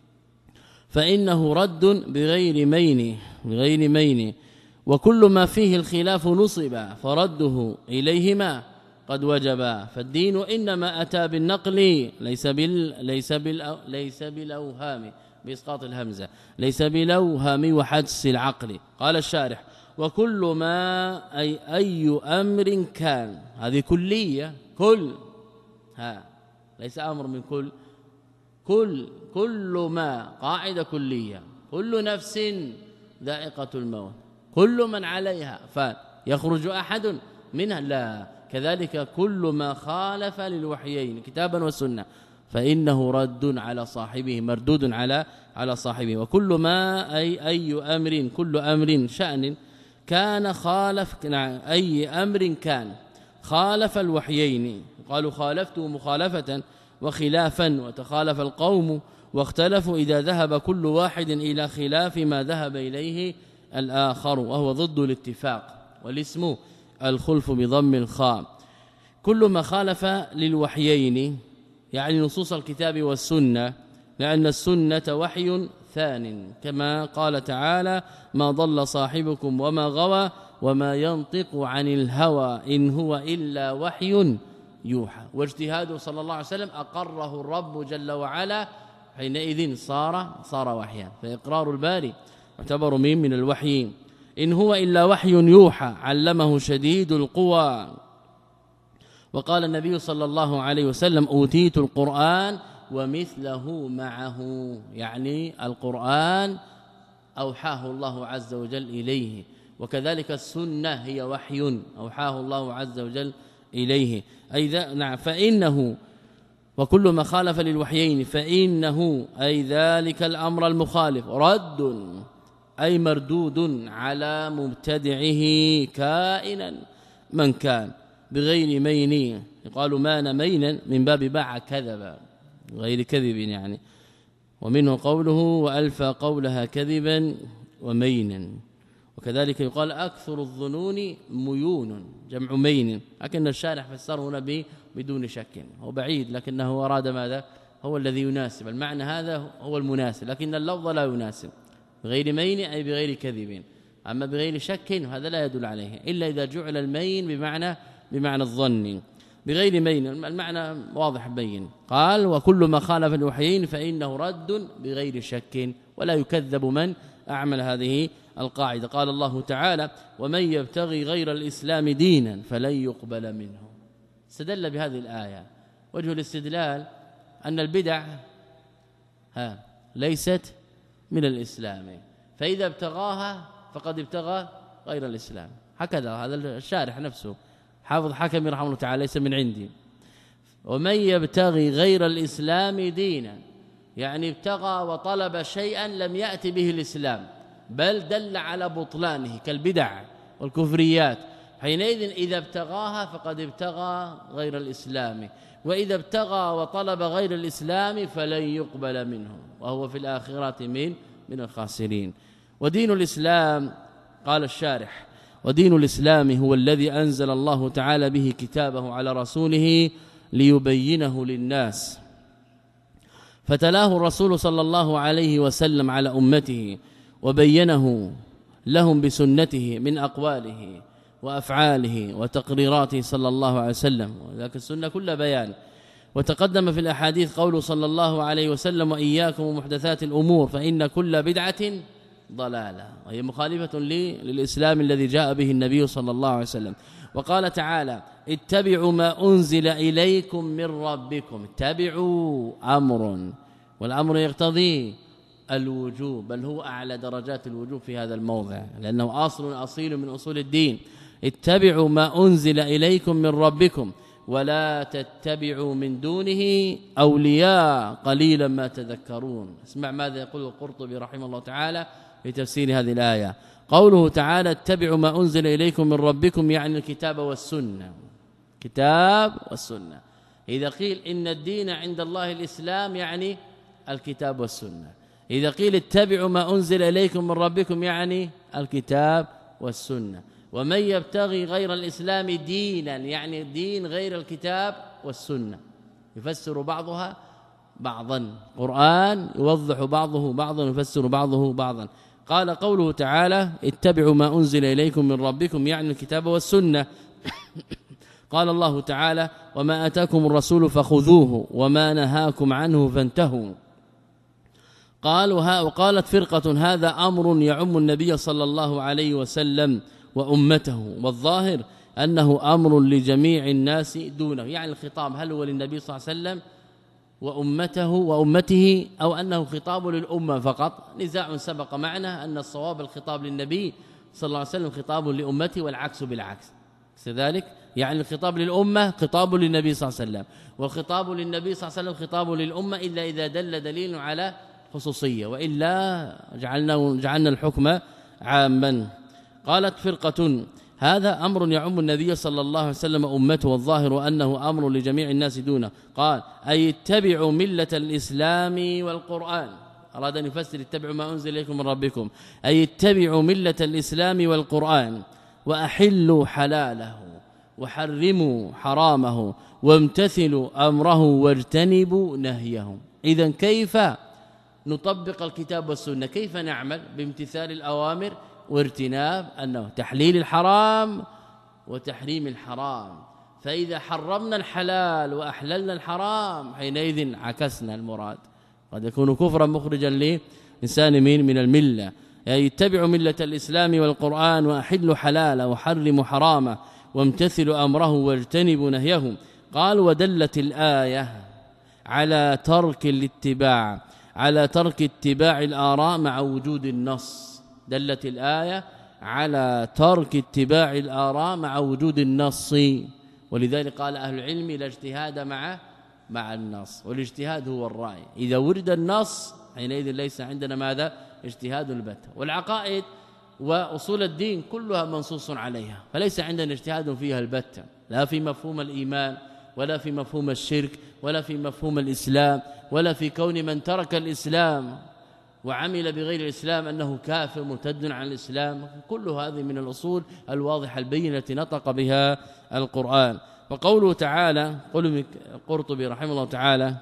فإنه رد بغير مين بغير مين وكل ما فيه الخلاف نصب فرده إليهما قد وجب. فالدين إنما أتى بالنقل ليس بال ليس بال ليس بالأوهام بإسقاط الهمزة، ليس بالأوهام وحدس العقل. قال الشارح: وكل ما أي أي أمر كان، هذه كلية، كل ها ليس أمر من كل، كل كل ما قاعدة كلية، كل نفس ذائقة الموت، كل من عليها فيخرج أحد منها، لا. كذلك كل ما خالف للوحيين كتابا وسنة فإنه رد على صاحبه، مردود على على صاحبه. وكل ما أي أي أمر، كل أمر شأن كان خالف، أي أمر كان خالف الوحيين. قالوا خالفته مخالفة وخلافا، وتخالف القوم واختلفوا إذا ذهب كل واحد إلى خلاف ما ذهب إليه الآخر، وهو ضد الاتفاق، والاسم الخلف بضم الخاء. كل ما خالف للوحيين يعني نصوص الكتاب والسنة، لأن السنة وحي ثان، كما قال تعالى: ما ضل صاحبكم وما غوى وما ينطق عن الهوى إن هو إلا وحي يوحى. واجتهاده صلى الله عليه وسلم أقره الرب جل وعلا، حينئذ صار صار وحيا. فإقرار الباري يعتبر من من الوحي. إن هو إلا وحي يوحى علمه شديد القوى. وقال النبي صلى الله عليه وسلم: أوتيت القرآن ومثله معه، يعني القرآن أوحاه الله عز وجل إليه، وكذلك السنة هي وحي أوحاه الله عز وجل إليه. أي نعم. فإنه وكل ما خالف للوحيين فإنه أي ذلك الأمر المخالف رد، أي مردود على مبتدعه كائنا من كان، بغير مين. يقال مان مينا من باب باع كذبا، غير كذب يعني. ومنه قوله: وألفى قولها كذبا ومينا. وكذلك يقال: أكثر الظنون ميون، جمع مين، لكن الشارح فسره هنا بدون شك، هو بعيد لكنه أراد ماذا؟ هو الذي يناسب المعنى، هذا هو المناسب، لكن اللفظ لا يناسب. بغير مين أي بغير كذب، أما بغير شك هذا لا يدل عليه إلا إذا جعل المين بمعنى بمعنى الظن. بغير مين المعنى واضح بين. قال: وكل ما خالف الوحيين فإنه رد بغير شك، ولا يكذب من أعمل هذه القاعدة. قال الله تعالى: ومن يبتغي غير الإسلام دينا فلن يقبل منه. استدل بهذه الآية. وجه الاستدلال أن البدع ها ليست من الإسلام، فإذا ابتغاها فقد ابتغى غير الإسلام. هكذا هذا الشارح نفسه حافظ حكمي رحمه الله تعالى، ليس من عندي. ومن يبتغي غير الإسلام دينا يعني ابتغى وطلب شيئا لم يأتي به الإسلام، بل دل على بطلانه كالبدع والكفريات، حينئذ إذا ابتغاها فقد ابتغى غير الإسلام، وإذا ابتغى وطلب غير الإسلام فلن يقبل منه، وهو في الآخرة من من الخاسرين. ودين الإسلام قال الشارح: ودين الإسلام هو الذي أنزل الله تعالى به كتابه على رسوله ليبينه للناس، فتلاه الرسول صلى الله عليه وسلم على أمته وبينه لهم بسنته من أقواله وأفعاله وتقريراته صلى الله عليه وسلم، وذاك السنة كل بيان. وتقدم في الأحاديث قوله صلى الله عليه وسلم: وإياكم محدثات الأمور فإن كل بدعة ضلالة، وهي مخالفة للإسلام الذي جاء به النبي صلى الله عليه وسلم. وقال تعالى: اتبعوا ما أنزل إليكم من ربكم. اتبعوا أمر، والأمر يقتضي الوجوب، بل هو أعلى درجات الوجوب في هذا الموضع، لأنه أصل أصيل من أصول الدين. اتبعوا ما أنزل إليكم من ربكم ولا تتبعوا من دونه أولياء قليلا ما تذكرون. اسمع ماذا يقول القرطبي رحمه الله تعالى في تفسير هذه الآية. قوله تعالى: اتبعوا ما أنزل إليكم من ربكم يعني الكتاب والسنة، كتاب والسنة. إذا قيل إن الدين عند الله الإسلام يعني الكتاب والسنة، إذا قيل اتبعوا ما أنزل إليكم من ربكم يعني الكتاب والسنة. ومن يبتغي غير الإسلام دينا يعني دين غير الكتاب والسنة، يفسر بعضها بعضا، قرآن يوضح بعضه بعضا يفسر بعضه بعضا. قال قوله تعالى: اتبعوا ما أنزل إليكم من ربكم يعني الكتاب والسنة. قال الله تعالى وما أتاكم الرسول فخذوه وما نهاكم عنه فانتهوا قالوا وقالت فرقة هذا أمر يعم النبي صلى الله عليه وسلم وأمته والظاهر أنه أمر لجميع الناس دونه يعني الخطاب هل هو للنبي صلى الله عليه وسلم وأمته وأمته أو أنه خطاب للأمة فقط نزاع سبق معنا أن الصواب الخطاب للنبي صلى الله عليه وسلم خطاب لأمته والعكس بالعكس كذلك يعني الخطاب للأمة خطاب للنبي صلى الله عليه وسلم والخطاب للنبي صلى الله عليه وسلم خطاب للأمة إلا إذا دل دليل على خصوصية وإلا جعلنا جعلنا الحكم عاما قالت فرقة هذا أمر يعم النبي صلى الله عليه وسلم أمته والظاهر أنه أمر لجميع الناس دونه قال أي اتبعوا ملة الإسلام والقرآن أراد أن يفسر اتبعوا ما أنزل إليكم من ربكم أي اتبعوا ملة الإسلام والقرآن وأحلوا حلاله وحرموا حرامه وامتثلوا أمره واجتنبوا نهيه إذن كيف نطبق الكتاب والسنة كيف نعمل بامتثال الأوامر وارتناب أنه تحليل الحرام وتحريم الحرام فإذا حرمنا الحلال وأحللنا الحرام حينئذ عكسنا المراد قد يكون كفرا مخرجا لإنسان من من الملة يعني يتبع ملة الإسلام والقرآن وأحل حلاله وحرم حرامه وامتثلوا أمره واجتنبوا نهيه قال ودلت الآية على ترك الاتباع على ترك اتباع الآراء مع وجود النص دلت الآية على ترك اتباع الآراء مع وجود النص ولذلك قال أهل العلم لا اجتهاد مع مع النص والاجتهاد هو الرأي إذا ورد النص حينئذ ليس عندنا ماذا اجتهاد البتة والعقائد وأصول الدين كلها منصوص عليها فليس عندنا اجتهاد فيها البتة لا في مفهوم الإيمان ولا في مفهوم الشرك ولا في مفهوم الإسلام ولا في كون من ترك الإسلام وعمل بغير الإسلام أنه كافر مرتد عن الإسلام كل هذه من الأصول الواضحة البينة التي نطق بها القرآن وقوله تعالى قول القرطبي رحمه الله تعالى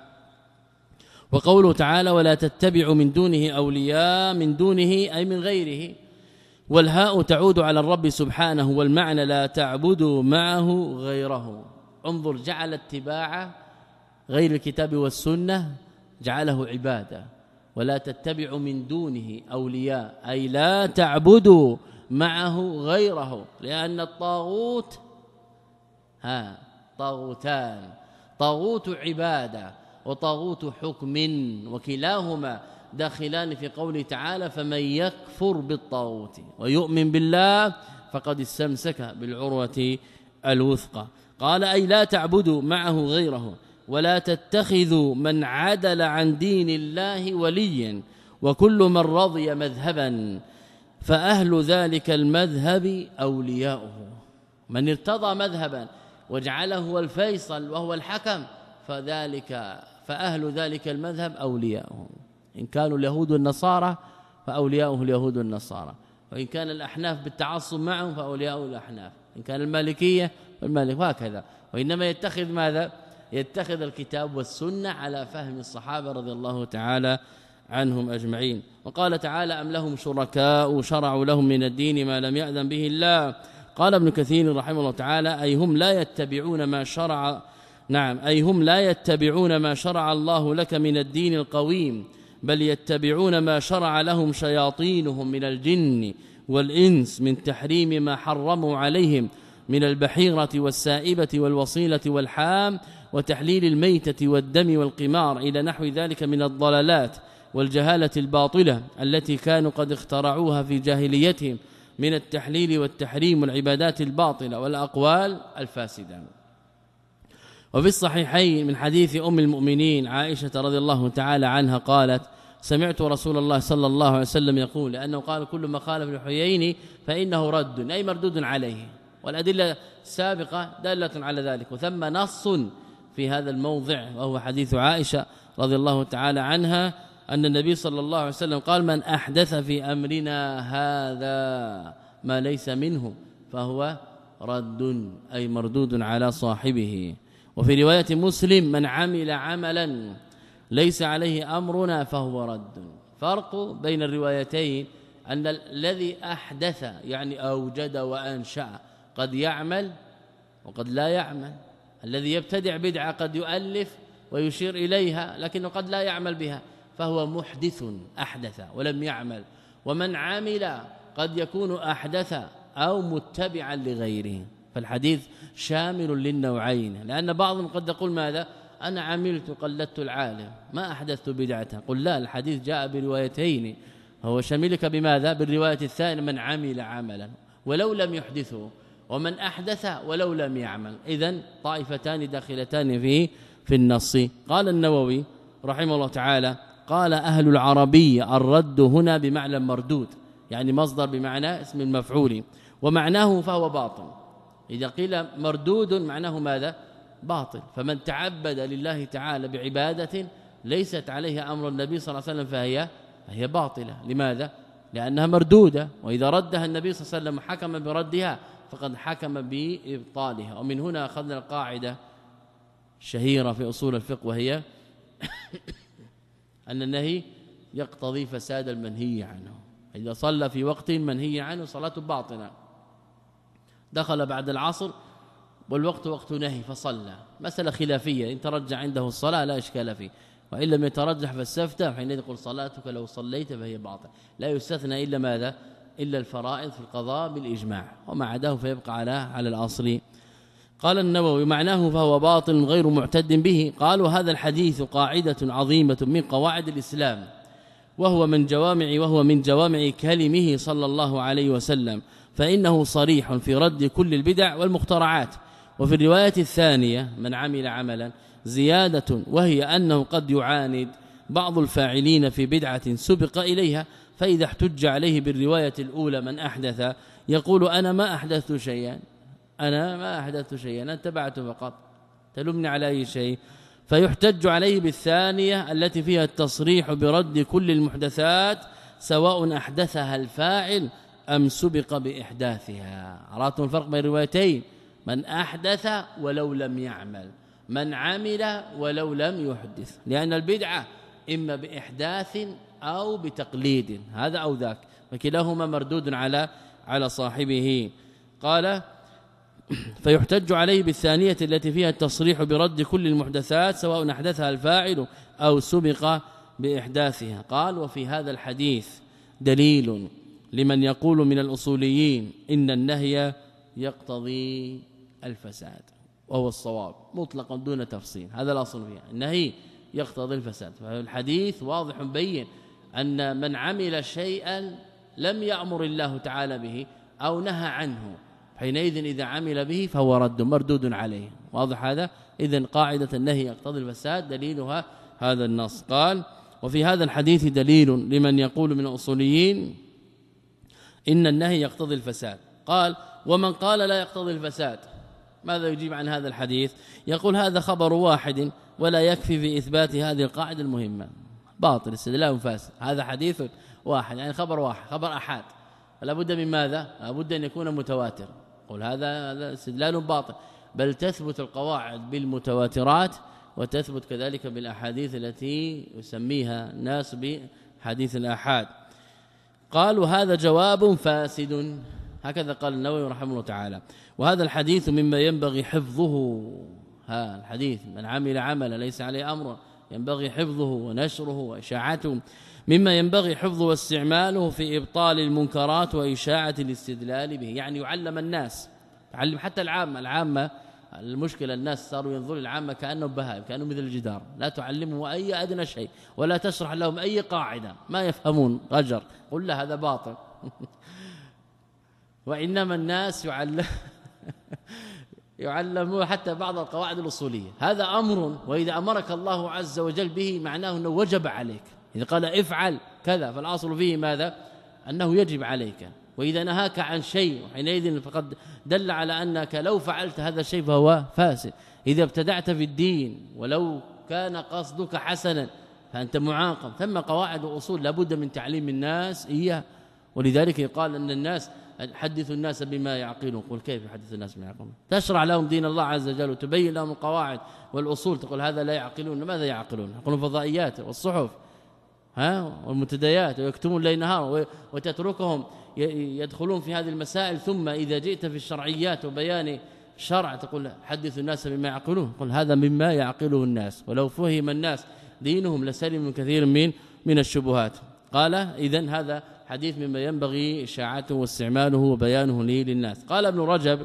وقوله تعالى ولا تتبعوا من دونه أولياء من دونه أي من غيره والهاء تعود على الرب سبحانه والمعنى لا تعبدوا معه غيره انظر جعل اتباع غير الكتاب والسنة جعله عبادة ولا تتبعوا من دونه أولياء أي لا تعبدوا معه غيره لأن الطاغوت ها طاغوتان طاغوت عبادة وطاغوت حكم وكلاهما داخلان في قوله تعالى فمن يكفر بالطاغوت ويؤمن بالله فقد استمسك بالعروة الوثقى قال أي لا تعبدوا معه غيره ولا تتخذوا من عدل عن دين الله وليا وكل من رضي مذهبا فأهل ذلك المذهب أولياؤه من ارتضى مذهبا وجعله هو الفيصل وهو الحكم فذلك فأهل ذلك المذهب أولياؤه إن كانوا اليهود والنصارى فأولياؤه اليهود والنصارى وإن كان الأحناف بالتعصب معهم فأولياؤه الأحناف إن كان المالكية فالمالك وهكذا وإنما يتخذ ماذا يتخذ الكتاب والسنة على فهم الصحابة رضي الله تعالى عنهم أجمعين وقال تعالى أم لهم شركاء شرعوا لهم من الدين ما لم يأذن به الله قال ابن كثير رحمه الله تعالى أي هم لا يتبعون ما شرع نعم أي هم لا يتبعون ما شرع الله لك من الدين القويم بل يتبعون ما شرع لهم شياطينهم من الجن والإنس من تحريم ما حرموا عليهم من البحيرة والسائبة والوصيلة والحام وتحليل الميتة والدم والقمار إلى نحو ذلك من الضلالات والجهالة الباطلة التي كانوا قد اخترعوها في جاهليتهم من التحليل والتحريم والعبادات الباطلة والأقوال الفاسدة وفي الصحيحين من حديث أم المؤمنين عائشة رضي الله تعالى عنها قالت سمعت رسول الله صلى الله عليه وسلم يقول لأنه قال كل ما خالف الحيين فإنه رد أي مردود عليه والأدلة السابقة دالة على ذلك وثم نص في هذا الموضع وهو حديث عائشة رضي الله تعالى عنها أن النبي صلى الله عليه وسلم قال من أحدث في أمرنا هذا ما ليس منه فهو رد أي مردود على صاحبه وفي رواية مسلم من عمل عملا ليس عليه أمرنا فهو رد فرق بين الروايتين أن الذي أحدث يعني أوجد وأنشأ قد يعمل وقد لا يعمل. الذي يبتدع بدعة قد يؤلف ويشير إليها لكنه قد لا يعمل بها، فهو محدث أحدث ولم يعمل. ومن عمل قد يكون أحدث أو متبعا لغيره. فالحديث شامل للنوعين، لأن بعضهم قد يقول ماذا؟ أنا عملت قلدت العالم ما أحدثت بدعة. قل لا، الحديث جاء بروايتين، هو شملك بماذا؟ بالرواية الثانية من عمل عملا ولو لم يحدثه، ومن أحدث ولو لم يعمل. إذن طائفتان داخلتان في في النص. قال النووي رحمه الله تعالى قال أهل العربية الرد هنا بمعنى مردود، يعني مصدر بمعنى اسم المفعول، ومعناه فهو باطل. إذا قيل مردود معناه ماذا؟ باطل. فمن تعبد لله تعالى بعبادة ليست عليه أمر النبي صلى الله عليه وسلم فهي فهي باطلة. لماذا؟ لأنها مردودة، وإذا ردها النبي صلى الله عليه وسلم حكم بردها فقد حكم بإبطالها. ومن هنا أخذنا القاعدة الشهيرة في أصول الفقه، وهي أن النهي يقتضي فساد المنهي عنه. إذا صلى في وقت منهي عنه صلاته باطلة، دخل بعد العصر والوقت وقت نهي فصلى، مسألة خلافية، إن ترجع عنده الصلاة لا إشكال فيه، وإن لم يترجح فالسفتة، حين يقول صلاتك لو صليت فهي باطلة. لا يستثنى إلا ماذا؟ إلا الفرائض في القضاء بالإجماع، وما عداه فيبقى على على الأصل. قال النووي معناه فهو باطل غير معتد به. قالوا هذا الحديث قاعدة عظيمة من قواعد الإسلام، وهو من جوامع وهو من جوامع كلمه صلى الله عليه وسلم، فإنه صريح في رد كل البدع والمخترعات. وفي الرواية الثانية من عمل عملا زيادة، وهي أنه قد يعاند بعض الفاعلين في بدعة سبق إليها، فإذا احتج عليه بالرواية الأولى من أحدث يقول أنا ما أحدثت شيئا، أنا ما أحدثت شيئا، أنا اتبعت فقط، تلومني على أي شيء. فيحتج عليه بالثانية التي فيها التصريح برد كل المحدثات سواء أحدثها الفاعل أم سبق بإحداثها. عرفتم الفرق بين الروايتين؟ من أحدث ولو لم يعمل، من عمل ولو لم يحدث، لأن البدعة إما بإحداث أو بتقليد، هذا أو ذاك، وكلاهما مردود على على صاحبه. قال فيحتج عليه بالثانية التي فيها التصريح برد كل المحدثات سواء أحدثها الفاعل أو سبق بإحداثها. قال وفي هذا الحديث دليل لمن يقول من الأصوليين إن النهي يقتضي الفساد، وهو الصواب مطلقا دون تفصيل، هذا الأصل فيها، النهي يقتضي الفساد. فالحديث واضح بين أن من عمل شيئا لم يأمر الله تعالى به أو نهى عنه، حينئذ إذا عمل به فهو رد مردود عليه. واضح هذا؟ إذن قاعدة النهي يقتضي الفساد دليلها هذا النص. قال وفي هذا الحديث دليل لمن يقول من الأصوليين إن النهي يقتضي الفساد. قال ومن قال لا يقتضي الفساد ماذا يجيب عن هذا الحديث؟ يقول هذا خبر واحد ولا يكفي في إثبات هذه القاعدة المهمة، باطل استدلال فاسد. هذا حديث واحد يعني خبر واحد، خبر أحد، فلا بد من ماذا؟ لا بد أن يكون متواتر. قل هذا هذا استدلال باطل، بل تثبت القواعد بالمتواترات وتثبت كذلك بالأحاديث التي يسميها الناس بحديث الآحاد. قالوا هذا جواب فاسد، هكذا قال النووي رحمه الله تعالى. وهذا الحديث مما ينبغي حفظه، ها الحديث من عمل عملا ليس عليه أمر ينبغي حفظه ونشره وإشاعته، مما ينبغي حفظه واستعماله في إبطال المنكرات وإشاعة الاستدلال به، يعني يعلم الناس، يعلم حتى العامة. العامة المشكلة الناس صاروا ينظرون العامة كأنهم بهائم، كأنهم مثل الجدار، لا تعلمهم أي أدنى شيء ولا تشرح لهم أي قاعدة، ما يفهمون غجر، قل له هذا باطل. وإنما الناس يعلم يعلموا حتى بعض القواعد الأصولية، هذا أمر، وإذا أمرك الله عز وجل به معناه أنه وجب عليك. إذا قال افعل كذا فالأصل فيه ماذا؟ أنه يجب عليك. وإذا نهاك عن شيء حينئذ فقد دل على أنك لو فعلت هذا الشيء فهو فاسد. إذا ابتدعت في الدين ولو كان قصدك حسنا فأنت معاقب. ثم قواعد وأصول لابد من تعليم الناس إياه، ولذلك يقال أن الناس حدثوا الناس بما يعقلون. قل كيف يحدث الناس بما يعقلون؟ تشرع لهم دين الله عز وجل وتبين لهم القواعد والأصول، تقول هذا لا يعقلون. ماذا يعقلون؟ يقولون فضائيات والصحف ها والمنتديات ويكتمون ليل نهار، وتتركهم يدخلون في هذه المسائل. ثم إذا جئت في الشرعيات وبيان شرع تقول حدث الناس بما يعقلون، قل هذا مما يعقله الناس، ولو فهم الناس دينهم لسلم من كثير من من الشبهات. قال إذن هذا حديث مما ينبغي إشاعته واستعماله وبيانه للناس. قال ابن رجب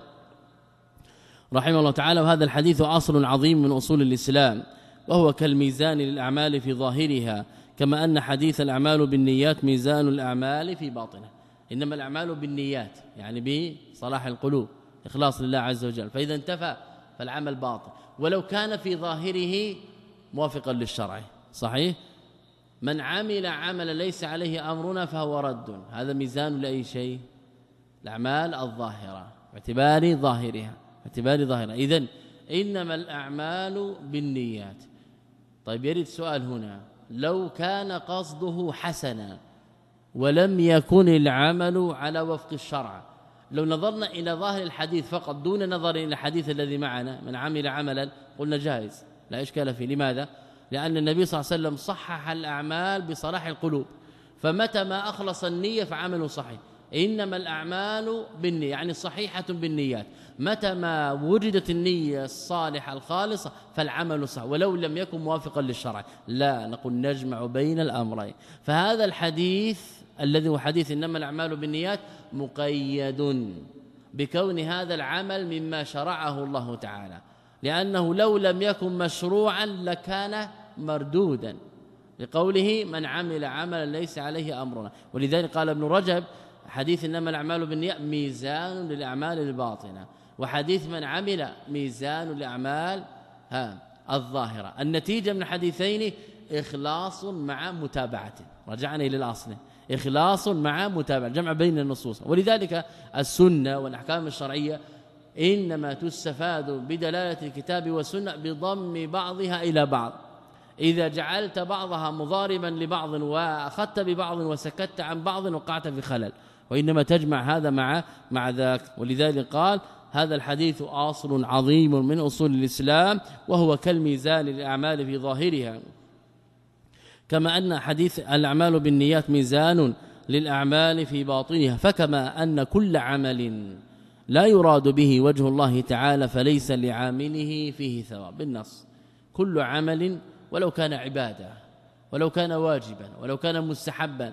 رحمه الله تعالى: وهذا الحديث أصل عظيم من أصول الإسلام، وهو كالميزان للأعمال في ظاهرها، كما أن حديث الأعمال بالنيات ميزان الأعمال في باطنها. إنما الأعمال بالنيات يعني بصلاح القلوب، إخلاص لله عز وجل، فإذا انتفى فالعمل باطل، ولو كان في ظاهره موافقا للشرع. صحيح؟ من عمل عملا ليس عليه أمرنا فهو رد. هذا ميزان لأي شيء؟ الأعمال الظاهرة باعتبار ظاهرها، باعتبار ظاهرها. إذن إنما الأعمال بالنيات. طيب يريد سؤال هنا: لو كان قصده حسنا ولم يكن العمل على وفق الشرع، لو نظرنا إلى ظاهر الحديث فقط دون نظر إلى الحديث الذي معنا، من عمل عملا، قلنا جائز لا إشكال فيه. لماذا؟ لأن النبي صلى الله عليه وسلم صحح الأعمال بصلاح القلوب، فمتى ما أخلص النية فعمله صحيح. إنما الأعمال بالنية يعني صحيحة بالنيات، متى ما وجدت النية الصالحة الخالصة فالعمل صح، ولو لم يكن موافقا للشرع. لا نقول نجمع بين الأمرين. فهذا الحديث الذي هو حديث إنما الأعمال بالنيات مقيد بكون هذا العمل مما شرعه الله تعالى، لأنه لو لم يكن مشروعا لكان مردودا، لقوله من عمل عملا ليس عليه أمرنا. ولذلك قال ابن رجب: حديث إنما الأعمال بالنيات ميزان للأعمال الباطنة، وحديث من عمل ميزان للأعمال ها الظاهرة. النتيجة من الحديثين إخلاص مع متابعة. رجعنا إلى الأصل، إخلاص مع متابعة، جمع بين النصوص. ولذلك السنة والأحكام الشرعية إنما تستفاد بدلالة الكتاب والسنة بضم بعضها إلى بعض. إذا جعلت بعضها مضاربا لبعض وأخذت ببعض وسكت عن بعض وقعت في خلل، وإنما تجمع هذا مع مع ذاك. ولذلك قال: هذا الحديث أصل عظيم من أصول الإسلام، وهو كالميزان للأعمال في ظاهرها، كما أن حديث الأعمال بالنيات ميزان للأعمال في باطنها، فكما أن كل عمل لا يراد به وجه الله تعالى فليس لعامله فيه ثواب. بالنص كل عمل ولو كان عبادة، ولو كان واجبا، ولو كان مستحبا،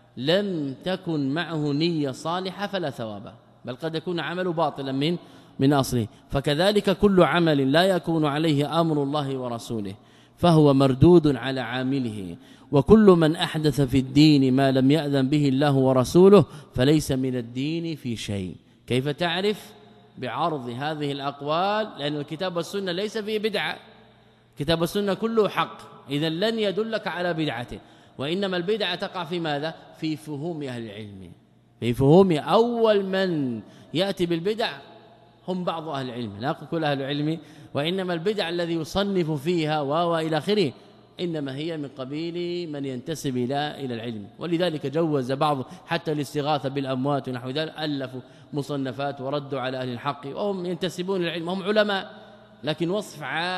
لم تكن معه نية صالحة فلا ثواب، بل قد يكون عمل باطلا من من أصله. فكذلك كل عمل لا يكون عليه أمر الله ورسوله فهو مردود على عامله. وكل من أحدث في الدين ما لم يأذن به الله ورسوله فليس من الدين في شيء. كيف تعرف؟ بعرض هذه الأقوال، لأن الكتاب والسنة ليس فيه بدعة، كتاب والسنة كله حق، إذا لن يدلك على بدعته. وإنما البدعة تقع في ماذا؟ في فهوم أهل العلم، في فهوم. أول من يأتي بالبدع هم بعض أهل العلم، لا كل أهل العلم، وإنما البدع الذي يصنف فيها وإلى آخره إنما هي من قبيل من ينتسب إلى إلى العلم. ولذلك جوز بعض حتى الاستغاثة بالأموات ونحو ذلك، ألفوا مصنفات وردوا على أهل الحق وهم ينتسبون إلى العلم، هم علماء، لكن وصف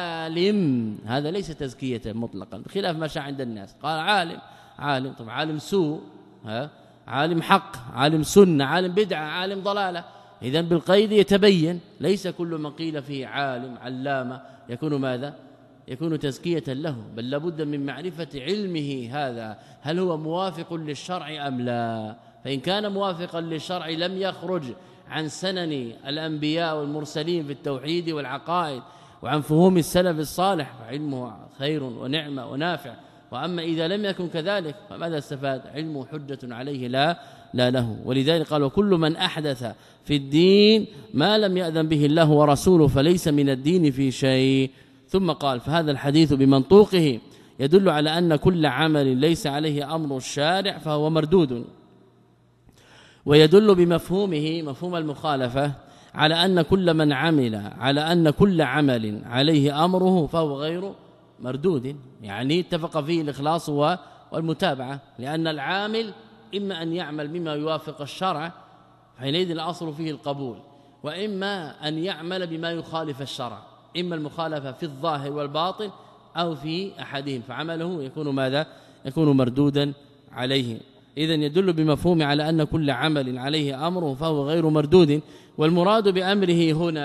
عالم هذا ليس تزكية مطلقا، بخلاف ما شاء عند الناس. قال عالم، عالم طبعا عالم سوء، ها عالم حق، عالم سنة، عالم بدعة، عالم ضلالة. إذن بالقيد يتبين ليس كل من قيل فيه عالم علامة يكون ماذا؟ يكون تزكية له، بل لابد من معرفة علمه هذا هل هو موافق للشرع أم لا. فإن كان موافقا للشرع لم يخرج عن سنن الأنبياء والمرسلين في التوحيد والعقائد وعن فهوم السلف الصالح فعلمه خير ونعمة ونافع. وأما إذا لم يكن كذلك فماذا استفاد؟ علمه حجة عليه لا لا له. ولذلك قال: وكل من أحدث في الدين ما لم يأذن به الله ورسوله فليس من الدين في شيء. ثم قال: فهذا الحديث بمنطوقه يدل على أن كل عمل ليس عليه أمر الشارع فهو مردود، ويدل بمفهومه مفهوم المخالفة على أن كل من عمل على أن كل عمل عليه أمره فهو غير مردود، يعني اتفق فيه الإخلاص والمتابعة، لأن العامل إما أن يعمل بما يوافق الشرع حينئذ الأصل فيه القبول، وإما أن يعمل بما يخالف الشرع، إما المخالفة في الظاهر والباطن أو في أحدهم، فعمله يكون ماذا؟ يكون مردودا عليه. إذن يدل بمفهوم على أن كل عمل عليه أمره فهو غير مردود. والمراد بأمره هنا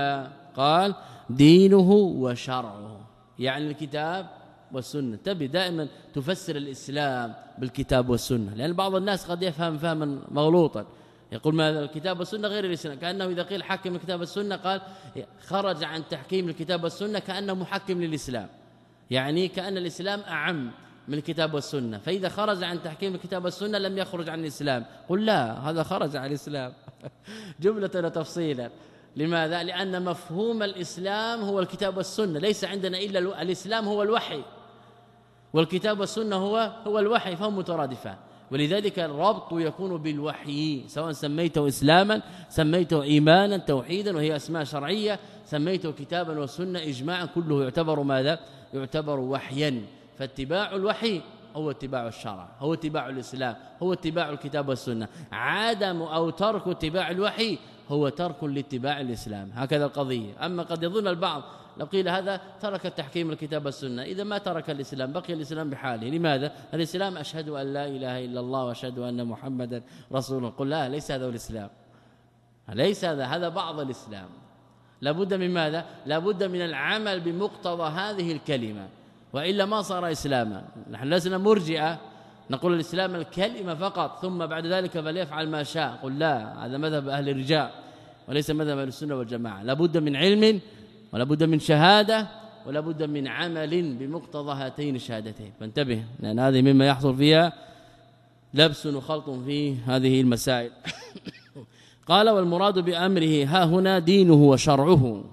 قال دينه وشرعه، يعني الكتاب والسنة. تبي دائما تفسر الإسلام بالكتاب والسنة، لأن بعض الناس قد يفهم فهما مغلوطا، يقول ما الكتاب والسنة غير الإسلام، كأنه إذا قيل حكم الكتاب والسنة قال خرج عن تحكيم الكتاب والسنة كأنه محكم للإسلام، يعني كأن الإسلام أعم من الكتاب والسنة، فإذا خرج عن تحكيم الكتاب والسنة لم يخرج عن الإسلام. قل لا، هذا خرج عن الإسلام جملة وتفصيلا. لماذا؟ لأن مفهوم الإسلام هو الكتاب والسنة، ليس عندنا إلا الإسلام هو الوحي، والكتاب والسنة هو هو الوحي، فهم مترادفان، ولذلك الربط يكون بالوحي، سواء سميته إسلاما، سميته إيمانا، توحيدا وهي أسماء شرعية، سميته كتابا وسنة إجماعا، كله يعتبر ماذا؟ يعتبر وحيا. فاتباع الوحي هو اتباع الشرع، هو اتباع الإسلام، هو اتباع الكتاب والسنة. عدم أو ترك اتباع الوحي هو ترك لاتباع الإسلام، هكذا القضية. أما قد يظن البعض لو قيل هذا ترك التحكيم الكتاب والسنة، إذا ما ترك الإسلام بقي الإسلام بحاله. لماذا؟ الإسلام أشهد أن لا إله إلا الله وأشهد أن محمدا رسول الله. قل لا، ليس هذا الإسلام، ليس هذا، هذا بعض الإسلام. لابد من ماذا؟ لابد من العمل بمقتضى هذه الكلمة، وإلا ما صار إسلاما. نحن لسنا مرجئة نقول الإسلام الكلمة فقط ثم بعد ذلك فليفعل ما شاء. قل لا، هذا مذهب أهل الرجاء وليس مذهب أهل السنة والجماعة. لابد من علم، ولابد من شهادة، ولابد من عمل بمقتضى هاتين الشهادتين. فانتبه، لأن هذه مما يحصل فيها لبس وخلط في هذه المسائل. قال والمراد بأمره ها هنا دينه وشرعه،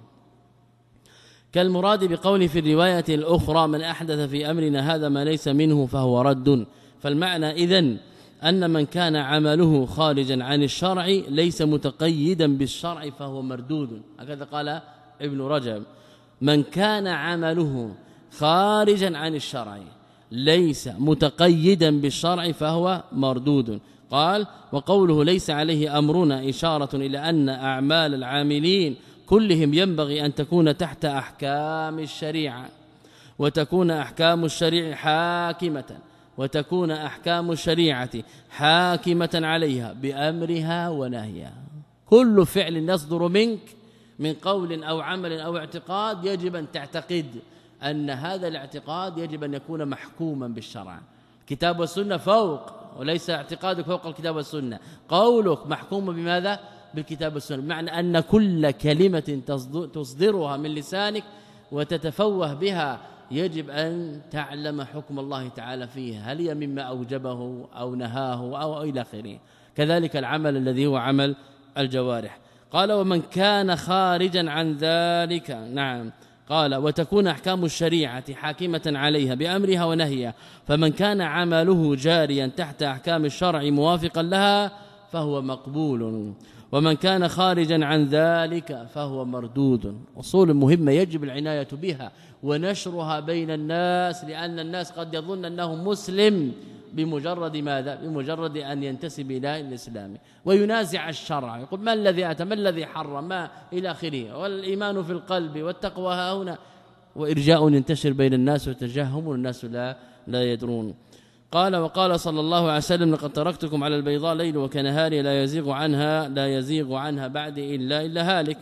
كالمراد بقوله في الرواية الأخرى من أحدث في أمرنا هذا ما ليس منه فهو رد. فالمعنى إذن أن من كان عمله خارجا عن الشرع ليس متقيدا بالشرع فهو مردود، هكذا قال ابن رجب. من كان عمله خارجا عن الشرع ليس متقيدا بالشرع فهو مردود. قال وقوله ليس عليه أمرنا إشارة إلى أن أعمال العاملين كلهم ينبغي أن تكون تحت أحكام الشريعة، وتكون أحكام الشريعة حاكمة وتكون أحكام الشريعة حاكمة عليها بأمرها ونهيها. كل فعل يصدر منك من قول أو عمل أو اعتقاد يجب أن تعتقد أن هذا الاعتقاد يجب أن يكون محكوما بالشرع. الكتاب والسنة فوق، وليس اعتقادك فوق الكتاب والسنة، قولك محكوم بماذا؟ بالكتاب والسنة. بمعنى أن كل كلمة تصدرها من لسانك وتتفوه بها يجب أن تعلم حكم الله تعالى فيها، هل هي مما أوجبه أو نهاه أو إلى آخره. كذلك العمل الذي هو عمل الجوارح. قال ومن كان خارجا عن ذلك، نعم، قال وتكون أحكام الشريعة حاكمة عليها بأمرها ونهيها، فمن كان عمله جاريا تحت أحكام الشرع موافقا لها فهو مقبول، ومن كان خارجا عن ذلك فهو مردود. أصول مهمة يجب العناية بها ونشرها بين الناس، لأن الناس قد يظن أنه مسلم بمجرد ماذا؟ بمجرد أن ينتسب إلى الإسلام وينازع الشرع، يقول ما الذي أتى، ما الذي حرم، ما إلى آخره، والإيمان في القلب والتقوى ها هنا، وإرجاء ينتشر بين الناس وتجهم والناس لا لا يدرون. قال وقال صلى الله عليه وسلم لقد تركتكم على البيضاء ليل وكنهار لا يزيغ عنها لا يزيغ عنها بعد إلا إلا هالك.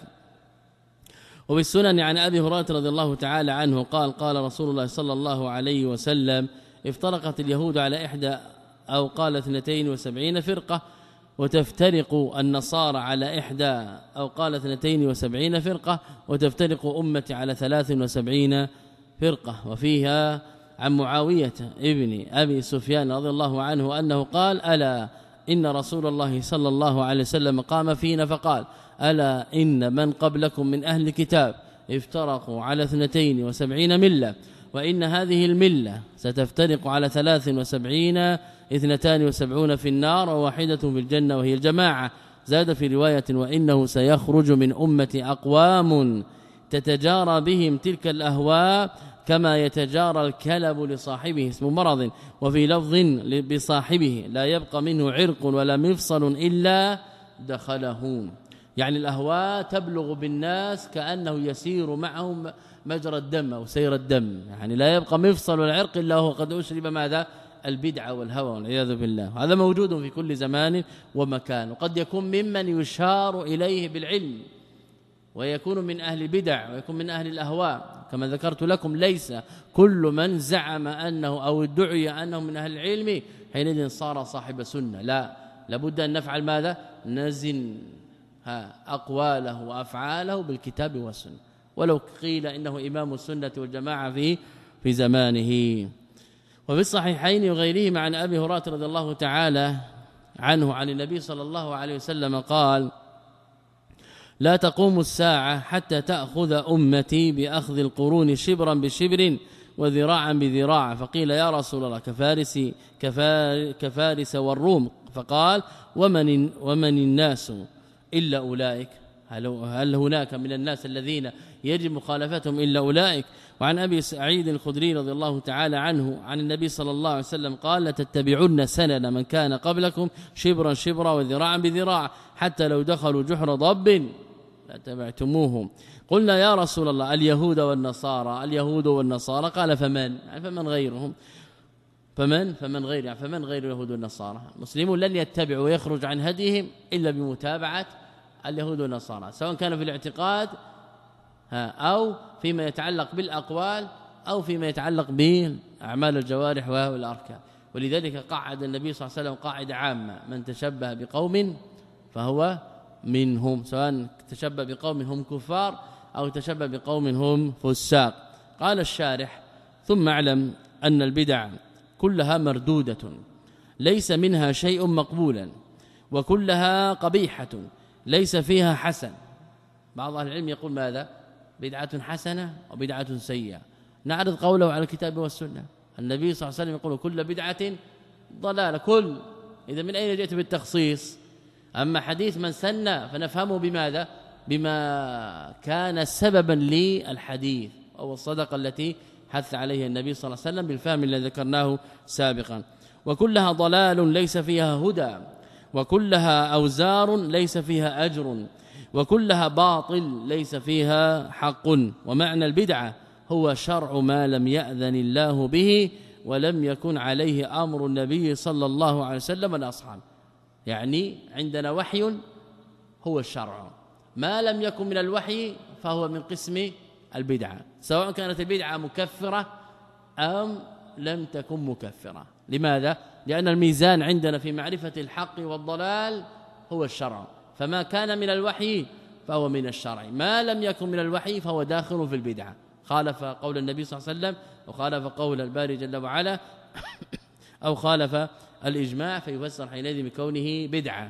وبالسنن عن أبي هريرة رضي الله تعالى عنه قال قال رسول الله صلى الله عليه وسلم افترقت اليهود على إحدى أو قال اثنتين وسبعين فرقة، وتفترق النصارى على إحدى أو قال اثنتين وسبعين فرقة، وتفترق أمتي على ثلاث وسبعين فرقة. وفيها عن معاوية ابن أبي سفيان رضي الله عنه أنه قال ألا إن رسول الله صلى الله عليه وسلم قام فينا فقال ألا إن من قبلكم من أهل الكتاب افترقوا على اثنتين وسبعين ملة، وإن هذه الملة ستفترق على ثلاث وسبعين اثنتان وسبعون في النار وواحدة في الجنة وهي الجماعة. زاد في رواية وإنه سيخرج من أمة أقوام تتجارى بهم تلك الأهواء كما يتجارى الكلب لصاحبه اسم مرض، وفي لفظ بصاحبه لا يبقى منه عرق ولا مفصل إلا دخله. يعني الأهواء تبلغ بالناس كأنه يسير معهم مجرى الدم أو سير الدم، يعني لا يبقى مفصل ولا عرق إلا هو قد أشرب ماذا؟ البدعة والهوى والعياذ بالله. هذا موجود في كل زمان ومكان، وقد يكون ممن يشار إليه بالعلم ويكون من أهل البدع ويكون من أهل الأهواء. كما ذكرت لكم ليس كل من زعم أنه أو ادعي أنه من أهل العلم حينئذ صار صاحب سنة، لا، لابد أن نفعل ماذا؟ نزن أقواله وأفعاله بالكتاب والسنة، ولو قيل إنه إمام السنة والجماعة في في زمانه. وفي الصحيحين وغيرهما عن أبي هريرة رضي الله تعالى عنه عن النبي صلى الله عليه وسلم قال: لا تقوم الساعة حتى تأخذ أمتي بأخذ القرون شبرا بشبر وذراعا بذراع. فقيل: يا رسول الله كفارس كفار كفارس والروم؟ فقال: ومن ومن الناس إلا أولئك؟ هل هل هناك من الناس الذين يجب مخالفتهم إلا أولئك؟ وعن أبي سعيد الخدري رضي الله تعالى عنه عن النبي صلى الله عليه وسلم قال: لتتبعن سنن من كان قبلكم شبرا شبرا وذراعا بذراع حتى لو دخلوا جحر ضب لاتبعتموهم. قلنا: يا رسول الله اليهود والنصارى؟ اليهود والنصارى. قال: فمن؟ يعني فمن غيرهم؟ فمن فمن غير يعني فمن غير اليهود والنصارى؟ المسلمون لن يتبعوا ويخرج عن هديهم إلا بمتابعة اليهود والنصارى، سواء كان في الاعتقاد أو فيما يتعلق بالأقوال أو فيما يتعلق بأعمال الجوارح والأركان. ولذلك قعد النبي صلى الله عليه وسلم قاعدة عامة: من تشبه بقوم فهو منهم، سواء تشبه بقوم هم كفار أو تشبه بقوم هم فساق. قال الشارح: ثم اعلم أن البدع كلها مردودة ليس منها شيء مقبولا، وكلها قبيحة ليس فيها حسن. بعض أهل العلم يقول ماذا؟ بدعة حسنة وبدعة سيئة. نعرض قوله على الكتاب والسنة. النبي صلى الله عليه وسلم يقول: كل بدعة ضلالة. كل إذا من أين جئت بالتخصيص؟ أما حديث من سن فنفهمه بماذا؟ بما كان سببا للحديث أو الصدقة التي حث عليها النبي صلى الله عليه وسلم بالفهم الذي ذكرناه سابقا. وكلها ضلال ليس فيها هدى، وكلها أوزار ليس فيها أجر، وكلها باطل ليس فيها حق. ومعنى البدعة هو شرع ما لم يأذن الله به ولم يكن عليه أمر النبي صلى الله عليه وسلم والأصحاب. يعني عندنا وحي هو الشرع، ما لم يكن من الوحي فهو من قسم البدعة، سواء كانت البدعة مكفرة أم لم تكن مكفرة. لماذا؟ لأن الميزان عندنا في معرفة الحق والضلال هو الشرع، فما كان من الوحي فهو من الشرع، ما لم يكن من الوحي فهو داخل في البدعة. خالف قول النبي صلى الله عليه وسلم وخالف قول الباري جل وعلا أو خالف الإجماع، فيفسر حينئذ بكونه بدعة.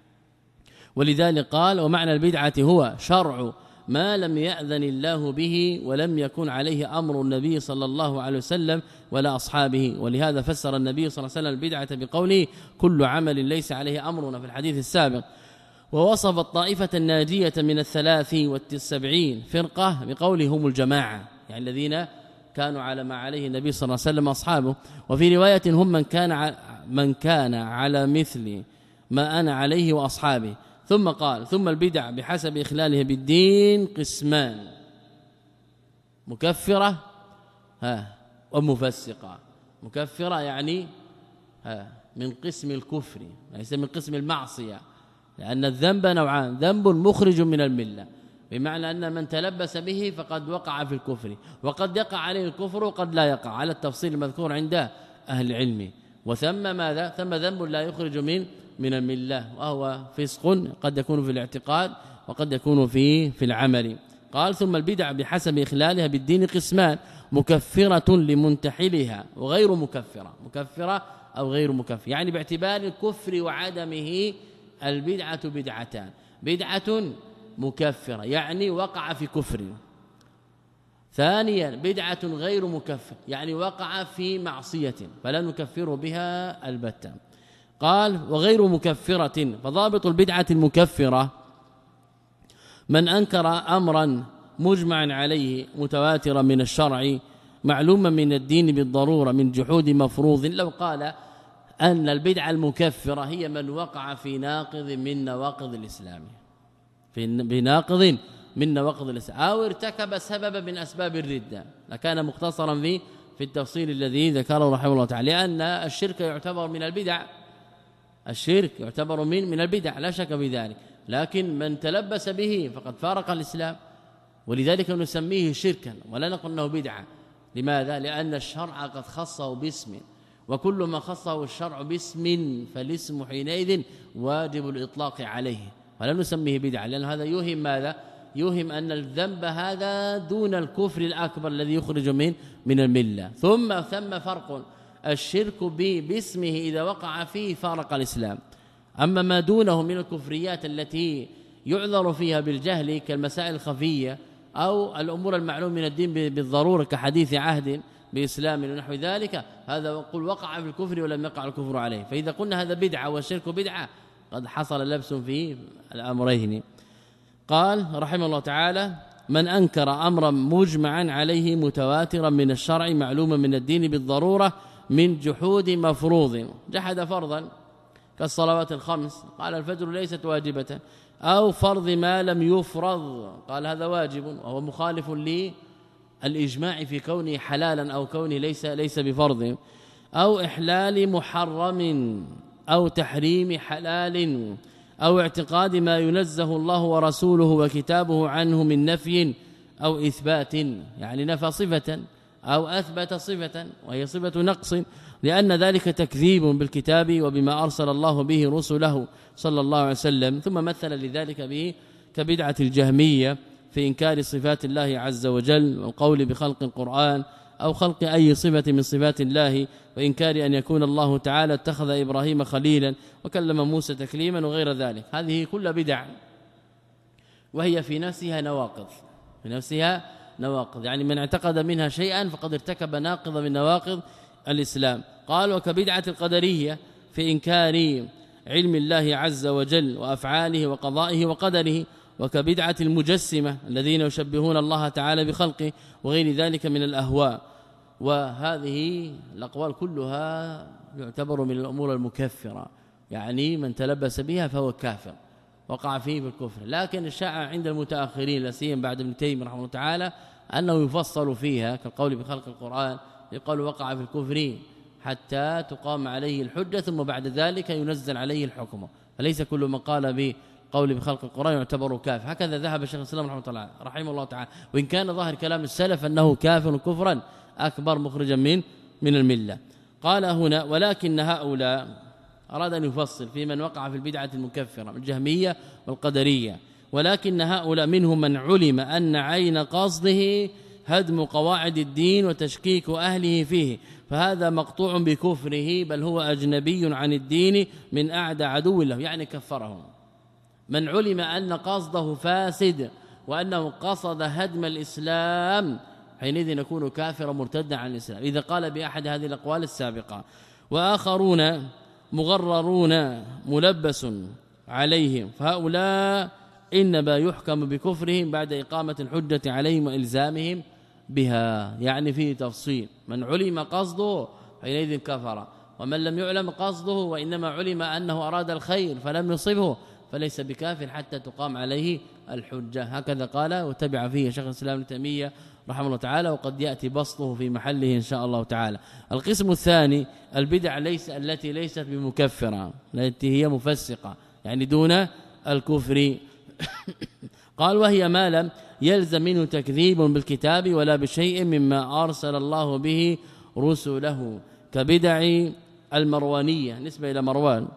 ولذلك قال: ومعنى البدعة هو شرع ما لم يأذن الله به ولم يكن عليه أمر النبي صلى الله عليه وسلم ولا أصحابه. ولهذا فسر النبي صلى الله عليه وسلم البدعة بقوله: كل عمل ليس عليه أمرنا في الحديث السابق. ووصف الطائفة الناجية من الثلاث والسبعين فرقة بقوله: هم الجماعة، يعني الذين كانوا على ما عليه النبي صلى الله عليه وسلم أصحابه. وفي رواية: هم من كان من كان على مثل ما أنا عليه وأصحابه. ثم قال: ثم البدع بحسب إخلالها بالدين قسمان: مكفرة ها ومفسقة. مكفرة يعني ها من قسم الكفر، ليس من قسم المعصية، لأن الذنب نوعان: ذنب مخرج من الملة، بمعنى أن من تلبس به فقد وقع في الكفر، وقد يقع عليه الكفر وقد لا يقع، على التفصيل المذكور عند أهل العلم. وثم ماذا؟ ثم ذنب لا يخرج من من الملة، وهو فسق قد يكون في الاعتقاد وقد يكون في في العمل. قال: ثم البدع بحسب إخلالها بالدين قسمان: مكفرة لمنتحلها وغير مكفرة. مكفرة أو غير مكفرة، يعني باعتبار الكفر وعدمه البدعة بدعتان: بدعة مكفرة يعني وقع في كفر، ثانيا بدعة غير مكفر يعني وقع في معصية فلا نكفر بها البتة. قال: وغير مكفرة، فضابط البدعة المكفرة من أنكر أمرا مجمعا عليه متواترا من الشرع معلوما من الدين بالضرورة من جحود مفروض. لو قال أن البدعة المكفرة هي من وقع في ناقض من نواقض الإسلام، في بناقض من نواقض الإسلام، أو ارتكب سببا من أسباب الردة، لكان مختصرا في في التفصيل الذي ذكره رحمه الله تعالى، لأن الشرك يعتبر من البدع، الشرك يعتبر من من البدع لا شك في ذلك. لكن من تلبس به فقد فارق الإسلام، ولذلك نسميه شركا ولا نقول انه بدعه. لماذا؟ لأن الشرع قد خصه باسم، وكل ما خصه الشرع باسم فالاسم حينئذ واجب الإطلاق عليه، ولا نسميه بدعه، لأن هذا يوهم ماذا؟ يوهم أن الذنب هذا دون الكفر الأكبر الذي يخرج من من المله. ثم ثم فرق، الشرك باسمه إذا وقع فيه فارق الإسلام، أما ما دونه من الكفريات التي يعذر فيها بالجهل كالمسائل الخفيه أو الأمور المعلوم من الدين بالضرورة كحديث عهد بإسلام ونحو ذلك، هذا قل وقع في الكفر ولم يقع الكفر عليه. فإذا قلنا هذا بدعة والشرك بدعة قد حصل لبس في الأمرين. قال رحمه الله تعالى: من أنكر أمرا مجمعا عليه متواترا من الشرع معلوما من الدين بالضرورة من جحود مفروض، جحد فرضا كالصلوات الخمس، قال الفجر ليست واجبة، أو فرض ما لم يفرض، قال هذا واجب، وهو مخالف للإجماع في كونه حلالا أو كونه ليس ليس بفرض، أو إحلال محرم أو تحريم حلال، أو اعتقاد ما ينزه الله ورسوله وكتابه عنه من نفي أو إثبات، يعني نفى صفة أو أثبت صفة وهي صفة نقص، لأن ذلك تكذيب بالكتاب وبما أرسل الله به رسله صلى الله عليه وسلم. ثم مثل لذلك به كبدعة الجهمية في إنكار صفات الله عز وجل والقول بخلق القرآن أو خلق أي صفة من صفات الله، وإنكار أن يكون الله تعالى اتخذ إبراهيم خليلا وكلم موسى تكليما وغير ذلك. هذه كل بدع وهي في نفسها نواقض، في نفسها نواقض، يعني من اعتقد منها شيئا فقد ارتكب ناقض من نواقض الإسلام. قال: وكبدعة القدرية في إنكار علم الله عز وجل وأفعاله وقضائه وقدره، وكبدعة المجسمة الذين يشبهون الله تعالى بخلقه وغير ذلك من الأهواء. وهذه الأقوال كلها يعتبر من الأمور المكفرة، يعني من تلبس بها فهو كافر وقع فيه بالكفر. لكن الشائع عند المتأخرين لا سيما بعد ابن تيمية رحمه الله تعالى أنه يفصل فيها كالقول بخلق القرآن، يقال وقع في الكفر حتى تقام عليه الحجة ثم بعد ذلك ينزل عليه الحكم، فليس كل من قال بقول بخلق القرآن يعتبر كافر. هكذا ذهب الشيخ الإسلام رحمه الله رحمه الله تعالى، وإن كان ظاهر كلام السلف أنه كافر كفرا أكبر مخرجا من من الملة. قال هنا: ولكن هؤلاء، أراد أن يفصل في من وقع في البدعة المكفرة الجهمية والقدرية، ولكن هؤلاء منهم من علم أن عين قصده هدم قواعد الدين وتشكيك أهله فيه، فهذا مقطوع بكفره، بل هو أجنبي عن الدين من أعدى عدو له، يعني كفرهم. من علم أن قصده فاسد وأنه قصد هدم الإسلام حينئذ يكون كافرا مرتدا عن الإسلام إذا قال بأحد هذه الأقوال السابقة. وآخرون مغررون ملبس عليهم، فهؤلاء إنما يحكم بكفرهم بعد إقامة الحجة عليهم وإلزامهم بها، يعني فيه تفصيل. من علم قصده حينئذ كفر، ومن لم يعلم قصده وإنما علم أنه أراد الخير فلم يصبه فليس بكافر حتى تقام عليه الحجة. هكذا قال وتبع فيه شيخ الإسلام ابن تيمية رحمه الله تعالى، وقد يأتي بسطه في محله إن شاء الله تعالى. القسم الثاني البدع ليس التي ليست بمكفرة، التي هي مفسقة يعني دون الكفر. قال: وهي ما لم يلزم منه تكذيب بالكتاب ولا بشيء مما أرسل الله به رسله، كبدع المروانية نسبة إلى مروان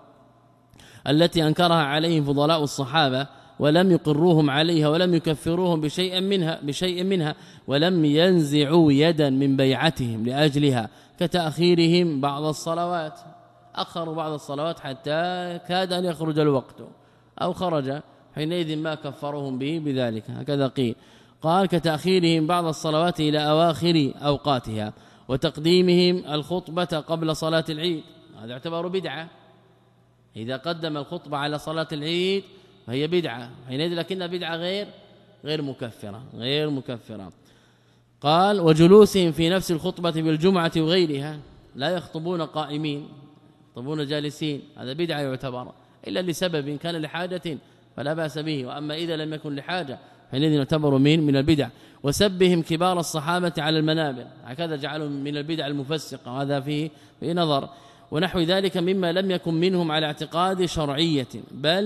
التي أنكرها عليهم فضلاء الصحابة ولم يقروهم عليها ولم يكفروهم بشيء منها بشيء منها ولم ينزعوا يدا من بيعتهم لأجلها، كتأخيرهم بعض الصلوات، أخروا بعض الصلوات حتى كاد أن يخرج الوقت أو خرج، حينئذ ما كفرهم به بذلك. هكذا قيل. قال: كتأخيرهم بعض الصلوات إلى أواخر أوقاتها، وتقديمهم الخطبة قبل صلاة العيد، هذا يعتبر بدعة. إذا قدم الخطبة على صلاة العيد فهي بدعة حينئذ، لكنها بدعة غير غير مكفرة غير مكفرة. قال: وجلوسهم في نفس الخطبة بالجمعة وغيرها، لا يخطبون قائمين يخطبون جالسين، هذا بدعة يعتبر، إلا لسبب كان لحاجة فلا بأس به، وأما إذا لم يكن لحاجة حينئذ يعتبر من من البدع. وسبهم كبار الصحابة على المنابر، هكذا جعلوا من البدع المفسقة، هذا فيه في نظر. ونحو ذلك مما لم يكن منهم على اعتقاد شرعية، بل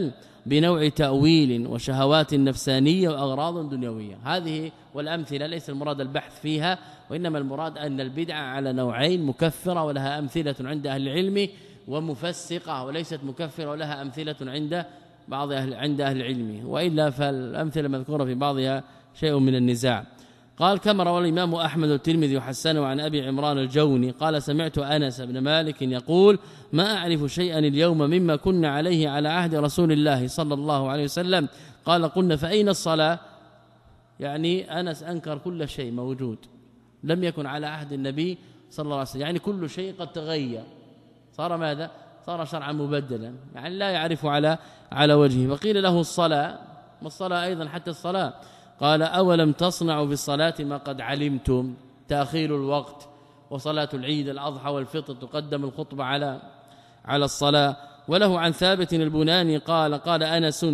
بنوع تأويل وشهوات نفسانية وأغراض دنيوية. هذه والأمثلة ليس المراد البحث فيها، وإنما المراد أن البدعة على نوعين: مكفرة ولها أمثلة عند أهل العلم، ومفسقة وليست مكفرة ولها أمثلة عند بعض أهل عند أهل العلم، وإلا فالأمثلة مذكورة في بعضها شيء من النزاع. قال: كما روى الإمام أحمد والترمذي وحسنه عن أبي عمران الجوني قال: سمعت أنس بن مالك يقول: ما أعرف شيئا اليوم مما كنا عليه على عهد رسول الله صلى الله عليه وسلم. قال: قلنا: فأين الصلاة؟ يعني أنس أنكر كل شيء موجود لم يكن على عهد النبي صلى الله عليه وسلم، يعني كل شيء قد تغير، صار ماذا؟ صار شرعا مبدلا، يعني لا يعرف على على وجهه. فقيل له: الصلاة، ما الصلاة أيضا حتى الصلاة؟ قال: أولم تصنعوا بالصلاة ما قد علمتم؟ تأخير الوقت، وصلاة العيد الأضحى والفطر تقدم الخطبة على على الصلاة. وله عن ثابت البناني قال: قال أنس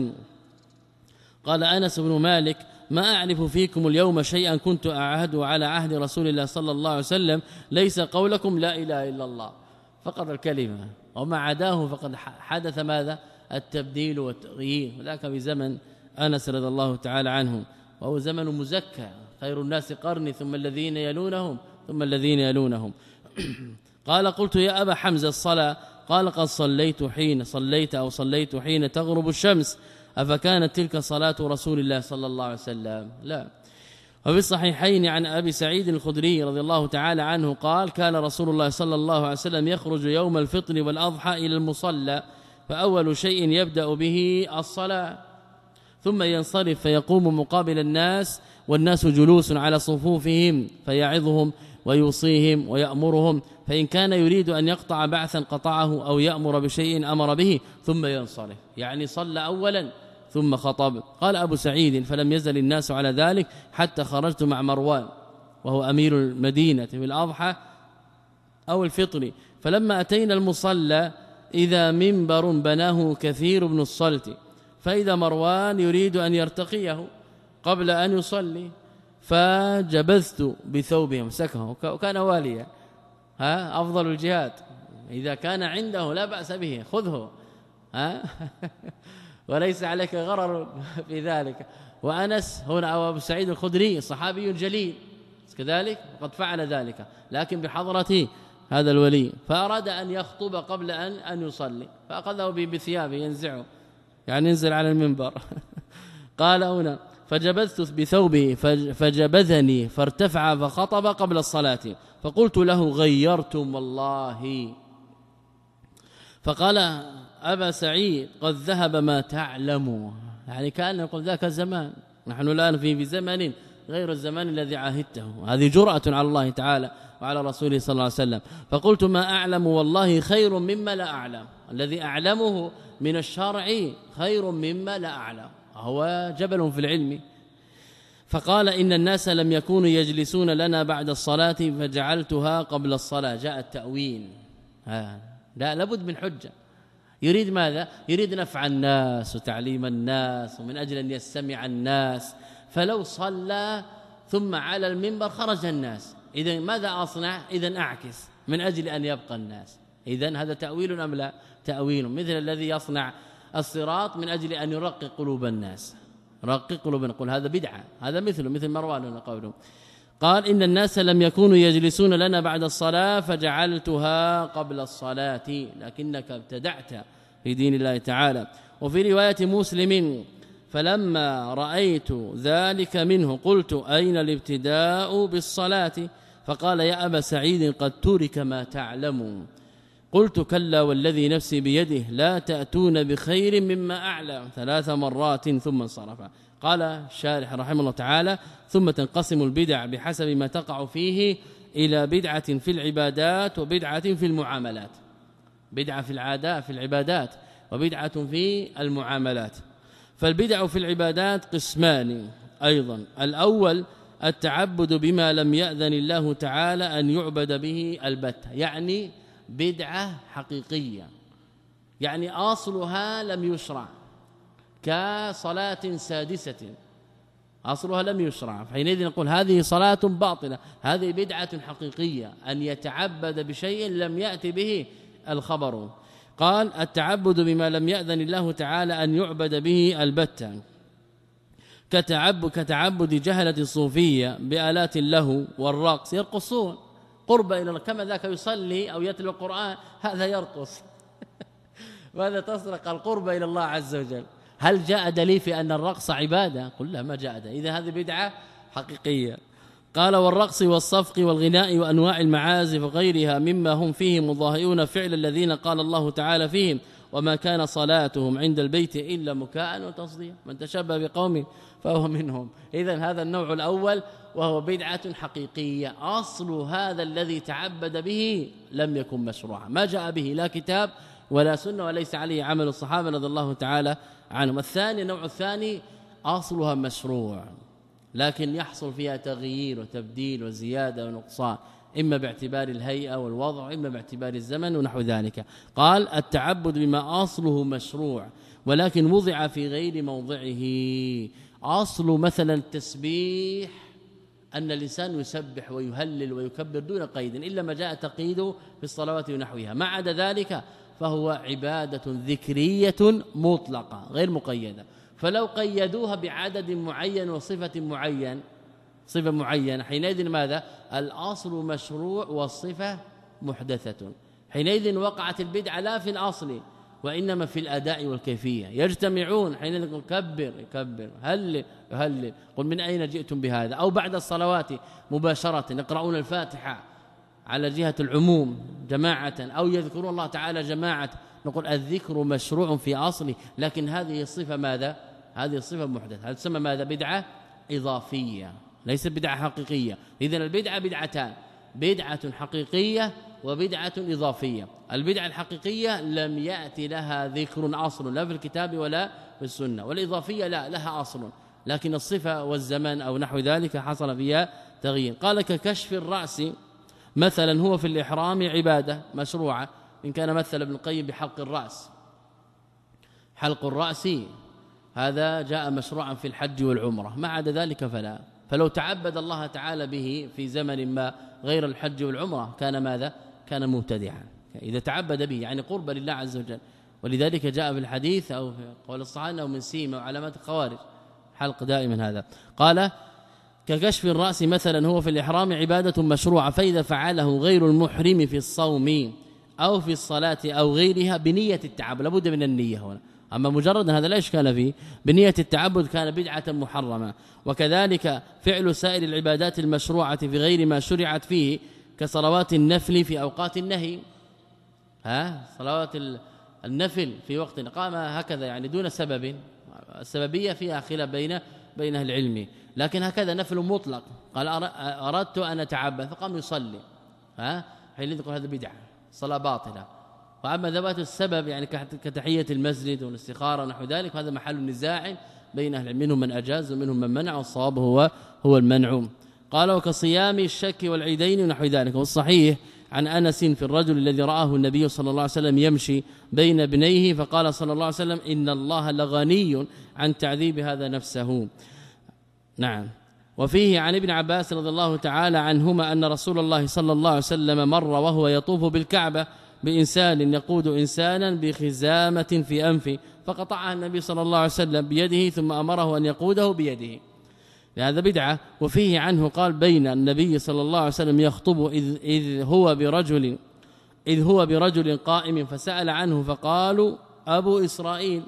قال أنس بن مالك: ما أعرف فيكم اليوم شيئا كنت أعهد على عهد رسول الله صلى الله عليه وسلم ليس قولكم لا إله إلا الله، فقط الكلمة، وما عداه فقد حدث ماذا؟ التبديل والتغيير. وذاك في زمن أنس رضي الله تعالى عنه، وهو زمن مزكى، خير الناس قرني ثم الذين يلونهم ثم الذين يلونهم. قال: قلت: يا أبا حمزة الصلاة؟ قال: قد صليت حين صليت أو صليت حين تغرب الشمس، أفكانت تلك صلاة رسول الله صلى الله عليه وسلم؟ لا. وفي الصحيحين عن أبي سعيد الخدري رضي الله تعالى عنه قال: كان رسول الله صلى الله عليه وسلم يخرج يوم الفطر والأضحى إلى المصلى، فأول شيء يبدأ به الصلاة، ثم ينصرف فيقوم مقابل الناس والناس جلوس على صفوفهم فيعظهم ويوصيهم ويأمرهم، فإن كان يريد أن يقطع بعثا قطعه أو يأمر بشيء أمر به، ثم ينصرف، يعني صلى أولا ثم خطب. قال أبو سعيد: فلم يزل الناس على ذلك حتى خرجت مع مروان وهو أمير المدينة في الأضحى أو الفطر، فلما أتينا المصلى إذا منبر بناه كثير بن الصلت، فإذا مروان يريد أن يرتقيه قبل أن يصلي، فجبذت بثوبه مسكه، وكان واليا، ها أفضل الجهاد، إذا كان عنده لا بأس به خذه، ها وليس عليك غرر في ذلك. وأنس هنا أو أبو سعيد الخدري صحابي جليل كذلك، وقد فعل ذلك لكن بحضرة هذا الولي، فأراد أن يخطب قبل أن أن يصلي، فأخذه بثيابه ينزعه، يعني ينزل على المنبر. قال هنا: فجبذت بثوبه فجبذني فارتفع فخطب قبل الصلاة، فقلت له: غيرتم والله. فقال أبا سعيد: قد ذهب ما تعلم، يعني كان يقول ذاك الزمان، نحن الآن في زمن غير الزمان الذي عاهدته. هذه جرأة على الله تعالى وعلى رسوله صلى الله عليه وسلم. فقلت: ما أعلم والله خير مما لا أعلم، الذي أعلمه من الشرع خير مما لا أعلم، هو جبل في العلم. فقال: إن الناس لم يكونوا يجلسون لنا بعد الصلاة فجعلتها قبل الصلاة. جاء التأويل، لا لابد من حجة. يريد ماذا؟ يريد نفع الناس وتعليم الناس، ومن أجل أن يستمع الناس، فلو صلى ثم على المنبر خرج الناس، إذن ماذا أصنع؟ إذن أعكس من أجل أن يبقى الناس. إذن هذا تأويل أم لا؟ تأويل، مثل الذي يصنع الصراط من أجل أن يرقق قلوب الناس، رقق قلوب، نقول هذا بدعة، هذا مثله مثل مروان قوله. قال: إن الناس لم يكونوا يجلسون لنا بعد الصلاة فجعلتها قبل الصلاة، لكنك ابتدعت في دين الله تعالى. وفي رواية مسلم: فلما رأيت ذلك منه قلت: أين الابتداء بالصلاة؟ فقال: يا أبا سعيد قد ترك ما تعلم. قلت: كلا والذي نفسي بيده لا تأتون بخير مما أعلم، ثلاث مرات ثم انصرف. قال الشارح رحمه الله تعالى: ثم تنقسم البدع بحسب ما تقع فيه إلى بدعة في العبادات وبدعة في المعاملات. بدعة في العادات في العبادات وبدعة في المعاملات. فالبدع في العبادات قسمان أيضا: الأول التعبد بما لم يأذن الله تعالى أن يعبد به البتة، يعني بدعة حقيقية، يعني أصلها لم يشرع، كصلاة سادسة أصلها لم يشرع، فحينئذ نقول هذه صلاة باطلة، هذه بدعة حقيقية، أن يتعبد بشيء لم يأتي به الخبر. قال التعبد بما لم يأذن الله تعالى أن يعبد به البتة كتعبد كتعبد جهلة الصوفية بآلات اللهو والرقص، يرقصون قرب إلى الله، كما ذاك يصلي أو يتلو القرآن هذا يرقص وهذا تصرق القرب إلى الله عز وجل. هل جاء دليل في أن الرقص عبادة؟ قل لا، ما جاء دليل، إذا هذه بدعة حقيقية. قال والرقص والصفق والغناء وأنواع المعازف وغيرها مما هم فيه مضاهئون فعل الذين قال الله تعالى فيهم وما كان صلاتهم عند البيت إلا مكاء وتصديا، من تشبه بقوم فهو منهم. إذن هذا النوع الأول وهو بدعة حقيقية، أصل هذا الذي تعبد به لم يكن مشروعا، ما جاء به لا كتاب ولا سنة وليس عليه عمل الصحابة رضي الله تعالى عنهم. الثاني النوع الثاني أصلها مشروع لكن يحصل فيها تغيير وتبديل وزيادة ونقصان، إما باعتبار الهيئة والوضع إما باعتبار الزمن ونحو ذلك. قال التعبد بما أصله مشروع ولكن وضع في غير موضعه. أصل مثلا التسبيح أن الإنسان يسبح ويهلل ويكبر دون قيد إلا ما جاء تقييده في الصلوات ونحوها، ما عدا ذلك فهو عبادة ذكرية مطلقة غير مقيدة. فلو قيدوها بعدد معين وصفة معين صفة معينة حينئذ ماذا؟ الأصل مشروع والصفة محدثة، حينئذ وقعت البدعة لا في الأصل وإنما في الأداء والكيفية. يجتمعون حينئذ يكبر يكبر هل هل قل من أين جئتم بهذا؟ أو بعد الصلوات مباشرة يقرؤون الفاتحة على جهة العموم جماعة أو يذكرون الله تعالى جماعة، نقول الذكر مشروع في أصله، لكن هذه الصفة ماذا؟ هذه الصفة محدثة، هذا تسمى ماذا؟ بدعة إضافية ليست بدعة حقيقية. إذن البدعة بدعتان، بدعة حقيقية وبدعة إضافية. البدعة الحقيقية لم يأتي لها ذكر أصل لا في الكتاب ولا في السنة، والإضافية لا لها أصل لكن الصفة والزمن أو نحو ذلك حصل فيها تغيير. قال ككشف الرأس مثلا هو في الإحرام عبادة مشروعة، إن كان مثل ابن القيم بحلق الرأس، حلق الرأس هذا جاء مشروعا في الحج والعمرة، ما عدا ذلك فلا. فلو تعبد الله تعالى به في زمن ما غير الحج والعمرة كان ماذا؟ كان مبتدعا إذا تعبد به، يعني قرب لله عز وجل. ولذلك جاء في الحديث أو في قول الصحابة أو من سيمة وعلامات الخوارج حلق دائما هذا. قال ككشف الرأس مثلا هو في الإحرام عبادة مشروعة، فإذا فعله غير المحرم في الصوم أو في الصلاة أو غيرها بنية التعبد، لابد من النية هنا، أما مجرد هذا لا إشكال فيه، بنية التعبد كان بدعة محرمة. وكذلك فعل سائر العبادات المشروعة في غير ما شرعت فيه كصلوات النفل في أوقات النهي، ها صلوات النفل في وقت قام هكذا يعني دون سبب، السببية فيها خلاف بين بين أهل العلم، لكن هكذا نفل مطلق قال أردت أن أتعبد فقام يصلي، ها حين يقول هذا بدعة صلاة باطلة. وأما ذوات السبب يعني كتحية المسجد والاستخارة ونحو ذلك هذا محل نزاع بين أهل العلم، منهم من أجاز ومنهم من منع، والصواب هو هو المنع. قال وكصيام الشك والعيدين ونحو ذلك. والصحيح عن أنس في الرجل الذي رآه النبي صلى الله عليه وسلم يمشي بين ابنيه فقال صلى الله عليه وسلم إن الله لغني عن تعذيب هذا نفسه. نعم. وفيه عن ابن عباس رضي الله تعالى عنهما أن رسول الله صلى الله عليه وسلم مر وهو يطوف بالكعبة بإنسان يقود إنسانا بخزامة في أنفه فقطعها النبي صلى الله عليه وسلم بيده ثم أمره أن يقوده بيده، هذا بدعة. وفيه عنه قال بين النبي صلى الله عليه وسلم يخطب إذ, إذ هو برجل إذ هو برجل قائم فسأل عنه فقالوا أبو إسرائيل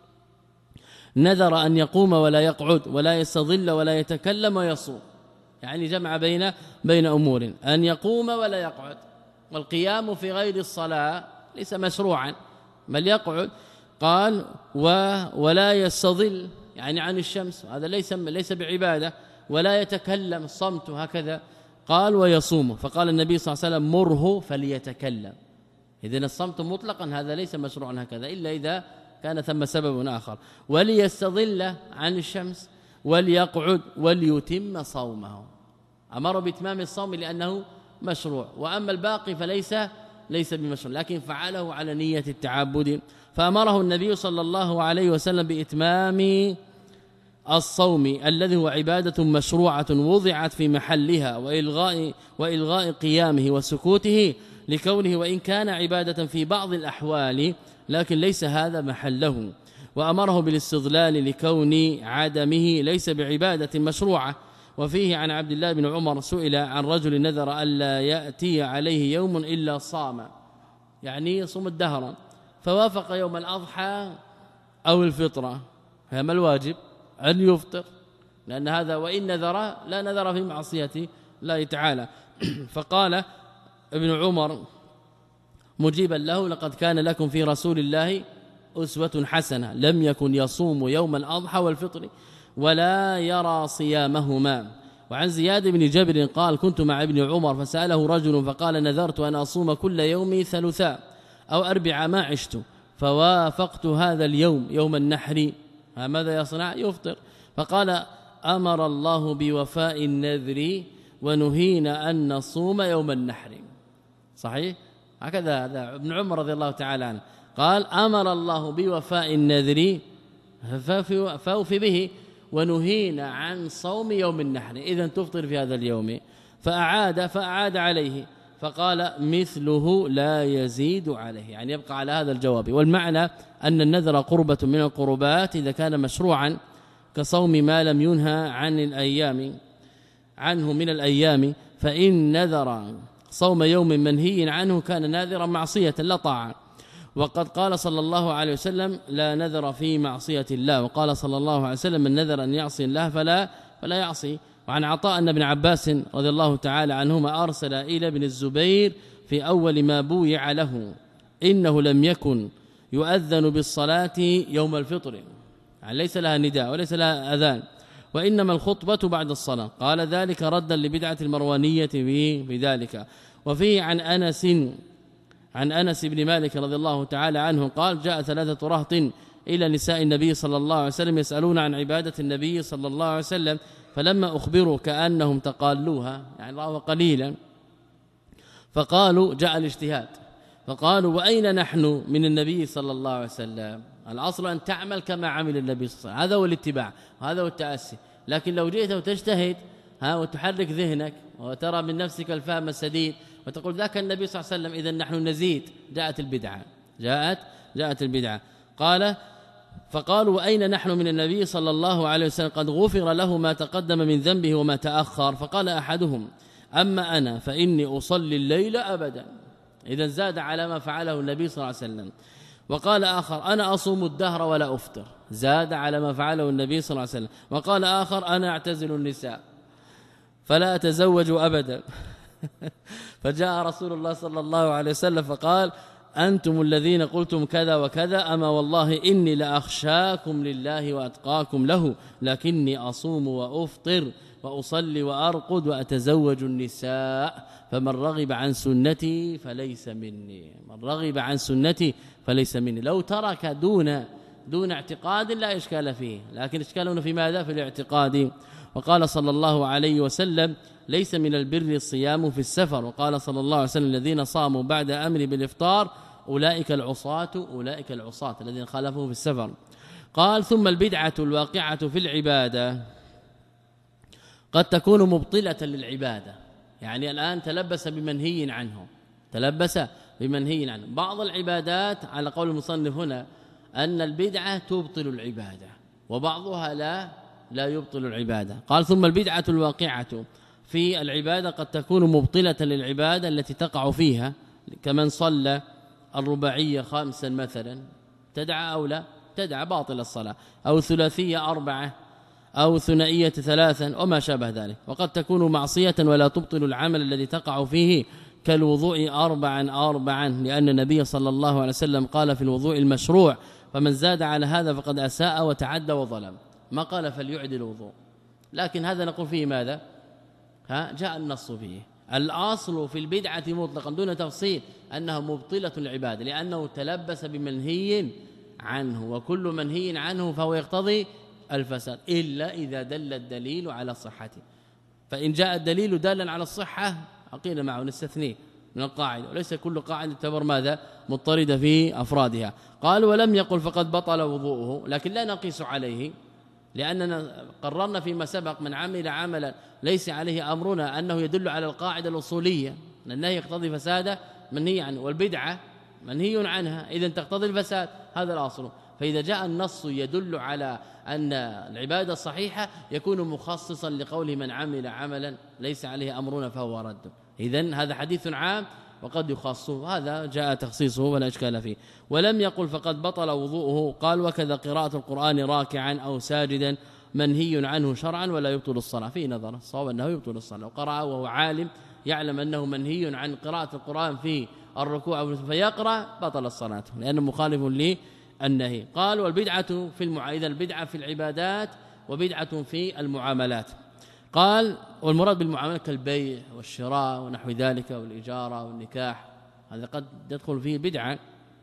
نذر أن يقوم ولا يقعد ولا يستظل ولا يتكلم ويصوم، يعني جمع بين بين أمور، أن يقوم ولا يقعد، والقيام في غير الصلاة ليس مشروعا بل يقعد. قال و ولا يستظل يعني عن الشمس، هذا ليس ليس بعبادة، ولا يتكلم الصمت هكذا. قال ويصوم، فقال النبي صلى الله عليه وسلم مره فليتكلم. إذن الصمت مطلقا هذا ليس مشروعا هكذا إلا إذا كان ثم سبب آخر. وليستظل عن الشمس وليقعد وليتم صومه، أمر بإتمام الصوم لأنه مشروع، وأما الباقي فليس ليس بمشروع لكن فعله على نية التعبد. فأمره النبي صلى الله عليه وسلم بإتمام الصوم الذي هو عبادة مشروعة وضعت في محلها وإلغاء وإلغاء قيامه وسكوته، لكونه وإن كان عبادة في بعض الأحوال لكن ليس هذا محله، وأمره بالاستضلال لكون عدمه ليس بعبادة مشروعة. وفيه عن عبد الله بن عمر سئل عن رجل نذر ألا يأتي عليه يوم إلا صام، يعني يصوم الدهر، فوافق يوم الأضحى أو الفطرة، فما الواجب؟ أن يفطر، لأن هذا وإن نذر لا نذر في معصية الله تعالى. فقال ابن عمر مجيبا له: لقد كان لكم في رسول الله أسوة حسنة، لم يكن يصوم يوم الأضحى والفطر ولا يرى صيامهما. وعن زياد بن جبر قال: كنت مع ابن عمر فسأله رجل فقال: نذرت أن أصوم كل يوم ثلثاء أو أربع ما عشت، فوافقت هذا اليوم يوم النحر، ماذا يصنع؟ يفطر. فقال: أمر الله بوفاء النذر ونهينا أن نصوم يوم النحر. صحيح؟ هكذا هذا ابن عمر رضي الله تعالى عنه قال: أمر الله بوفاء النذر فوف به ونهينا عن صوم يوم النحر، إذن تفطر في هذا اليوم. فأعاد فأعاد عليه فقال: مثله لا يزيد عليه، يعني يبقى على هذا الجواب. والمعنى أن النذر قربة من القربات إذا كان مشروعا كصوم ما لم ينهى عن الأيام عنه من الأيام، فإن نذر صوم يوم منهي عنه كان ناذرا معصية لا طاعة. وقد قال صلى الله عليه وسلم: لا نذر في معصية الله. وقال صلى الله عليه وسلم: من نذر أن يعصي الله فلا فلا يعصي. وعن عطاء أن ابن عباس رضي الله تعالى عنهما أرسل إلى ابن الزبير في أول ما بويع له: إنه لم يكن يؤذن بالصلاة يوم الفطر، يعني ليس لها نداء وليس لها أذان، وإنما الخطبة بعد الصلاة. قال ذلك ردا لبدعة المروانية بذلك. وفيه عن أنس عن أنس بن مالك رضي الله تعالى عنه قال: جاء ثلاثة رهط إلى نساء النبي صلى الله عليه وسلم يسألون عن عبادة النبي صلى الله عليه وسلم، فلما أخبروا كأنهم تقالوها، يعني رأوا قليلا، فقالوا جاء الاجتهاد، فقالوا: وأين نحن من النبي صلى الله عليه وسلم؟ الأصل أن تعمل كما عمل النبي صلى الله عليه وسلم، هذا هو الاتباع وهذا هو التأسي. لكن لو جئت وتجتهد ها وتحرك ذهنك وترى من نفسك الفهم السديد وتقول ذاك النبي صلى الله عليه وسلم، إذا نحن نزيد، جاءت البدعة جاءت جاءت البدعة. قال: فقالوا: وأين نحن من النبي صلى الله عليه وسلم قد غفر له ما تقدم من ذنبه وما تأخر؟ فقال أحدهم: أما أنا فإني أصلي الليل أبدا، إذا زاد على ما فعله النبي صلى الله عليه وسلم. وقال آخر: أنا أصوم الدهر ولا أفطر، زاد على ما فعله النبي صلى الله عليه وسلم. وقال آخر: أنا أعتزل النساء فلا أتزوج أبدا. فجاء رسول الله صلى الله عليه وسلم فقال: أنتم الذين قلتم كذا وكذا، أما والله إني لأخشاكم لله وأتقاكم له، لكني أصوم وأفطر وأصلي وأرقد وأتزوج النساء، فمن رغب عن سنتي فليس مني، من رغب عن سنتي فليس مني. لو ترك دون دون اعتقاد لا إشكال فيه، لكن إشكالنا في ماذا؟ في الاعتقاد. وقال صلى الله عليه وسلم: ليس من البر الصيام في السفر. وقال صلى الله عليه وسلم: الذين صاموا بعد أمر بالإفطار أولئك العصاة أولئك العصاة الذين خالفوه في السفر. قال: ثم البدعة الواقعة في العبادة قد تكون مبطلة للعبادة، يعني الآن تلبس بمنهي عنه تلبس بمنهي عنه. بعض العبادات على قول المصنف هنا أن البدعة تبطل العبادة، وبعضها لا لا يبطل العبادة. قال: ثم البدعة الواقعة في العبادة قد تكون مبطلة للعبادة التي تقع فيها، كمن صلى الرباعية خامسا مثلا، تدعى أو لا تدعى باطل الصلاة، أو ثلاثية أربعة أو ثنائية ثلاثا وما شابه ذلك. وقد تكون معصية ولا تبطل العمل الذي تقع فيه، كالوضوء أربعا أربعا، لأن النبي صلى الله عليه وسلم قال في الوضوء المشروع: فمن زاد على هذا فقد أساء وتعدى وظلم، ما قال فليعد الوضوء. لكن هذا نقول فيه ماذا؟ ها جاء النص فيه. الأصل في البدعة مطلقا دون تفصيل أنها مبطلة العبادة، لأنه تلبس بمنهي عنه، وكل منهي عنه فهو يقتضي الفساد، إلا إذا دل الدليل على صحته. فإن جاء الدليل دالا على الصحة عقيل معه نستثنيه من القاعدة، وليس كل قاعدة تعتبر ماذا؟ مضطردة في أفرادها. قال: ولم يقل فقد بطل وضوءه، لكن لا نقيس عليه، لأننا قررنا فيما سبق: من عمل عملا ليس عليه أمرنا، أنه يدل على القاعدة الأصولية، أن النهي يقتضي فساده منهي عنه، والبدعة منهي عنها إذن تقتضي الفساد، هذا الأصل. فإذا جاء النص يدل على أن العبادة الصحيحة يكون مخصصا لقول من عمل عملا ليس عليه أمرنا فهو رد. إذن هذا حديث عام وقد يخصه، هذا جاء تخصيصه ولا إشكال فيه. ولم يقل فقد بطل وضوءه، قال وكذا قراءة القرآن راكعا أو ساجدا منهي عنه شرعا ولا يبطل الصلاة. في نظر الصواب أنه يبطل الصلاة، وقرأ وهو عالم يعلم أنه منهي عن قراءة القرآن في الركوع فيقرأ بطل الصلاة لأنه مخالف للنهي. قال والبدعة في المعايدة، البدعة في العبادات وبدعة في المعاملات. قال والمراد بالمعاملات كالبيع والشراء ونحو ذلك والإجارة والنكاح، هذا قد يدخل فيه بدعة،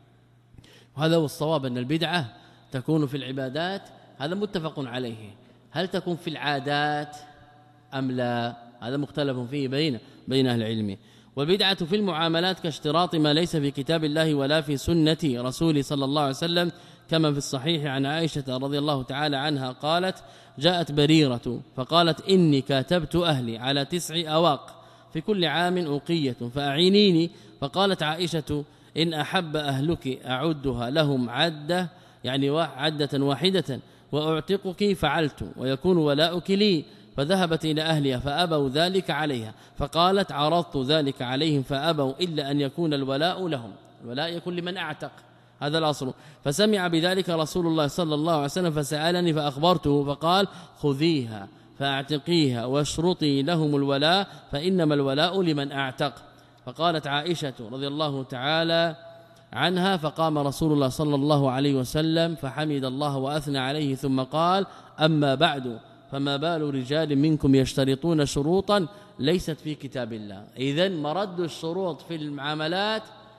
وهذا هو الصواب أن البدعة تكون في العبادات، هذا متفق عليه. هل تكون في العادات أم لا؟ هذا مختلف فيه بين بين أهل العلم. والبدعة في المعاملات كاشتراط ما ليس في كتاب الله ولا في سنة رسوله صلى الله عليه وسلم، كما في الصحيح عن عائشة رضي الله تعالى عنها قالت جاءت بريرة فقالت إني كاتبت أهلي على تسع أواق في كل عام أوقية فأعينيني، فقالت عائشة إن أحب أهلك أعدها لهم عدة، يعني عدة واحدة، وأعتقك فعلت ويكون ولاؤك لي. فذهبت إلى أهلها فأبوا ذلك عليها، فقالت عرضت ذلك عليهم فأبوا إلا أن يكون الولاء لهم، الولاء يكون لمن أعتق، هذا الأصل. فسمع بذلك رسول الله صلى الله عليه وسلم فسألني فأخبرته فقال خذيها فأعتقيها واشرطي لهم الولاء فإنما الولاء لمن أعتق. فقالت عائشة رضي الله تعالى عنها فقام رسول الله صلى الله عليه وسلم فحمد الله وأثنى عليه ثم قال أما بعد فما بال رجال منكم يشترطون شروطا ليست في كتاب الله. إذن مرد الشروط في المعاملات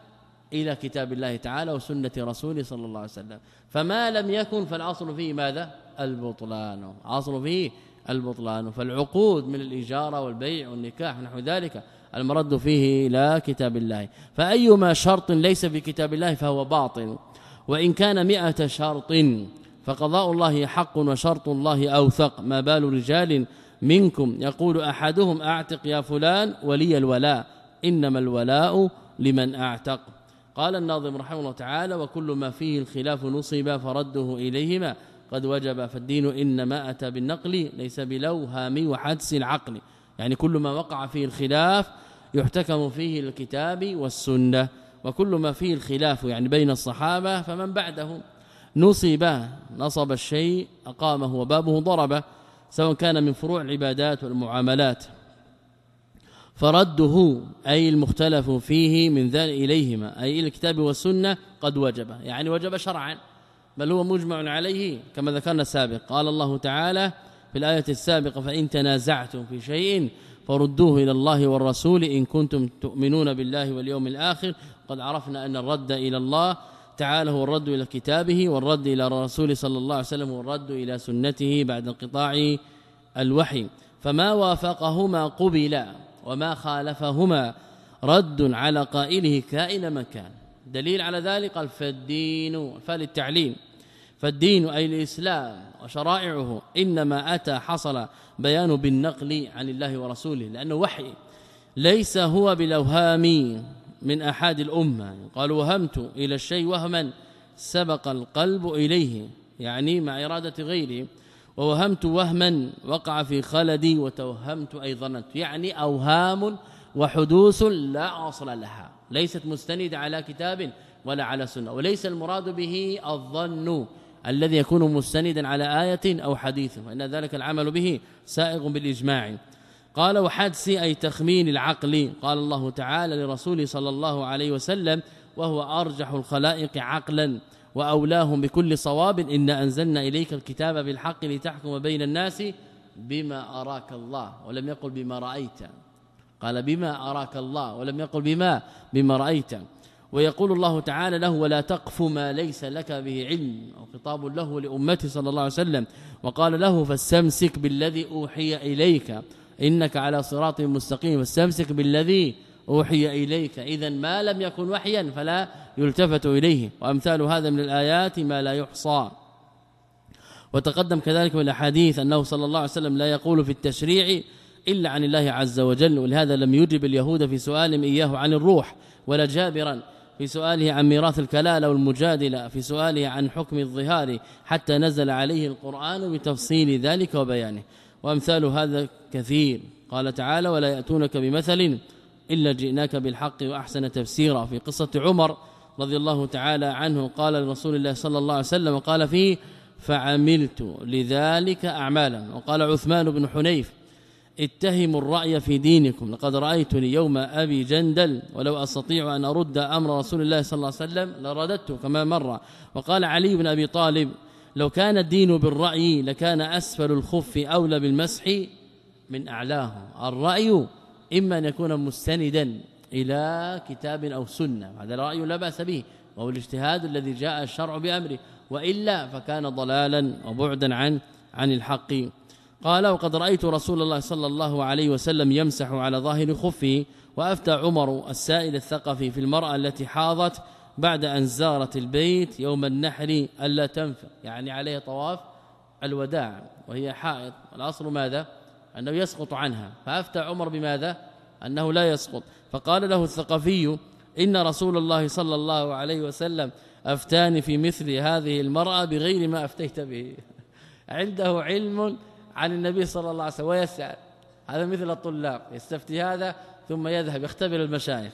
إلى كتاب الله تعالى وسنة رسوله صلى الله عليه وسلم، فما لم يكن فالأصل فيه ماذا؟ البطلان، أصل فيه البطلان. فالعقود من الإجارة والبيع والنكاح ونحو ذلك المرد فيه إلى كتاب الله. فأيما شرط ليس في كتاب الله فهو باطل، وإن كان مئة شرط فقضاء الله حق وشرط الله أوثق. ما بال رجال منكم يقول أحدهم أعتق يا فلان ولي الولاء، إنما الولاء لمن أعتق. قال الناظم رحمه الله تعالى وكل ما فيه الخلاف نصب فرده إليهما قد وجب، فالدين إنما أتى بالنقل ليس بلوهام وحدس العقل، يعني كل ما وقع فيه الخلاف يحتكم فيه الكتاب والسنة، وكل ما فيه الخلاف يعني بين الصحابة فمن بعدهم نصب، نصب الشيء أقامه وبابه ضربه، سواء كان من فروع العبادات والمعاملات. فرده أي المختلف فيه من ذلك إليهما أي إلى الكتاب والسنة قد وجب، يعني وجب شرعا، بل هو مجمع عليه كما ذكرنا السابق. قال الله تعالى في الآية السابقة فإن تنازعتم في شيء فردوه إلى الله والرسول إن كنتم تؤمنون بالله واليوم الآخر. قد عرفنا أن الرد إلى الله تعالى هو الرد إلى كتابه، والرد إلى الرسول صلى الله عليه وسلم والرد إلى سنته بعد انقطاع الوحي. فما وافقهما قبل وما خالفهما رد على قائله كائن من كان. دليل على ذلك قال فالدين فللتعليم، فالدين أي الإسلام وشرائعه إنما أتى حصل بيان بالنقل عن الله ورسوله، لأنه وحي ليس هو بالأوهام من أحد الأمة. قال وهمت إلى الشيء وهما سبق القلب إليه، يعني مع إرادة غيره، ووهمت وهما وقع في خلدي وتوهمت أي ظننت، يعني أوهام وحدوث لا أصل لها، ليست مستندة على كتاب ولا على سنة، وليس المراد به الظن الذي يكون مستندا على آية أو حديث، وإن ذلك العمل به سائغ بالإجماع. قال وحدس أي تخمين العقل. قال الله تعالى لرسوله صلى الله عليه وسلم وهو أرجح الخلائق عقلا وأولاهم بكل صواب إن أنزلنا إليك الكتاب بالحق لتحكم بين الناس بما أراك الله، ولم يقل بما رأيت، قال بما أراك الله ولم يقل بما بما رأيت. ويقول الله تعالى له ولا تقف ما ليس لك به علم، أو خطاب له لأمته صلى الله عليه وسلم. وقال له فاستمسك بالذي أوحي إليك إنك على صراط مستقيم، فاستمسك بالذي أوحي إليك. إذن ما لم يكن وحيا فلا يلتفت إليه، وأمثال هذا من الآيات ما لا يحصى. وتقدم كذلك من الأحاديث أنه صلى الله عليه وسلم لا يقول في التشريع إلا عن الله عز وجل، ولهذا لم يجب اليهود في سؤالهم إياه عن الروح، ولا جابرا في سؤاله عن ميراث الكلالة والمجادلة في سؤاله عن حكم الظهار حتى نزل عليه القرآن بتفصيل ذلك وبيانه. وأمثال هذا كثير. قال تعالى ولا يأتونك بمثل إلا جئناك بالحق وأحسن تفسيرا. في قصة عمر رضي الله تعالى عنه قال لرسول الله صلى الله عليه وسلم قال فيه فعملت لذلك أعمالا. وقال عثمان بن حنيف اتهموا الرأي في دينكم لقد رأيتني يوم أبي جندل ولو أستطيع أن أرد أمر رسول الله صلى الله عليه وسلم لرددته كما مر. وقال علي بن أبي طالب لو كان الدين بالرأي لكان أسفل الخف أولى بالمسح من أعلاه. الرأي إما أن يكون مستندا إلى كتاب أو سنة، هذا الرأي لا بأس به وهو الاجتهاد الذي جاء الشرع بأمره، وإلا فكان ضلالا وبعدا عن عن الحق. قال وقد رأيت رسول الله صلى الله عليه وسلم يمسح على ظاهر خفه. وأفتى عمر السائل الثقفي في المرأة التي حاضت بعد أن زارت البيت يوم النحر ألا تنفع، يعني عليه طواف الوداع وهي حائض، الأصل ماذا؟ أنه يسقط عنها. فأفتى عمر بماذا؟ أنه لا يسقط. فقال له الثقفي إن رسول الله صلى الله عليه وسلم أفتاني في مثل هذه المرأة بغير ما أفتيت به. عنده علم عن النبي صلى الله عليه وسلم ويسأل. هذا مثل الطلاب يستفتي هذا ثم يذهب يختبر المشايخ.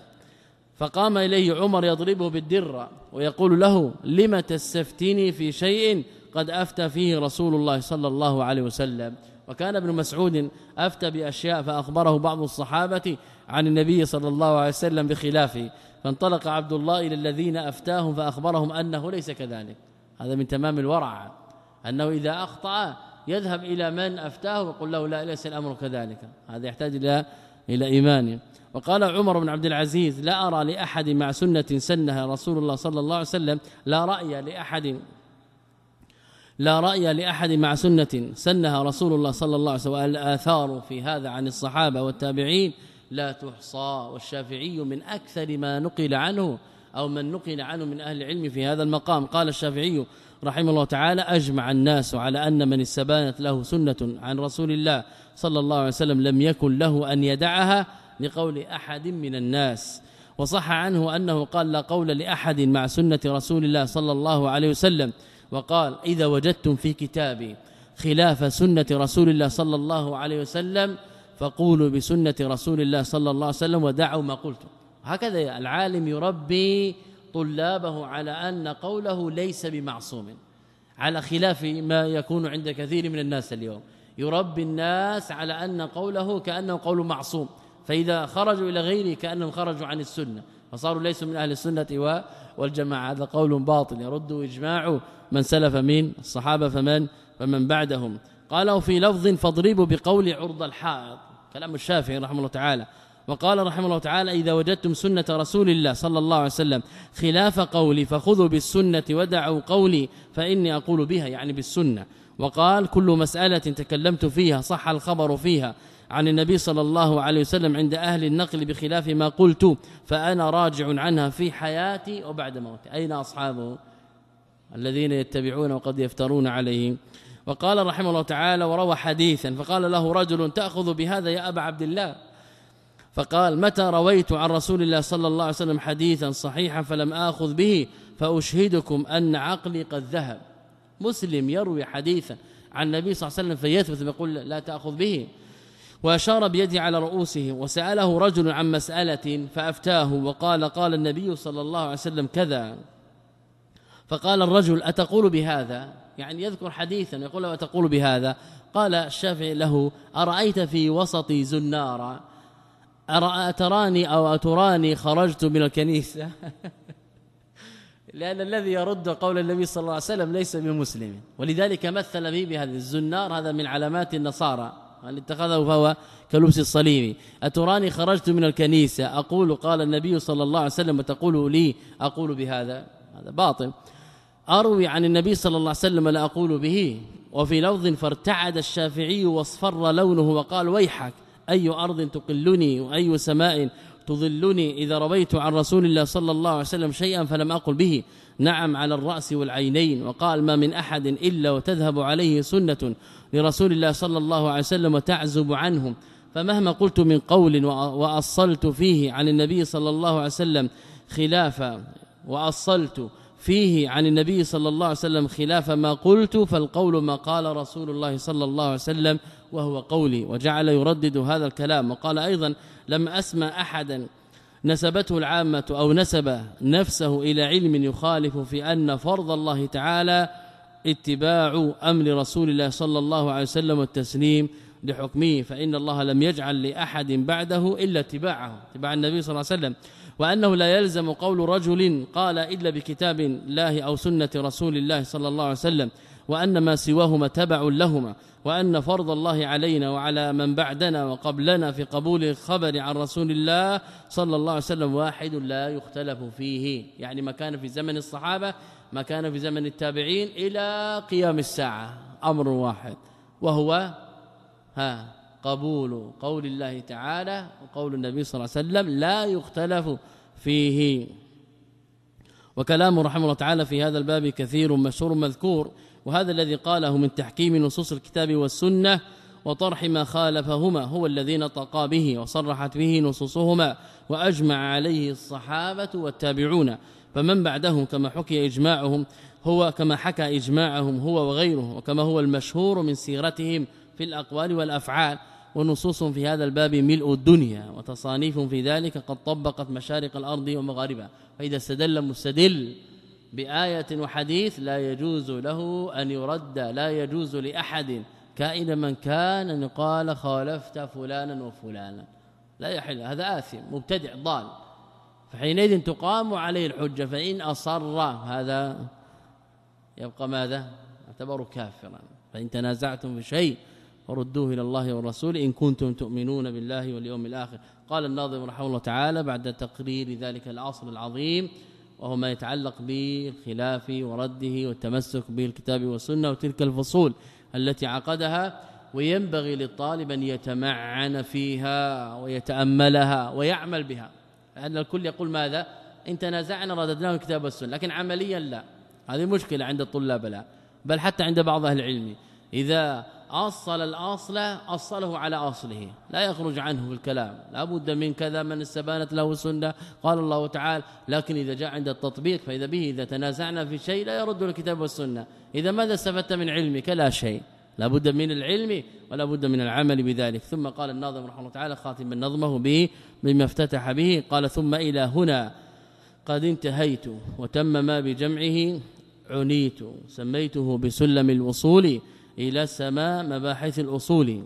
فقام إليه عمر يضربه بالدرة ويقول له لم تستفتني في شيء قد أفتى فيه رسول الله صلى الله عليه وسلم. وكان ابن مسعود أفتى بأشياء فأخبره بعض الصحابة عن النبي صلى الله عليه وسلم بخلافه، فانطلق عبد الله إلى الذين أفتاهم فأخبرهم أنه ليس كذلك. هذا من تمام الورع، أنه إذا أخطأ يذهب إلى من أفتاه ويقول له لا ليس الأمر كذلك. هذا يحتاج إلى إلى إيمان. وقال عمر بن عبد العزيز لا أرى لأحد مع سنة سنها رسول الله صلى الله عليه وسلم لا رأي لأحد لا رأي لأحد مع سنة سنها رسول الله صلى الله عليه وسلم. والآثار في هذا عن الصحابة والتابعين لا تحصى. والشافعي من أكثر ما نقل عنه أو من نقل عنه من أهل العلم في هذا المقام. قال الشافعي رحمه الله تعالى أجمع الناس على أن من استبانت له سنة عن رسول الله صلى الله عليه وسلم لم يكن له أن يدعها لقول أحد من الناس. وصح عنه أنه قال لا قول لأحد مع سنة رسول الله صلى الله عليه وسلم. وقال إذا وجدتم في كتابي خلاف سنة رسول الله صلى الله عليه وسلم فقولوا بسنة رسول الله صلى الله عليه وسلم ودعوا ما قلتم. هكذا العالم يربي طلابه على أن قوله ليس بمعصوم، على خلاف ما يكون عند كثير من الناس اليوم. يربي الناس على أن قوله كأنه قول معصوم، فإذا خرجوا إلى غيره كأنهم خرجوا عن السنة فصاروا ليسوا من أهل السنة والجماعة. هذا قول باطل يرد إجماع من سلف من الصحابة فمن فمن بعدهم. قالوا في لفظ فاضربوا بقول عرض الحائط، كلام الشافعي رحمه الله تعالى. وقال رحمه الله تعالى إذا وجدتم سنة رسول الله صلى الله عليه وسلم خلاف قولي فخذوا بالسنة ودعوا قولي فإني أقول بها، يعني بالسنة. وقال كل مسألة تكلمت فيها صح الخبر فيها عن النبي صلى الله عليه وسلم عند أهل النقل بخلاف ما قلت فأنا راجع عنها في حياتي وبعد موتي. أين أصحابه الذين يتبعون وقد يفترون عليه؟ وقال رحمه الله تعالى وروى حديثا فقال له رجل تأخذ بهذا يا أبا عبد الله؟ فقال متى رويت عن رسول الله صلى الله عليه وسلم حديثا صحيحا فلم آخذ به فأشهدكم أن عقلي قد ذهب. مسلم يروي حديثا عن النبي صلى الله عليه وسلم فيثبت ويقول لا تأخذ به. وأشار بيدي على رؤوسه. وسأله رجل عن مسألة فأفتاه وقال قال النبي صلى الله عليه وسلم كذا. فقال الرجل أتقول بهذا؟ يعني يذكر حديثا يقول له أتقول بهذا؟ قال الشافعي له أرأيت في وسط زنارا أتراني أو أتراني خرجت من الكنيسة؟ لأن الذي يرد قول النبي صلى الله عليه وسلم ليس بمسلم، ولذلك مثل به بهذا الزنار. هذا من علامات النصارى اللي اتخذه فهو كلبس الصليب. أتراني خرجت من الكنيسة أقول قال النبي صلى الله عليه وسلم وتقول لي أقول بهذا؟ هذا باطل. أروي عن النبي صلى الله عليه وسلم لا أقول به. وفي لفظ فارتعد الشافعي واصفر لونه وقال ويحك أي أرض تقلني وأي سماء تظلني إذا رويت عن رسول الله صلى الله عليه وسلم شيئا فلم أقل به. نعم على الرأس والعينين. وقال ما من أحد إلا وتذهب عليه سنة لرسول الله صلى الله عليه وسلم وتعزب عنهم، فمهما قلت من قول وأصلت فيه عن النبي صلى الله عليه وسلم خلاف وأصلت فيه عن النبي صلى الله عليه وسلم خلاف ما قلت فالقول ما قال رسول الله صلى الله عليه وسلم وهو قولي. وجعل يردد هذا الكلام. وقال أيضا لم أسمع أحدا نسبته العامة أو نسب نفسه إلى علم يخالف في أن فرض الله تعالى اتباع أمر رسول الله صلى الله عليه وسلم والتسليم لحكمه، فإن الله لم يجعل لأحد بعده إلا اتباعه اتباع النبي صلى الله عليه وسلم، وأنه لا يلزم قول رجل قال إلا بكتاب الله أو سنة رسول الله صلى الله عليه وسلم، وأن ما سواهما تبع لهما، وأن فرض الله علينا وعلى من بعدنا وقبلنا في قبول الخبر عن رسول الله صلى الله عليه وسلم واحد لا يختلف فيه، يعني ما كان في زمن الصحابة ما كان في زمن التابعين إلى قيام الساعة أمر واحد، وهو ها قبول قول الله تعالى وقول النبي صلى الله عليه وسلم لا يختلف فيه. وكلامه رحمه الله تعالى في هذا الباب كثير مشهور مذكور، وهذا الذي قاله من تحكيم نصوص الكتاب والسنة وطرح ما خالفهما هو الذي نطقا به وصرحت به نصوصهما وأجمع عليه الصحابة والتابعون، فمن بعدهم كما حكي إجماعهم هو كما حكى إجماعهم هو وغيره، وكما هو المشهور من سيرتهم في الأقوال والأفعال. ونصوص في هذا الباب ملء الدنيا، وتصانيف في ذلك قد طبقت مشارق الأرض ومغاربها، فإذا استدل مستدل بآية وحديث لا يجوز له أن يرد، لا يجوز لأحد كائن من كان أن يقال خالفت فلانا وفلانا، لا يحل، هذا آثم مبتدع ضال، فحينئذ تقام عليه الحجة، فإن أصر هذا يبقى ماذا؟ يعتبر كافرا. فإن تنازعتم في شيء فردوه إلى الله والرسول إن كنتم تؤمنون بالله واليوم الآخر. قال الناظم رحمه الله تعالى بعد تقرير ذلك الأصل العظيم وهو ما يتعلق بالخلاف ورده والتمسك بالكتاب والسنة وتلك الفصول التي عقدها، وينبغي للطالب أن يتمعن فيها ويتأملها ويعمل بها، لأن الكل يقول ماذا؟ إن تنازعنا رددناه الكتاب والسنة، لكن عمليا لا، هذه مشكلة عند الطلاب لا، بل حتى عند بعض أهل العلم إذا أصل الأصل أصله على أصله لا يخرج عنه في الكلام، لا بد من كذا من استبانت له السنة قال الله تعالى، لكن إذا جاء عند التطبيق فإذا به إذا تنازعنا في شيء لا يرد الكتاب والسنة، إذا ماذا استفدت من علمك؟ لا شيء، لا بد من العلم ولا بد من العمل بذلك. ثم قال الناظم رحمه الله تعالى خاتم نظمه به بما افتتح به، قال ثم إلى هنا قد انتهيت وتم ما بجمعه عنيت، سميته بسلم الوصول إلى السماء مباحث الأصول،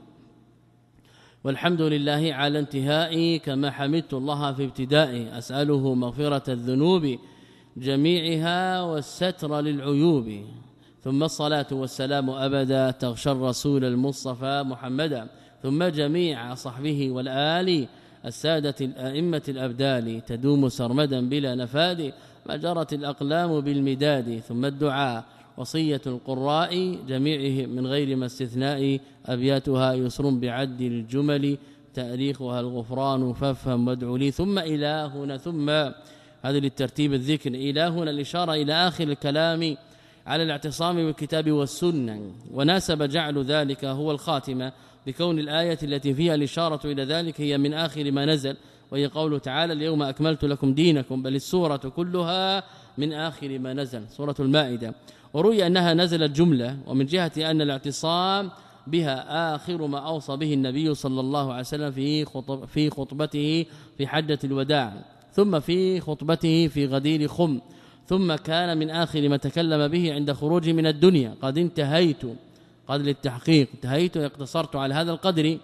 والحمد لله على انتهائي كما حمدت الله في ابتدائي، أسأله مغفرة الذنوب جميعها والستر للعيوب، ثم الصلاة والسلام أبدا تغشى الرسول المصطفى محمدا، ثم جميع صحبه والآل السادة الأئمة الأبدال، تدوم سرمدا بلا نفاد ما جرت الأقلام بالمداد، ثم الدعاء وصية القراء جميعهم من غير ما استثناء، أبياتها يسر بعد الجمل تأريخها الغفران فافهم وادعو لي، ثم إلى هنا، ثم هذا للترتيب الذكر، إلى هنا الإشارة إلى آخر الكلام على الاعتصام بالكتاب والسنة، وناسب جعل ذلك هو الخاتمة بكون الآية التي فيها الإشارة إلى ذلك هي من آخر ما نزل، وهي قوله تعالى اليوم أكملت لكم دينكم، بل السورة كلها من آخر ما نزل، سورة المائدة. وروي أنها نزلت جملة، ومن جهة أن الاعتصام بها آخر ما أوصى به النبي صلى الله عليه وسلم في خطب في خطبته في حجة الوداع، ثم في خطبته في غدير خم، ثم كان من آخر ما تكلم به عند خروجه من الدنيا. قد انتهيت، قد للتحقيق، انتهيت واقتصرت على هذا القدر،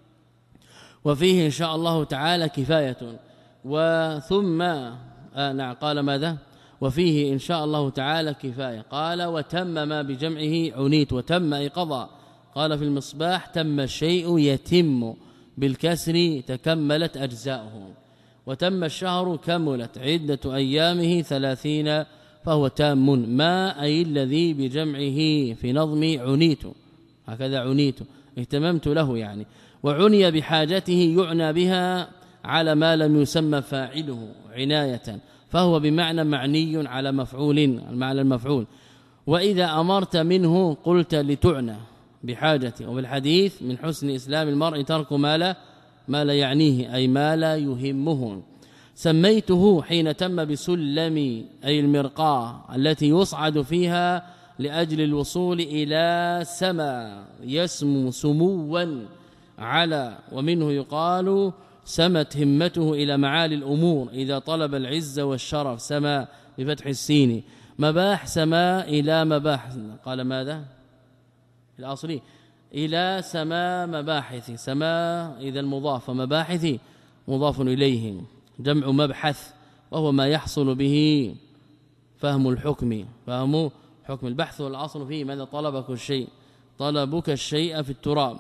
وفيه إن شاء الله تعالى كفاية. وثم آه نعم قال ماذا؟ وفيه إن شاء الله تعالى كفاية. قال وتم ما بجمعه عنيت، وتم أي قضى. قال في المصباح تم الشيء يتم بالكسر تكملت أجزاؤه، وتم الشهر كملت عدة أيامه ثلاثين فهو تام، ما أي الذي بجمعه في نظم عنيت، هكذا عنيت اهتممت له يعني. وعني بحاجته يعنى بها على ما لم يسمى فاعله عناية، فهو بمعنى معني على مفعول، المعنى المفعول. وإذا أمرت منه قلت لتعنى بحاجته. وبالحديث من حسن إسلام المرء ترك ما لا ما لا يعنيه، أي ما لا يهمه. سميته حين تم بسلم أي المرقاة التي يصعد فيها لأجل الوصول إلى سما يسمو سموا على، ومنه يقال سمت همته إلى معالي الأمور إذا طلب العز والشرف، سما بفتح السين. مباح سماء إلى مباح، قال ماذا الأصلي إلى سماء مباحث، سماء إذا المضاف، مباحث مضاف إليه، جمع مبحث وهو ما يحصل به فهم الحكم، فهم حكم البحث والأصل فيه ماذا؟ طلبك الشيء، طلبك الشيء في التراب.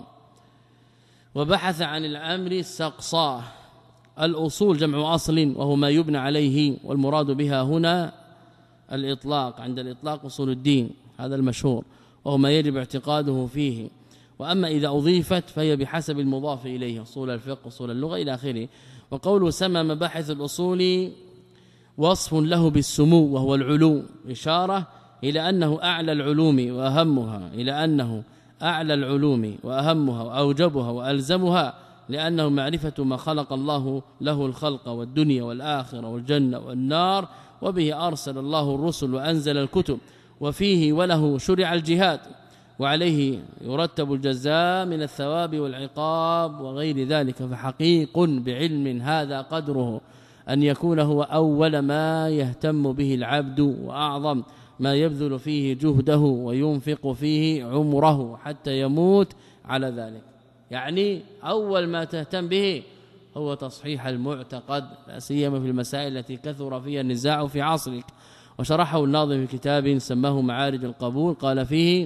وبحث عن الأمر استقصاه. الأصول جمع أصل وهو ما يبنى عليه، والمراد بها هنا الإطلاق، عند الإطلاق أصول الدين هذا المشهور، وهو ما يجب اعتقاده فيه. وأما إذا أضيفت فهي بحسب المضاف إليه، أصول الفقه أصول اللغة إلى آخره. وقوله سمى مباحث الأصول وصف له بالسمو وهو العلو، إشارة إلى أنه أعلى العلوم وأهمها، إلى أنه أعلى العلوم وأهمها وأوجبها وألزمها، لأنه معرفة ما خلق الله له الخلق والدنيا والآخرة والجنة والنار، وبه أرسل الله الرسل وأنزل الكتب، وفيه وله شرع الجهاد، وعليه يرتب الجزاء من الثواب والعقاب وغير ذلك. فحقيق بعلم هذا قدره أن يكون هو أول ما يهتم به العبد، وأعظم ما يبذل فيه جهده وينفق فيه عمره حتى يموت على ذلك. يعني أول ما تهتم به هو تصحيح المعتقد، لا سيما في المسائل التي كثر فيها النزاع في عصرك. وشرحه الناظم في كتاب سماه معارج القبول، قال فيه: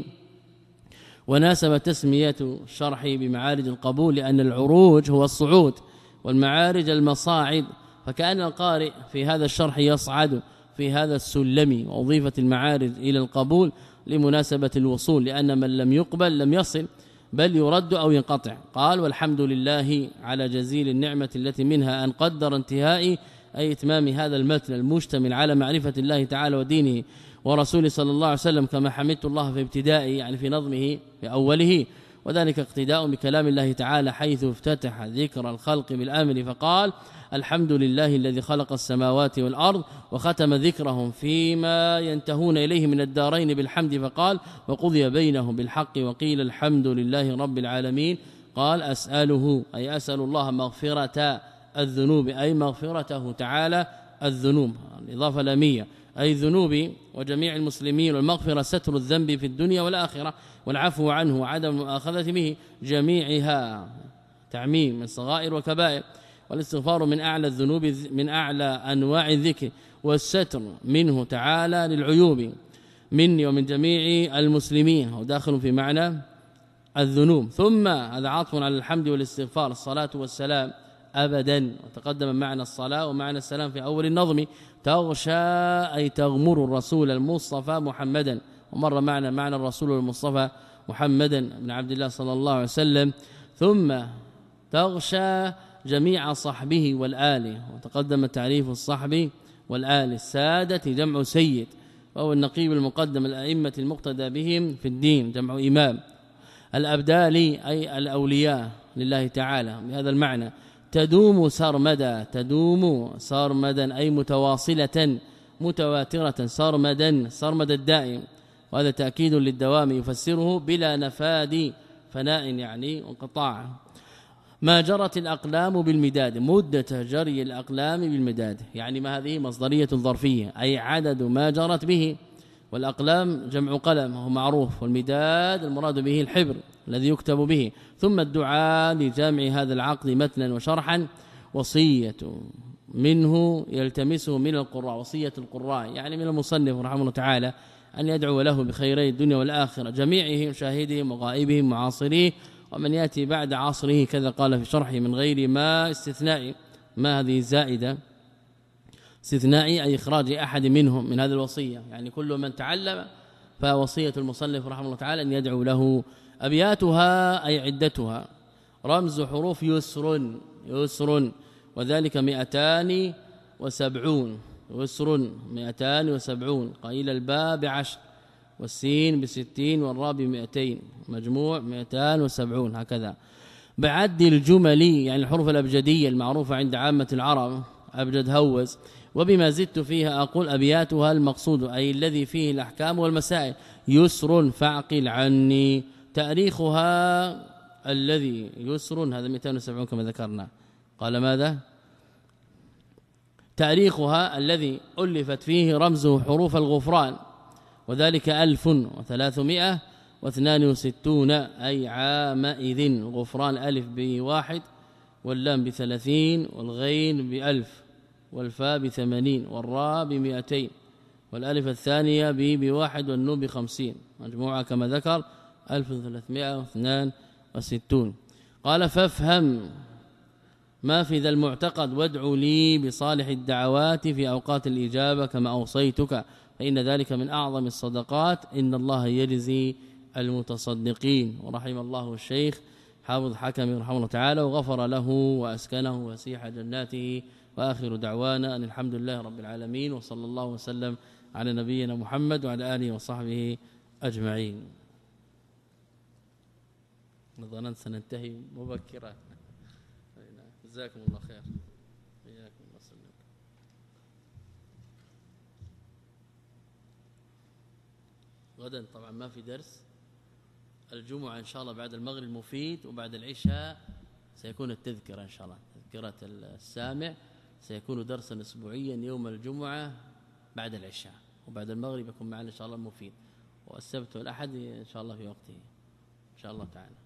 وناسب تسمية الشرح بمعارج القبول لأن العروج هو الصعود والمعارج المصاعد، فكأن القارئ في هذا الشرح يصعد في هذا السلم، وأضيفت المعارج إلى القبول لمناسبة الوصول، لأن من لم يقبل لم يصل بل يرد أو ينقطع. قال: والحمد لله على جزيل النعمة التي منها أن قدر انتهاء أي إتمام هذا المتن المشتمل على معرفة الله تعالى ودينه ورسوله صلى الله عليه وسلم، كما حمدت الله في ابتدائه يعني في نظمه في أوله، وذلك اقتداء بكلام الله تعالى حيث افتتح ذكر الخلق بالأمر فقال: الحمد لله الذي خلق السماوات والأرض، وختم ذكرهم فيما ينتهون إليه من الدارين بالحمد فقال: وقضي بينهم بالحق وقيل الحمد لله رب العالمين. قال: أسأله أي أسأل الله مغفرة الذنوب أي مغفرته تعالى الذنوب، الإضافة لامية أي ذنوب وجميع المسلمين، والمغفرة ستر الذنب في الدنيا والآخرة، والعفو عنه وعدم المؤاخذة به جميعها، تعميم من صغائر وكبائر، والاستغفار من أعلى الذنوب من أعلى أنواع الذكر، والستر منه تعالى للعيوب مني ومن جميع المسلمين، وداخل في معنى الذنوب. ثم هذا عطف على الحمد والاستغفار، الصلاة والسلام أبدا، وتقدم معنى الصلاة ومعنى السلام في أول النظم. تغشى أي تغمر الرسول المصطفى محمدا، ومر معنى معنى الرسول المصطفى محمدا بن عبد الله صلى الله عليه وسلم. ثم تغشى جميع صحبه والآل، وتقدم تعريف الصحب والآل. السادة جمع سيد، وهو النقيب المقدم الأئمة المقتدى بهم في الدين، جمع إمام. الأبدال أي الأولياء لله تعالى بهذا المعنى. تدوم سرمدا، تدوم سرمدا أي متواصلة متواترة، سرمدا سرمد الدائم، وهذا تأكيد للدوام يفسره بلا نفاد فناء يعني انقطاع. ما جرت الأقلام بالمداد، مدة جري الأقلام بالمداد، يعني ما هذه مصدرية ظرفية أي عدد ما جرت به، والأقلام جمع قلم وهو معروف، والمداد المراد به الحبر الذي يكتب به. ثم الدعاء لجامع هذا العقد متنا وشرحا. وصية منه يلتمسه من القراء، وصية القراء يعني من المصنف رحمه الله تعالى أن يدعو له بخيري الدنيا والآخرة جميعهم، شاهدهم وغائبهم معاصريه ومن يأتي بعد عصره، كذا قال في شرحه من غير ما استثناء، ما هذه زائدة استثنائي أي إخراج أحد منهم من هذه الوصية، يعني كل من تعلم فوصية المصنف رحمه الله تعالى أن يدعو له. أبياتها أي عدتها، رمز حروف يسر يسر، وذلك مئتان وسبعون، يسر مئتان وسبعون، قيل الباء بعشر والسين بستين والراء بمئتين، مجموع مئتان وسبعون هكذا. بعد الجمل يعني الحروف الأبجدية المعروفة عند عامة العرب أبجد هوز. وبما زدت فيها أقول أبياتها المقصود أي الذي فيه الأحكام والمسائل يسر فاعقل عني. تاريخها الذي يسر هذا مئتين وسبعين كما ذكرنا. قال ماذا؟ تاريخها الذي ألفت فيه رمزه حروف الغفران وذلك ألف وثلاثمائة واثنان وستون أي عامئذ. غفران ألف بواحد واللام بثلاثين والغين بألف والفاء بثمانين والراء بمئتين والألف الثانية بواحد والنون بخمسين مجموعة كما ذكر ألف وثلاثمائة واثنان وستون. قال فافهم ما في ذا المعتقد وادعوا لي بصالح الدعوات في أوقات الإجابة كما أوصيتك فإن ذلك من أعظم الصدقات إن الله يجزي المتصدقين. ورحم الله الشيخ حافظ حكمي رحمه الله تعالى وغفر له وأسكنه وسيح جناته. وآخر دعوانا أن الحمد لله رب العالمين وصلى الله وسلم على نبينا محمد وعلى آله وصحبه أجمعين. ظننت سننتهي مبكرا. جزاكم الله خير. إياكم وسلم. غدا طبعا ما في درس. الجمعة إن شاء الله بعد المغرب المفيد وبعد العشاء سيكون التذكرة إن شاء الله تذكرة السامع سيكون درسا أسبوعيا يوم الجمعة بعد العشاء وبعد المغرب يكون معنا إن شاء الله المفيد والسبت والأحد إن شاء الله في وقته إن شاء الله تعالى.